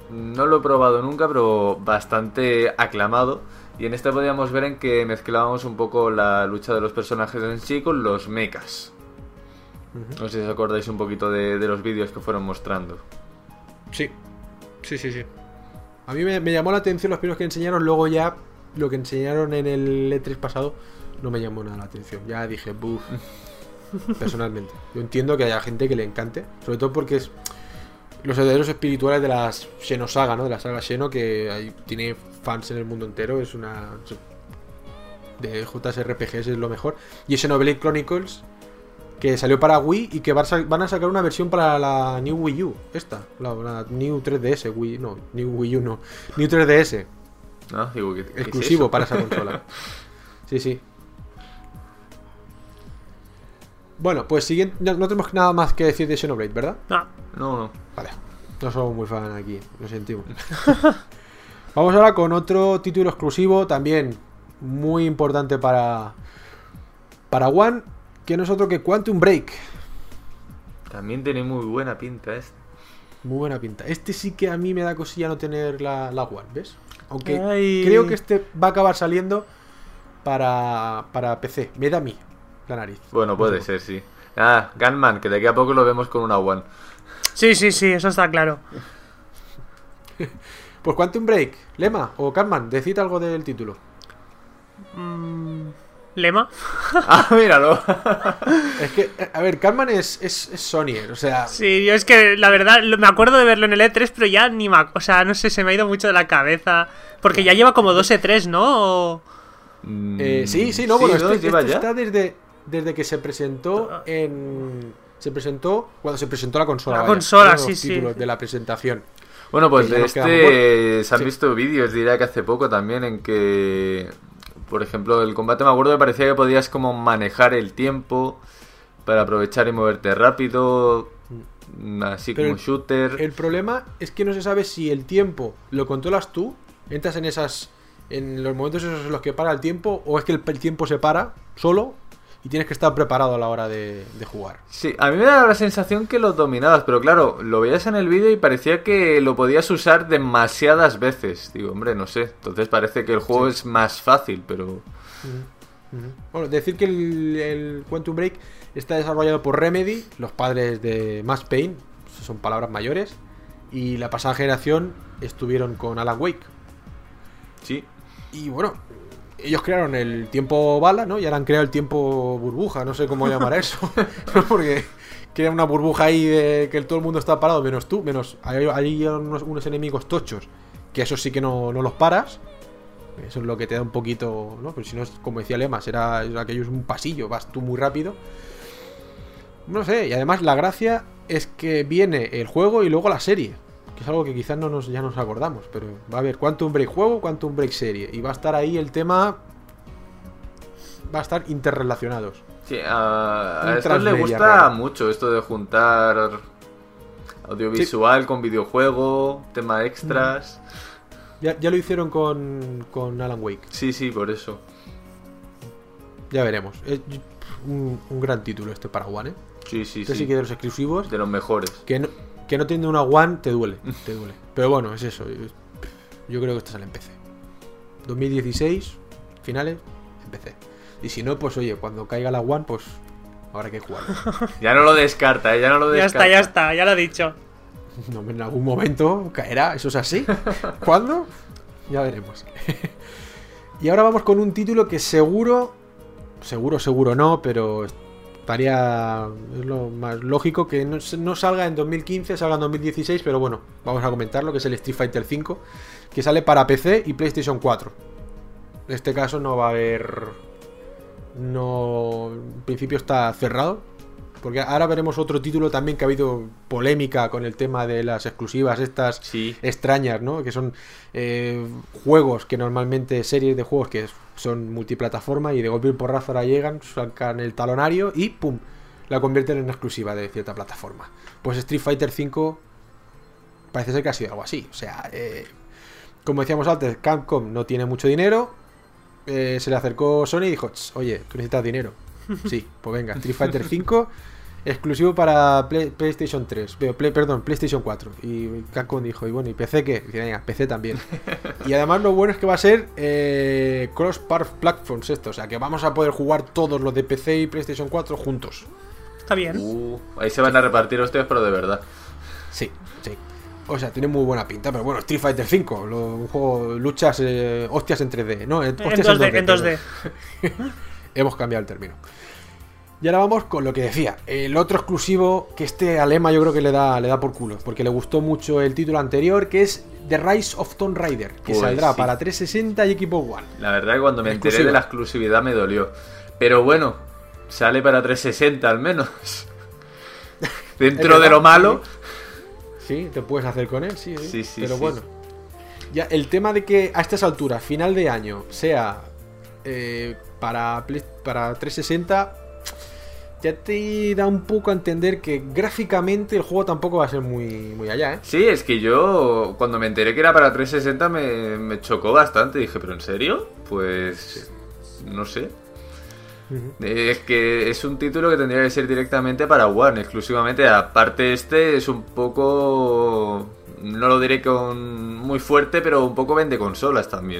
no lo he probado nunca, pero bastante aclamado. Y en este podíamos ver en que mezclábamos un poco la lucha de los personajes en sí con los mechas. Uh-huh. No sé si os acordáis un poquito de, de los vídeos que fueron mostrando. Sí, sí, sí, sí. A mí me, me llamó la atención los primeros que enseñaron, luego ya lo que enseñaron en el E tres pasado no me llamó nada la atención. Ya dije, buf, personalmente. Yo entiendo que haya gente que le encante, sobre todo porque es los herederos espirituales de la Xenosaga, ¿no? De la saga Xeno, que hay, tiene fans en el mundo entero, es una... de J S R P Gs es lo mejor. Y Xenoblade Chronicles, que salió para Wii y que van a sacar una versión para la New Wii U. Esta, la, la New tres D S, Wii, no, New Wii U no, New tres D S. No, digo, ¿qué, qué exclusivo es para esa consola. Sí, sí. Bueno, pues siguiente, no, no tenemos nada más que decir de Xenoblade, ¿verdad? No. No, no. Vale, no somos muy fan aquí, lo sentimos. Vamos ahora con otro título exclusivo, también muy importante para para One, que no es otro que Quantum Break. También tiene muy buena pinta este. Muy buena pinta. Este sí que a mí me da cosilla no tener la, la One, ¿ves? Aunque Ay. creo que este va a acabar saliendo para, para P C. Me da a mí la nariz. Bueno, puede no ser, sí. Ah, Gunman, que de aquí a poco lo vemos con una One. Sí, sí, sí, eso está claro. Pues Quantum Break, Lema o Catman, decid algo del título. Mm, ¿Lema? Ah, míralo. Es que, a ver, Catman es, es, es Sonyer, o sea... Sí, yo es que la verdad lo- me acuerdo de verlo en el E tres, pero ya ni me... ac- O sea, no sé, se me ha ido mucho de la cabeza. Porque ya lleva como dos E tres, ¿no? O- Eh, sí, sí, no, bueno, ¿no? este, ¿Lleva este ya? está desde, desde que se presentó en... Se presentó cuando se presentó la consola. La vaya. consola, Uno de sí, los sí. títulos de la presentación. Bueno, pues que ya de nos quedamos este se han Sí. visto vídeos, diría que hace poco también, en que, por ejemplo, el combate me acuerdo que parecía que podías como manejar el tiempo para aprovechar y moverte rápido, así Pero como el- shooter. El problema es que no se sabe si el tiempo lo controlas tú, entras en esas... En los momentos esos en los que para el tiempo, o es que el, el tiempo se para solo y tienes que estar preparado a la hora de, de jugar. Sí, a mí me da la sensación que lo dominabas, pero claro, lo veías en el vídeo y parecía que lo podías usar demasiadas veces. Digo, hombre, no sé, entonces parece que el juego Sí. es más fácil, pero... Ujú, ujú. Bueno, decir que el, el Quantum Break está desarrollado por Remedy, los padres de Max Payne, son palabras mayores, y la pasada generación estuvieron con Alan Wake. Sí. Y bueno, ellos crearon el tiempo bala, ¿no? Y ahora han creado el tiempo burbuja, no sé cómo llamar eso. Porque crea una burbuja ahí de que todo el mundo está parado, menos tú, menos hay, hay unos, unos enemigos tochos, que eso sí que no, no los paras. Eso es lo que te da un poquito, ¿no? Pero si no, es como decía Lema, será aquello es un pasillo, vas tú muy rápido. No sé, y además la gracia es que viene el juego y luego la serie. Que es algo que quizás no nos, ya nos acordamos, pero va a haber Quantum Break juego, Quantum Break serie. Y va a estar ahí el tema... Va a estar interrelacionados. Sí, a, Un a estos les transmedia gusta raro. mucho esto de juntar audiovisual con videojuego, tema extras. Ya, ya lo hicieron con, con Alan Wake. Sí, sí, por eso. Ya veremos. Es un, un gran título este para One, ¿eh? Sí, sí, Este sí. sí que de los exclusivos. De los mejores. Que no, que no teniendo una One te duele. Te duele. Pero bueno, es eso. Yo, yo creo que este sale en P C. dos mil dieciséis, finales, en P C. Y si no, pues oye, cuando caiga la One, pues habrá que jugar. Ya no lo descarta, ¿eh? Ya no lo Ya descarta. está, ya está, ya lo he dicho. No, en algún momento caerá, eso es así. ¿Cuándo? Ya veremos. Y ahora vamos con un título que seguro, seguro, seguro no, pero estaría, es lo más lógico que no, no salga en dos mil quince, salga en dos mil dieciséis, pero bueno, vamos a comentarlo, que es el Street Fighter cinco, que sale para P C y PlayStation cuatro. En este caso no va a haber, no, en principio está cerrado. Porque ahora veremos otro título también que ha habido polémica con el tema de las exclusivas estas Sí. extrañas, ¿no? Que son eh, juegos que normalmente, series de juegos que son multiplataforma y de golpe y porrazo ahora llegan, sacan el talonario y ¡pum! La convierten en una exclusiva de cierta plataforma. Pues Street Fighter cinco parece ser que ha sido algo así. O sea, eh, como decíamos antes, Capcom no tiene mucho dinero. Eh, se le acercó Sony y dijo, oye, tú necesitas dinero. Sí, pues venga, Street Fighter cinco exclusivo para Play- PlayStation tres, Play- Play- perdón, PlayStation cuatro. Y Capcom dijo, y bueno, ¿y P C qué? Y dice, venga, P C también. Y además lo bueno es que va a ser eh, cross platforms esto, o sea que vamos a poder jugar todos los de P C y PlayStation cuatro juntos. Está bien. Uh, ahí se van a repartir hostias, pero de verdad. Sí, sí. O sea, tiene muy buena pinta, pero bueno, Street Fighter cinco, lo, un juego luchas, eh, hostias en tres D, ¿no? En Hostias dos D, en dos D. perdón. Hemos cambiado el término. Y ahora vamos con lo que decía. El otro exclusivo que este a Lema yo creo que le da, le da por culo, porque le gustó mucho el título anterior, que es The Rise of Tomb Raider, que Pues saldrá sí. para trescientos sesenta y Xbox One. La verdad que cuando me enteré Exclusiva. de la exclusividad me dolió. Pero bueno, sale para trescientos sesenta al menos. Dentro Es de lo verdad, malo. Sí, te puedes hacer con él, sí. ¿eh? Sí, sí, Pero sí. bueno. Ya, el tema de que a estas alturas, final de año, sea eh, para, Play- para trescientos sesenta, ya te da un poco a entender que gráficamente el juego tampoco va a ser muy, muy allá, ¿eh? Sí, es que yo cuando me enteré que era para trescientos sesenta me, me chocó bastante. Dije, ¿pero en serio? Pues no sé. Ujú. Es que es un título que tendría que ser directamente para One, exclusivamente. Aparte este es un poco... No lo diré con muy fuerte, pero un poco vende consolas también.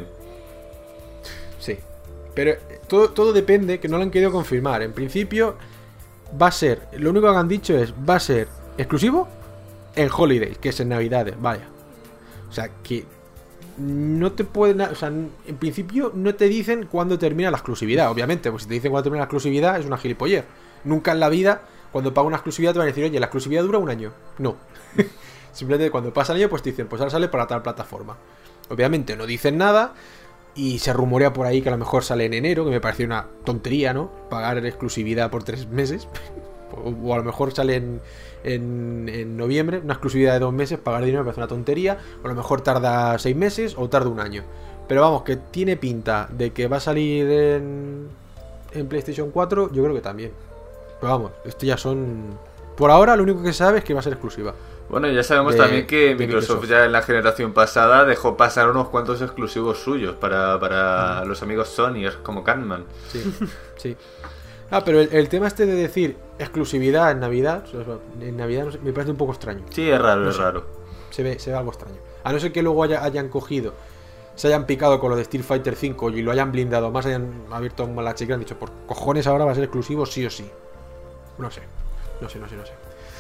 Sí. Pero todo, todo depende, que no lo han querido confirmar. En principio va a ser, lo único que han dicho es, va a ser exclusivo en Holiday, que es en Navidades, vaya. O sea, que no te pueden... O sea, en principio no te dicen cuándo termina la exclusividad, obviamente. Pues si te dicen cuándo termina la exclusividad es una gilipollez. Nunca en la vida, cuando pagas una exclusividad te van a decir, oye, la exclusividad dura un año. No. Simplemente cuando pasa el año pues te dicen, pues ahora sale para tal plataforma. Obviamente no dicen nada y se rumorea por ahí que a lo mejor sale en enero, que me parece una tontería, ¿no? Pagar exclusividad por tres meses. O, o a lo mejor sale en, en, en noviembre, una exclusividad de dos meses, pagar dinero me parece una tontería. O a lo mejor tarda seis meses o tarda un año. Pero vamos, que tiene pinta de que va a salir en, en PlayStation cuatro, yo creo que también. Pero vamos, esto ya son... Por ahora lo único que se sabe es que va a ser exclusiva. Bueno, ya sabemos De- también que de Microsoft, Microsoft. ya en la generación pasada dejó pasar unos cuantos exclusivos suyos para, para los amigos Sony, como Catman. Sí, sí. Ah, pero el, el tema este de decir exclusividad en Navidad, o sea, en Navidad no sé, me parece un poco extraño. Sí, es raro, No es sé. raro. Se ve, se ve algo extraño. A no ser que luego haya- hayan cogido, se hayan picado con lo de Street Fighter cinco y lo hayan blindado más, hayan abierto más la chica y han dicho, por cojones ahora va a ser exclusivo sí o sí. No sé, no sé, no sé, no sé.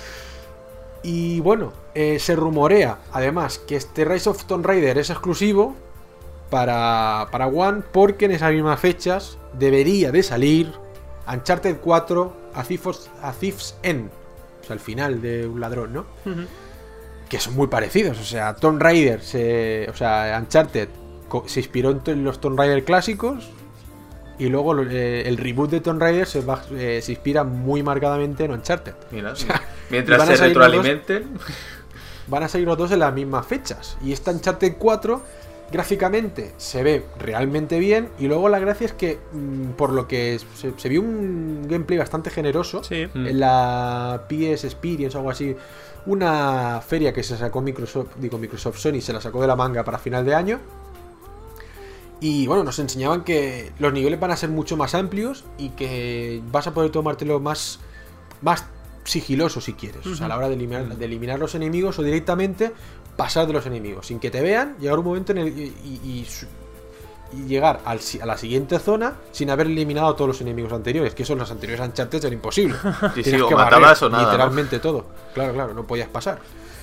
Y bueno, eh, se rumorea además que este Rise of Tomb Raider es exclusivo para, para One, porque en esas mismas fechas debería de salir Uncharted cuatro a Thief's, a Thief's End, o sea, el final de un ladrón, ¿no? Ujú. Que son muy parecidos, o sea, Tomb Raider, se, o sea, Uncharted co- se inspiró en to- en los Tomb Raider clásicos y luego lo- eh, el reboot de Tomb Raider se, va- eh, se inspira muy marcadamente en Uncharted. Mira, sea, mientras van a se salir los dos- retroalimenten. Van a salir los dos en las mismas fechas. Y esta Uncharted cuatro gráficamente se ve realmente bien. Y luego la gracia es que, mm, por lo que se, se vio un gameplay bastante generoso Sí. Mm. en la P S Experience o algo así, una feria que se sacó Microsoft, digo Microsoft Sony, se la sacó de la manga para final de año. Y bueno, nos enseñaban que los niveles van a ser mucho más amplios y que vas a poder tomártelo más, más sigiloso si quieres. O sea, a la hora de eliminar, de eliminar los enemigos o directamente pasar de los enemigos. Sin que te vean, llegar un momento en el, y, y- y su- y llegar al si- a la siguiente zona sin haber eliminado a todos los enemigos anteriores. Que eso en los anteriores Uncharted era imposible. Sí, sí, Tienes o que matabas barrer o nada, ¿no? literalmente todo. Claro, claro, no podías pasar.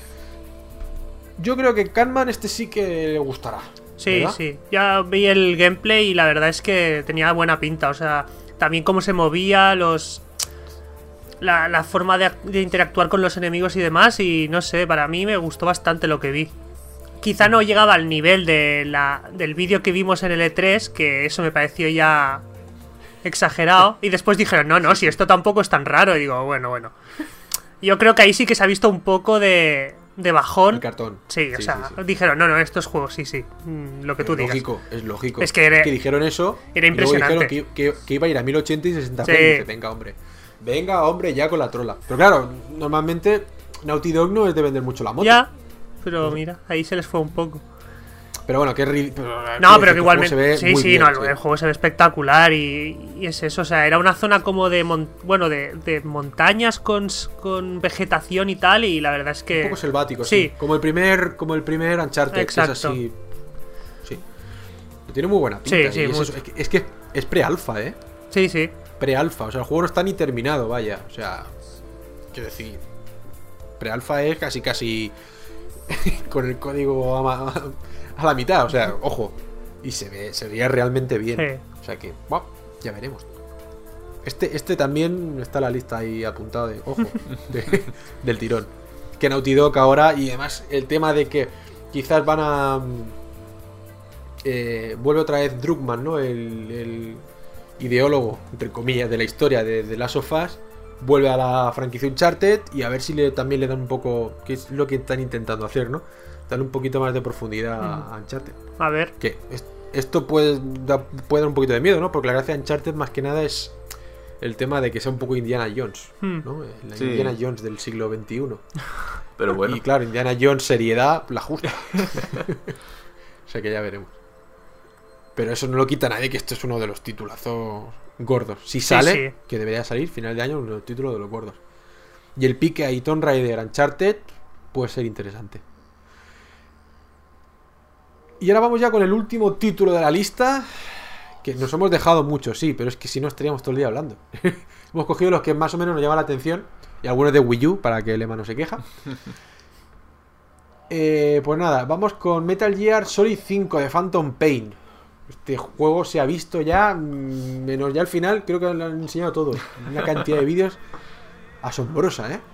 Yo creo que Catman este sí que le gustará. Sí, ¿verdad? sí. Ya vi el gameplay y la verdad es que tenía buena pinta. O sea, también cómo se movía, los. La, la forma de, de interactuar con los enemigos y demás. Y no sé, para mí me gustó bastante lo que vi. Quizá no llegaba al nivel de la, del vídeo que vimos en el E tres, que eso me pareció ya exagerado. Y después dijeron, no, no, si esto tampoco es tan raro. Y digo, bueno, bueno. Yo creo que ahí sí que se ha visto un poco de, de bajón. El cartón. Sí, o sea, sí, sí. dijeron, no, no, estos juegos, sí, sí. mm, Lo que tú Es digas. lógico, es lógico. Es que era- que dijeron eso. era y luego impresionante. dijeron que, que- que iba a ir a mil ochenta y sesenta Sí. frames. Y dice, venga, hombre. Venga, hombre, ya con la trola. Pero claro, normalmente Naughty Dog no es de vender mucho la moto. Ya, pero mira, ahí se les fue un poco. Pero bueno, que ri- No, pero que igualmente. se ve Sí, muy sí, bien, no, el, sí. el juego se ve espectacular y, y es eso. O sea, era una zona como de. Mon- bueno, de, de montañas con, s- con vegetación y tal. Y la verdad es que. Un poco selvático, sí. Sí. Como el primer, como el primer Uncharted, que Exacto. es así. Sí. Tiene muy buena pinta. Sí, sí, y es, muy- eso, es que es, que es pre-alfa, ¿eh? Sí, sí. Pre-alfa. O sea, el juego no está ni terminado, vaya. O sea, quiero decir. Pre-alfa es casi, casi. con el código a, ma- a la mitad. O sea, ojo. Y se ve, se veía realmente bien. Sí. O sea que, bueno, ya veremos. Este, este también está en la lista ahí apuntado de, ojo, de- del tirón. Que Naughty Dog ahora, y además el tema de que quizás van a... eh, vuelve otra vez Druckmann, ¿no? El, el ideólogo, entre comillas, de la historia de, de Last of Us. Vuelve a la franquicia Uncharted y a ver si le, también le dan un poco... Que es lo que están intentando hacer, ¿no? Darle un poquito más de profundidad a Uncharted. A ver. Que es- esto puede, da- puede dar un poquito de miedo, ¿no? Porque la gracia de Uncharted más que nada es el tema de que sea un poco Indiana Jones, Hmm. ¿no? La Sí. Indiana Jones del siglo veintiuno. Pero bueno. Y claro, Indiana Jones seriedad, la justa. O sea que ya veremos. Pero eso no lo quita a nadie, que esto es uno de los titulazos gordos. Si sale, sí. que debería salir final de año, uno de los títulos de los gordos. Y el pique a Tomb Raider Uncharted puede ser interesante. Y ahora vamos ya con el último título de la lista. Que nos hemos dejado mucho, sí, pero es que si no estaríamos todo el día hablando. Hemos cogido los que más o menos nos llaman la atención. Y algunos de Wii U, para que el Ema no se queja. Eh, pues nada, vamos con Metal Gear Solid cinco de Phantom Pain. Este juego se ha visto ya, mm, menos ya al final, creo que lo han enseñado todo. Una cantidad de vídeos asombrosa, ¿eh?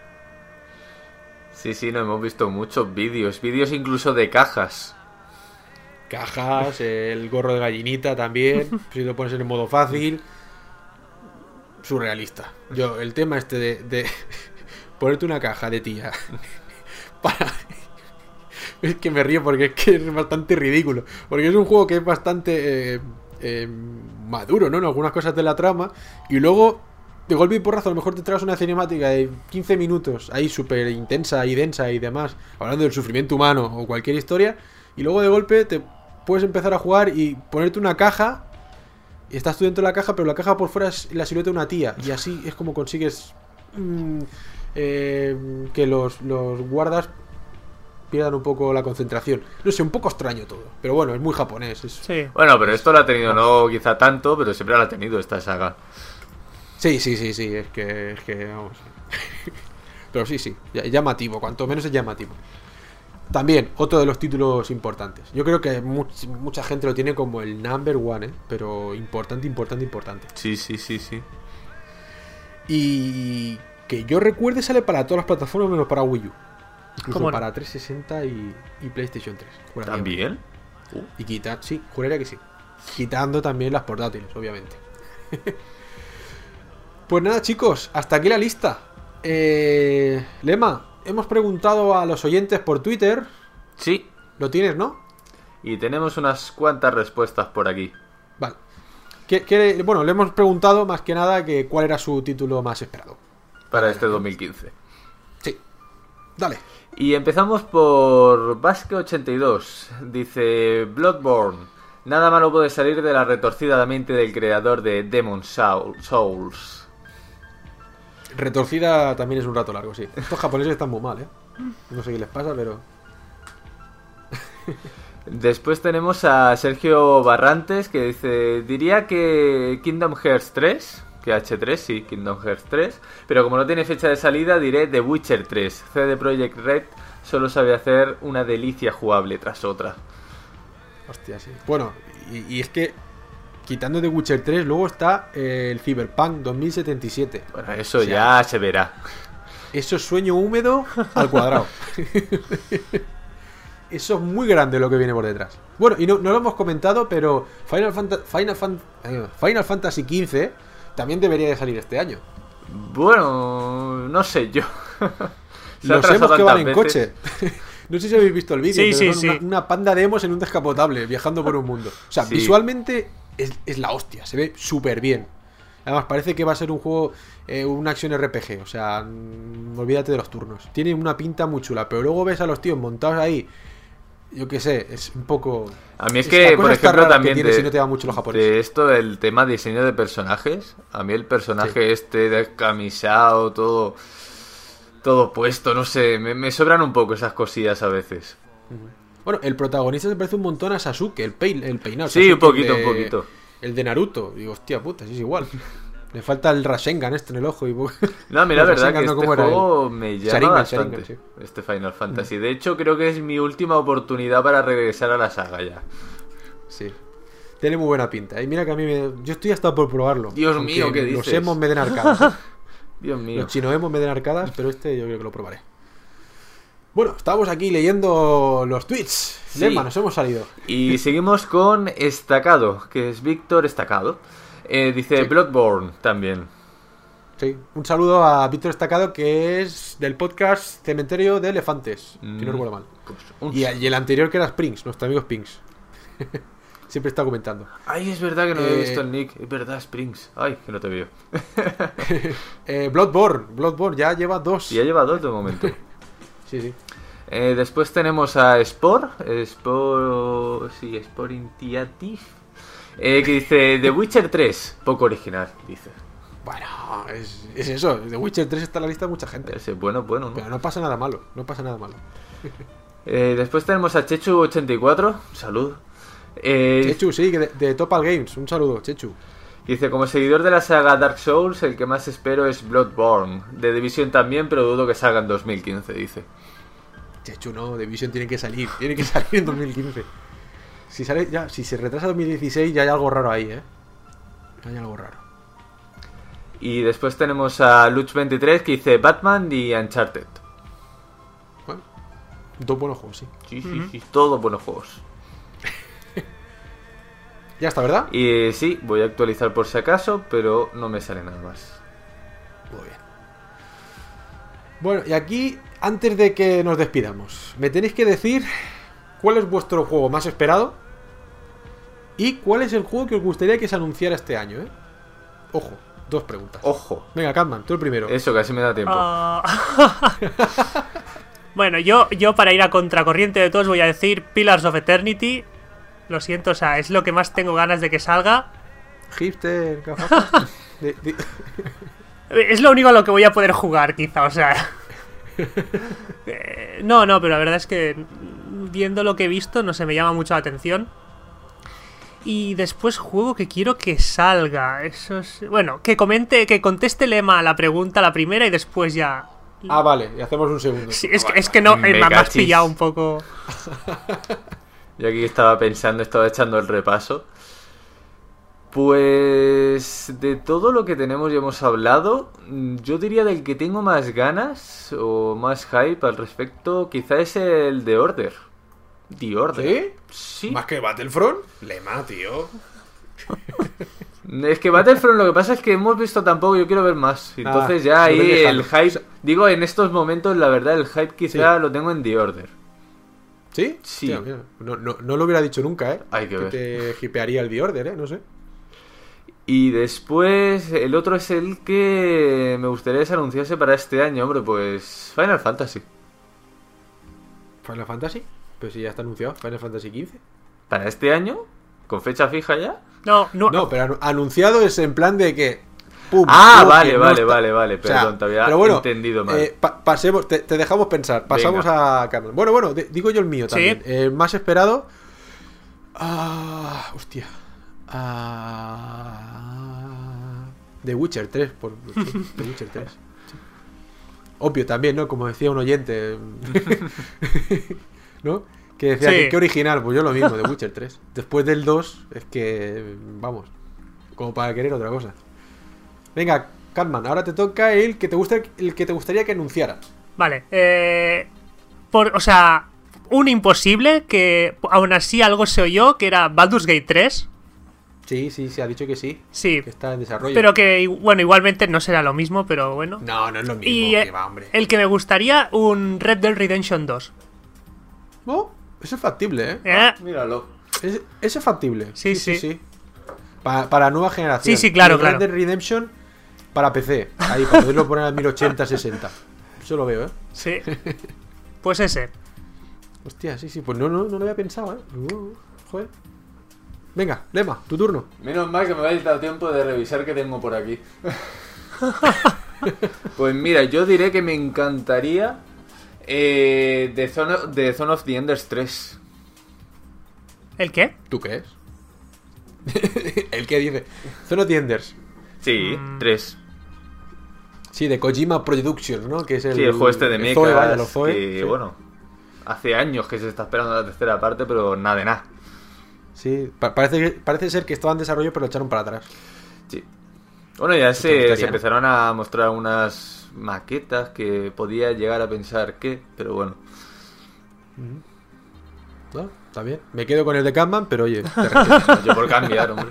Sí, sí, no hemos visto muchos vídeos. Vídeos incluso de cajas. Cajas, el gorro de gallinita también. Si lo pones en el modo fácil. Surrealista. Yo, el tema este de, de ponerte una caja de tía para... Es que me río porque es que es bastante ridículo. Porque es un juego que es bastante eh, eh, maduro, ¿no? En algunas cosas de la trama. Y luego, de golpe y porrazo, a lo mejor te traes una cinemática de quince minutos ahí súper intensa y densa y demás, hablando del sufrimiento humano o cualquier historia. Y luego de golpe te puedes empezar a jugar y ponerte una caja. Y estás tú dentro de la caja, pero la caja por fuera es la silueta de una tía. Y así es como consigues mm, eh, que los, los guardas pierdan un poco la concentración. No sé, un poco extraño todo. Pero bueno, es muy japonés. Es... Sí. Bueno, pero esto lo ha tenido no quizá tanto, pero siempre lo ha tenido esta saga. Sí, sí, sí, sí. Es que, es que vamos. Pero sí, sí. Llamativo. Cuanto menos es llamativo. También, otro de los títulos importantes. Yo creo que much, mucha gente lo tiene como el number one, ¿eh? Pero importante, importante, importante. Sí, sí, sí, sí. Y que yo recuerde sale para todas las plataformas menos para Wii U. Incluso ¿Cómo no? para trescientos sesenta y, y PlayStation tres. Juraría. ¿También? Y quita, sí, juraría que sí. Quitando también las portátiles, obviamente. Pues nada, chicos, hasta aquí la lista. Eh, Lema, hemos preguntado a los oyentes por Twitter. Sí. ¿Lo tienes, no? Y tenemos unas cuantas respuestas por aquí. Vale. ¿Qué- qué- bueno, le hemos preguntado más que nada que cuál era su título más esperado. Para este dos mil quince. Sí. Dale. Y empezamos por Basque ochenta y dos. Dice Bloodborne. Nada malo puede salir de la retorcida mente del creador de Demon Soul- Souls. Retorcida también es un rato largo, sí. Estos japoneses están muy mal, ¿eh? No sé qué les pasa, pero... Después tenemos a Sergio Barrantes que dice, diría que Kingdom Hearts tres, que H tres, sí, Kingdom Hearts tres, pero como no tiene fecha de salida diré The Witcher tres. C D Projekt Red solo sabe hacer una delicia jugable tras otra. Hostia, sí. Bueno, y, y es que quitando The Witcher tres, luego está eh, el Cyberpunk dos mil setenta y siete. Bueno, eso O sea, ya se verá. Eso es sueño húmedo al cuadrado. Eso es muy grande lo que viene por detrás. Bueno, y no, no lo hemos comentado, pero Final, Fanta- Final, Fan- eh, Final Fantasy quince también debería de salir este año. Bueno, no sé yo. Se ha Los atrasado emos que van en tantas veces. coche. No sé si habéis visto el vídeo, Sí, pero sí, son sí. Una, una panda de emos en un descapotable viajando por un mundo. O sea, Sí. visualmente es, es la hostia, se ve súper bien. Además, parece que va a ser un juego, eh, una acción R P G. O sea, mm, olvídate de los turnos. Tiene una pinta muy chula, pero luego ves a los tíos montados ahí, yo qué sé, es un poco... A mí es es que, la por cosa está ejemplo, rara que también tiene de, si no te va mucho los japoneses. de esto, el tema diseño de personajes, a mí el personaje Sí. este descamisado, todo todo puesto, no sé, me, me sobran un poco esas cosillas a veces. Bueno, el protagonista se parece un montón a Sasuke, el, pein, el peinado. Sí, un Sasuke, poquito, el de- un poquito. El de Naruto. Digo, hostia puta, sí es igual. Le falta el Rasengan este en el ojo. Y... No, a mí la No, verdad Rasengan que no, este ¿cómo era juego me llama Sharingan, bastante, Sharingan, este Final Fantasy. De hecho, creo que es mi última oportunidad para regresar a la saga ya. Sí. Tiene muy buena pinta. Y mira que a mí me... Yo estoy hasta por probarlo. Dios Aunque mío, ¿qué Los dices? emos me den arcadas. ¿eh? Dios mío. Los chinoemos me den arcadas, pero este yo creo que lo probaré. Bueno, estamos aquí leyendo los tweets. Sí. Lemma, nos hemos salido. Y seguimos con Estacado, que es Víctor Estacado. Eh, dice Sí. Bloodborne también. Sí. Un saludo a Víctor Estacado, que es del podcast Cementerio de Elefantes, si Mm. no recuerdo mal. Pues un- Y, y el anterior que era Springs, nuestro amigo Springs. Siempre está comentando. Ay, es verdad que no he Eh, visto el nick. Es verdad, Springs. Ay, que no te veo. Eh, Bloodborne, Bloodborne ya lleva dos. Y ya lleva dos de momento. Sí, sí. Eh, después tenemos a Spore. Spore... Sí, Spore Initiative. Eh, que dice The Witcher tres. Poco original, dice. Bueno, es, es eso. The Witcher tres está en la lista de mucha gente. Ese, bueno, bueno, ¿no? Pero no pasa nada malo, no pasa nada malo. Eh, después tenemos a Chechu ochenta y cuatro. Salud. Eh, Chechu, sí, que de, de Topal Games. Un saludo, Chechu. Dice, como seguidor de la saga Dark Souls, el que más espero es Bloodborne. De Division también, pero dudo que salga en dos mil quince, dice. Chechu, no, Division tiene que salir. Tiene que salir en dos mil quince. Si sale ya, si se retrasa dos mil dieciséis, ya hay algo raro ahí, ¿eh? Hay algo raro. Y después tenemos a Luch veintitrés que dice Batman y Uncharted. Bueno, dos buenos juegos, sí. Sí, sí, sí, todos buenos juegos. Ya está, ¿verdad? Y sí, voy a actualizar por si acaso, pero no me sale nada más. Muy bien. Bueno, y aquí, antes de que nos despidamos, me tenéis que decir cuál es vuestro juego más esperado y cuál es el juego que os gustaría que se anunciara este año, ¿eh? Ojo, dos preguntas. Ojo, Venga, Catman, tú el primero. eso casi me da tiempo. Ah. Bueno, yo, yo para ir a contracorriente de todos voy a decir Pillars of Eternity. Lo siento, o sea, es lo que más tengo ganas de que salga. Hipster, gafas. De- de- Es lo único a lo que voy a poder jugar, quizá, o sea. Eh, no, no, pero la verdad es que viendo lo que he visto no se me llama mucho la atención. Y después juego que quiero que salga. Eso es... Bueno, que comente, que conteste Lema la pregunta, la primera, y después ya. Ah, vale, y hacemos un segundo. Sí, es, que, es que no, eh, Me me, me has cachis. pillado un poco. Yo aquí estaba pensando, estaba echando el repaso. Pues de todo lo que tenemos y hemos hablado, mm, yo diría del que tengo más ganas o más hype al respecto, quizá es el de Order. The Order. ¿Sí? Sí. ¿Más que Battlefront? Lema, tío. Es que Battlefront lo que pasa es que hemos visto tampoco, yo quiero ver más. Entonces Ah, ya no ahí me dejan. el hype, digo en estos momentos la verdad el hype quizá Sí. lo tengo en The Order. ¿Sí? Sí. Hostia, mira, no, no, no lo hubiera dicho nunca, ¿eh? Hay que ver. te hipearía el The Order, ¿eh? No sé. Y después el otro es el que me gustaría que se anunciase para este año, hombre, pues Final Fantasy. ¿Final Fantasy? Pues si ya está anunciado, Final Fantasy quince. ¿Para este año? ¿Con fecha fija ya? No, no. No, pero anu- anunciado es en plan de que... ¡Pum! Ah, juego vale, que no vale, está- vale, vale, O sea, perdón, te había pero bueno, entendido mal. eh, pa- pasemos, te, te dejamos pensar. Pasamos a Carmen. Bueno, bueno, de- digo yo el mío Sí. también. El más esperado... Ah, hostia. Ah, The Witcher tres. Por, sí, The Witcher tres. Sí. Obvio también, ¿no? Como decía un oyente. ¿No? Que decía Sí. que qué original. Pues yo lo mismo, The Witcher tres. Después del dos, es que... Vamos. Como para querer otra cosa. Venga, Catman, ahora te toca el que te gusta, el que te gustaría que anunciara. Vale, eh. Por, o sea, un imposible que aún así algo se oyó, que era Baldur's Gate tres. Sí, sí, se ha dicho que sí. Sí, Que está en desarrollo. pero que, bueno, igualmente no será lo mismo, pero bueno. No, no es lo mismo. Y eh, que va, hombre. el que me gustaría, un Red Dead Redemption dos. Oh, eso es factible, ¿eh? Eh, Míralo. Es- eso es factible. Sí, sí. Pa- para nueva generación. Sí, sí, claro, Y Red claro. Dead Redemption para P C. Ahí, para poderlo poner a mil ochenta, sesenta. Eso lo veo, ¿eh? Sí. Pues ese. Hostia, sí, sí, pues no, no, no lo había pensado, ¿eh? Uh, joder. Venga, Lema, tu turno. Menos mal que me habéis dado tiempo de revisar qué tengo por aquí. Pues mira, yo diré que me encantaría eh, The, Zone of, The Zone of the Enders tres. ¿El qué? ¿Tú qué es? ¿El qué dice? Zone of the Enders. Sí, Mm. tres. Sí, de Kojima Productions, ¿no? Que es el, Sí, el juego este de el mechas, Zoe, vaya, los Zoe, que, sí. bueno, hace años que se está esperando la tercera parte, pero nada de nada. Sí, pa- parece, que- parece ser que estaba en desarrollo, pero lo echaron para atrás. Sí. Bueno, ya te se, gustaría, se ¿no? empezaron a mostrar unas maquetas que podía llegar a pensar que, pero bueno. ¿No? Está bien. Me quedo con el de Catman, pero oye, te respeto. Yo por cambiar, hombre.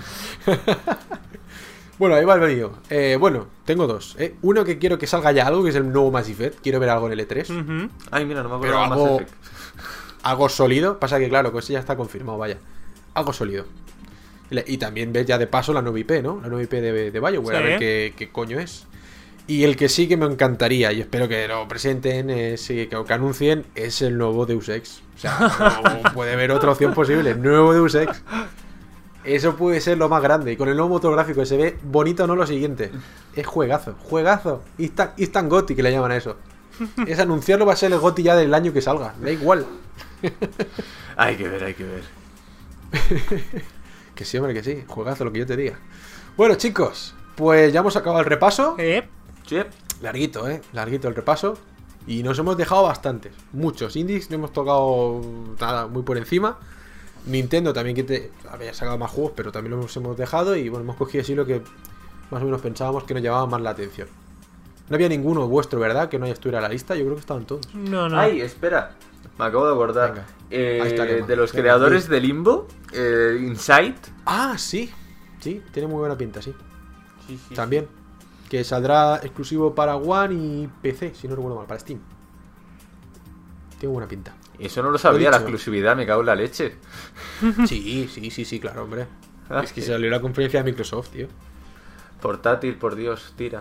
Bueno, ahí va el venido. Eh, bueno, tengo dos. ¿eh? Uno que quiero que salga ya algo, que es el nuevo Mass Effect. Quiero ver algo en el E tres. Ujú. Ay, mira, no me acuerdo Pero de Mass algo, Effect. algo sólido. Pasa que, claro, pues ya está confirmado, vaya. Algo sólido. Y, le- y también ves ya de paso la nueva I P, ¿no? La nueva I P de, de BioWare, a Sí. ver qué, qué coño es. Y el que sí que me encantaría, y espero que lo presenten, eh, sí, que, que anuncien, es el nuevo Deus Ex. O sea, no puede haber otra opción posible. Nuevo Deus Ex. Eso puede ser lo más grande. Y con el nuevo motor gráfico se ve bonito, no lo siguiente. Es juegazo, juegazo. Instant, Instant Gotti, que le llaman a eso. Es anunciarlo, va a ser el Gotti ya del año que salga. Da igual. Hay que ver, hay que ver. Que sí, hombre, que sí. Juegazo, lo que yo te diga. Bueno, chicos, pues ya hemos acabado el repaso. Eh, Sí. Larguito, ¿eh? Larguito el repaso. Y nos hemos dejado bastantes. Muchos indies. No hemos tocado nada muy por encima. Nintendo también que te había sacado más juegos, pero también los hemos dejado. Y bueno, hemos cogido así lo que más o menos pensábamos que nos llamaba más la atención. No había ninguno vuestro, ¿verdad? Que no haya estuviera en la lista. Yo creo que estaban todos. no, no. Ay, espera. Me acabo de acordar. Venga. Eh, Ahí está, Lema. de los Venga, creadores sí. de Limbo, eh, Insight. Ah, sí. Sí, tiene muy buena pinta, sí. Sí, sí. También. Que saldrá exclusivo para One y P C, si no recuerdo mal, para Steam. Tiene buena pinta. Eso no lo sabía, Lo he la dicho. exclusividad, me cago en la leche. Sí, sí, sí, sí, claro, hombre. Ah, Es que sí. salió la conferencia de Microsoft, tío. Portátil, por Dios, tira.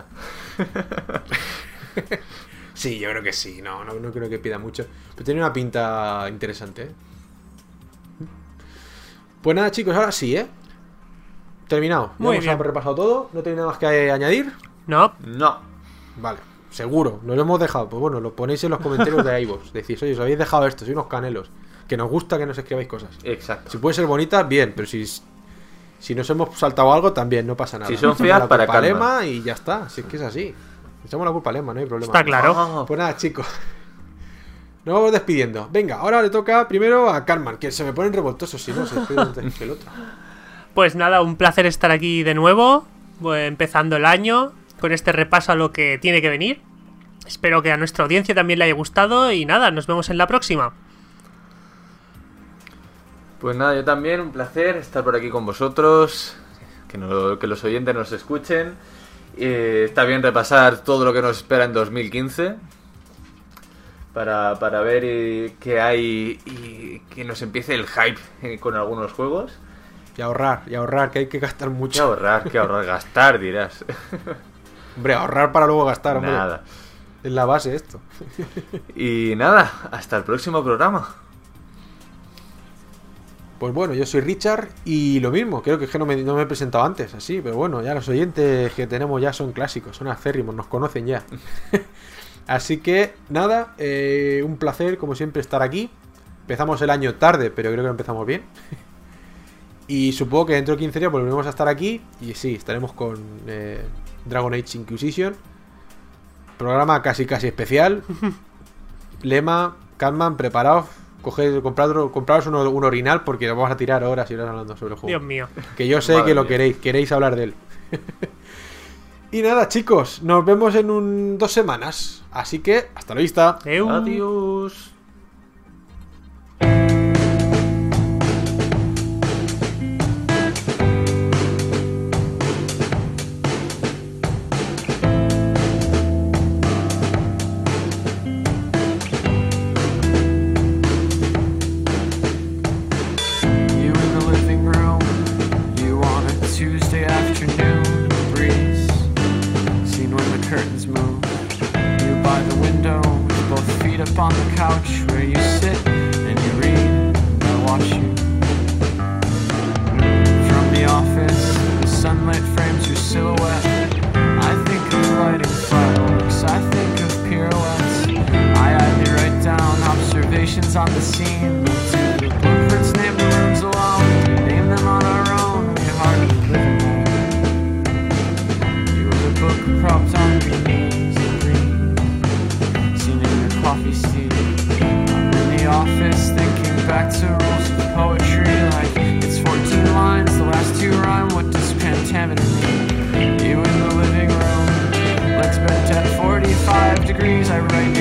Sí, yo creo que sí. No, no, no creo que pida mucho. Pero tiene una pinta interesante, ¿eh? Pues nada, chicos, ahora sí, ¿eh? Terminado. Ya Muy hemos bien. repasado todo. No tenéis nada más que añadir. No. No. Vale, seguro. Nos lo hemos dejado. Pues bueno, lo ponéis en los comentarios de iVoox. Decís, oye, os habéis dejado esto. Sois unos canelos. Que nos gusta que nos escribáis cosas. Exacto. Si puede ser bonita, bien. Pero si, si nos hemos saltado algo, también. No pasa nada. Si son Echamos feas, la para culpa a calma. Lema y ya está. Si es que es así. Echamos la culpa a Lema, no hay problema. Está claro. Ah, Pues nada, chicos. Nos vamos despidiendo. Venga, ahora le toca primero a Carman, que se me ponen revoltosos si no, se despide antes que el otro. Pues nada, un placer estar aquí de nuevo, pues, empezando el año, con este repaso a lo que tiene que venir. Espero que a nuestra audiencia también le haya gustado y nada, nos vemos en la próxima. Pues nada, yo también, un placer estar por aquí con vosotros. Que, no- que los oyentes nos escuchen. Eh, está bien repasar todo lo que nos espera en dos mil quince. Para, para ver eh, qué hay y que nos empiece el hype eh, con algunos juegos. Y ahorrar, y ahorrar, que hay que gastar Qué mucho. ahorrar, qué ahorrar, gastar, dirás. Hombre, ahorrar para luego gastar, hombre. Nada. Es la base esto. Y nada, hasta el próximo programa. Pues bueno, yo soy Richard y lo mismo, creo que es que no me, no me he presentado antes, así, pero bueno, ya los oyentes que tenemos ya son clásicos, son acérrimos, nos conocen ya. Así que nada, eh, un placer como siempre estar aquí. Empezamos el año tarde, pero creo que lo empezamos bien. Y supongo que dentro de quince días volveremos a estar aquí y sí, estaremos con eh, Dragon Age Inquisition. Programa casi casi especial. Lema, Catman, preparaos. Coged, comprad, compraros un, un orinal porque vamos a tirar horas y horas hablando sobre el juego. Dios mío. Que yo sé Madre que lo mía. queréis, queréis hablar de él. Y nada, chicos, nos vemos en un, dos semanas. Así que, hasta la vista. Eu. Adiós. You in the living room, you on a Tuesday afternoon breeze. Seen when the curtains move. You by the window, with both feet up on the couch where you sit propped on your knees and green, seen in your coffee seat. I'm in the office thinking back to rules of poetry, like it's fourteen lines, the last two rhyme, what does pentameter mean? You in the living room, legs bent at forty-five degrees, I write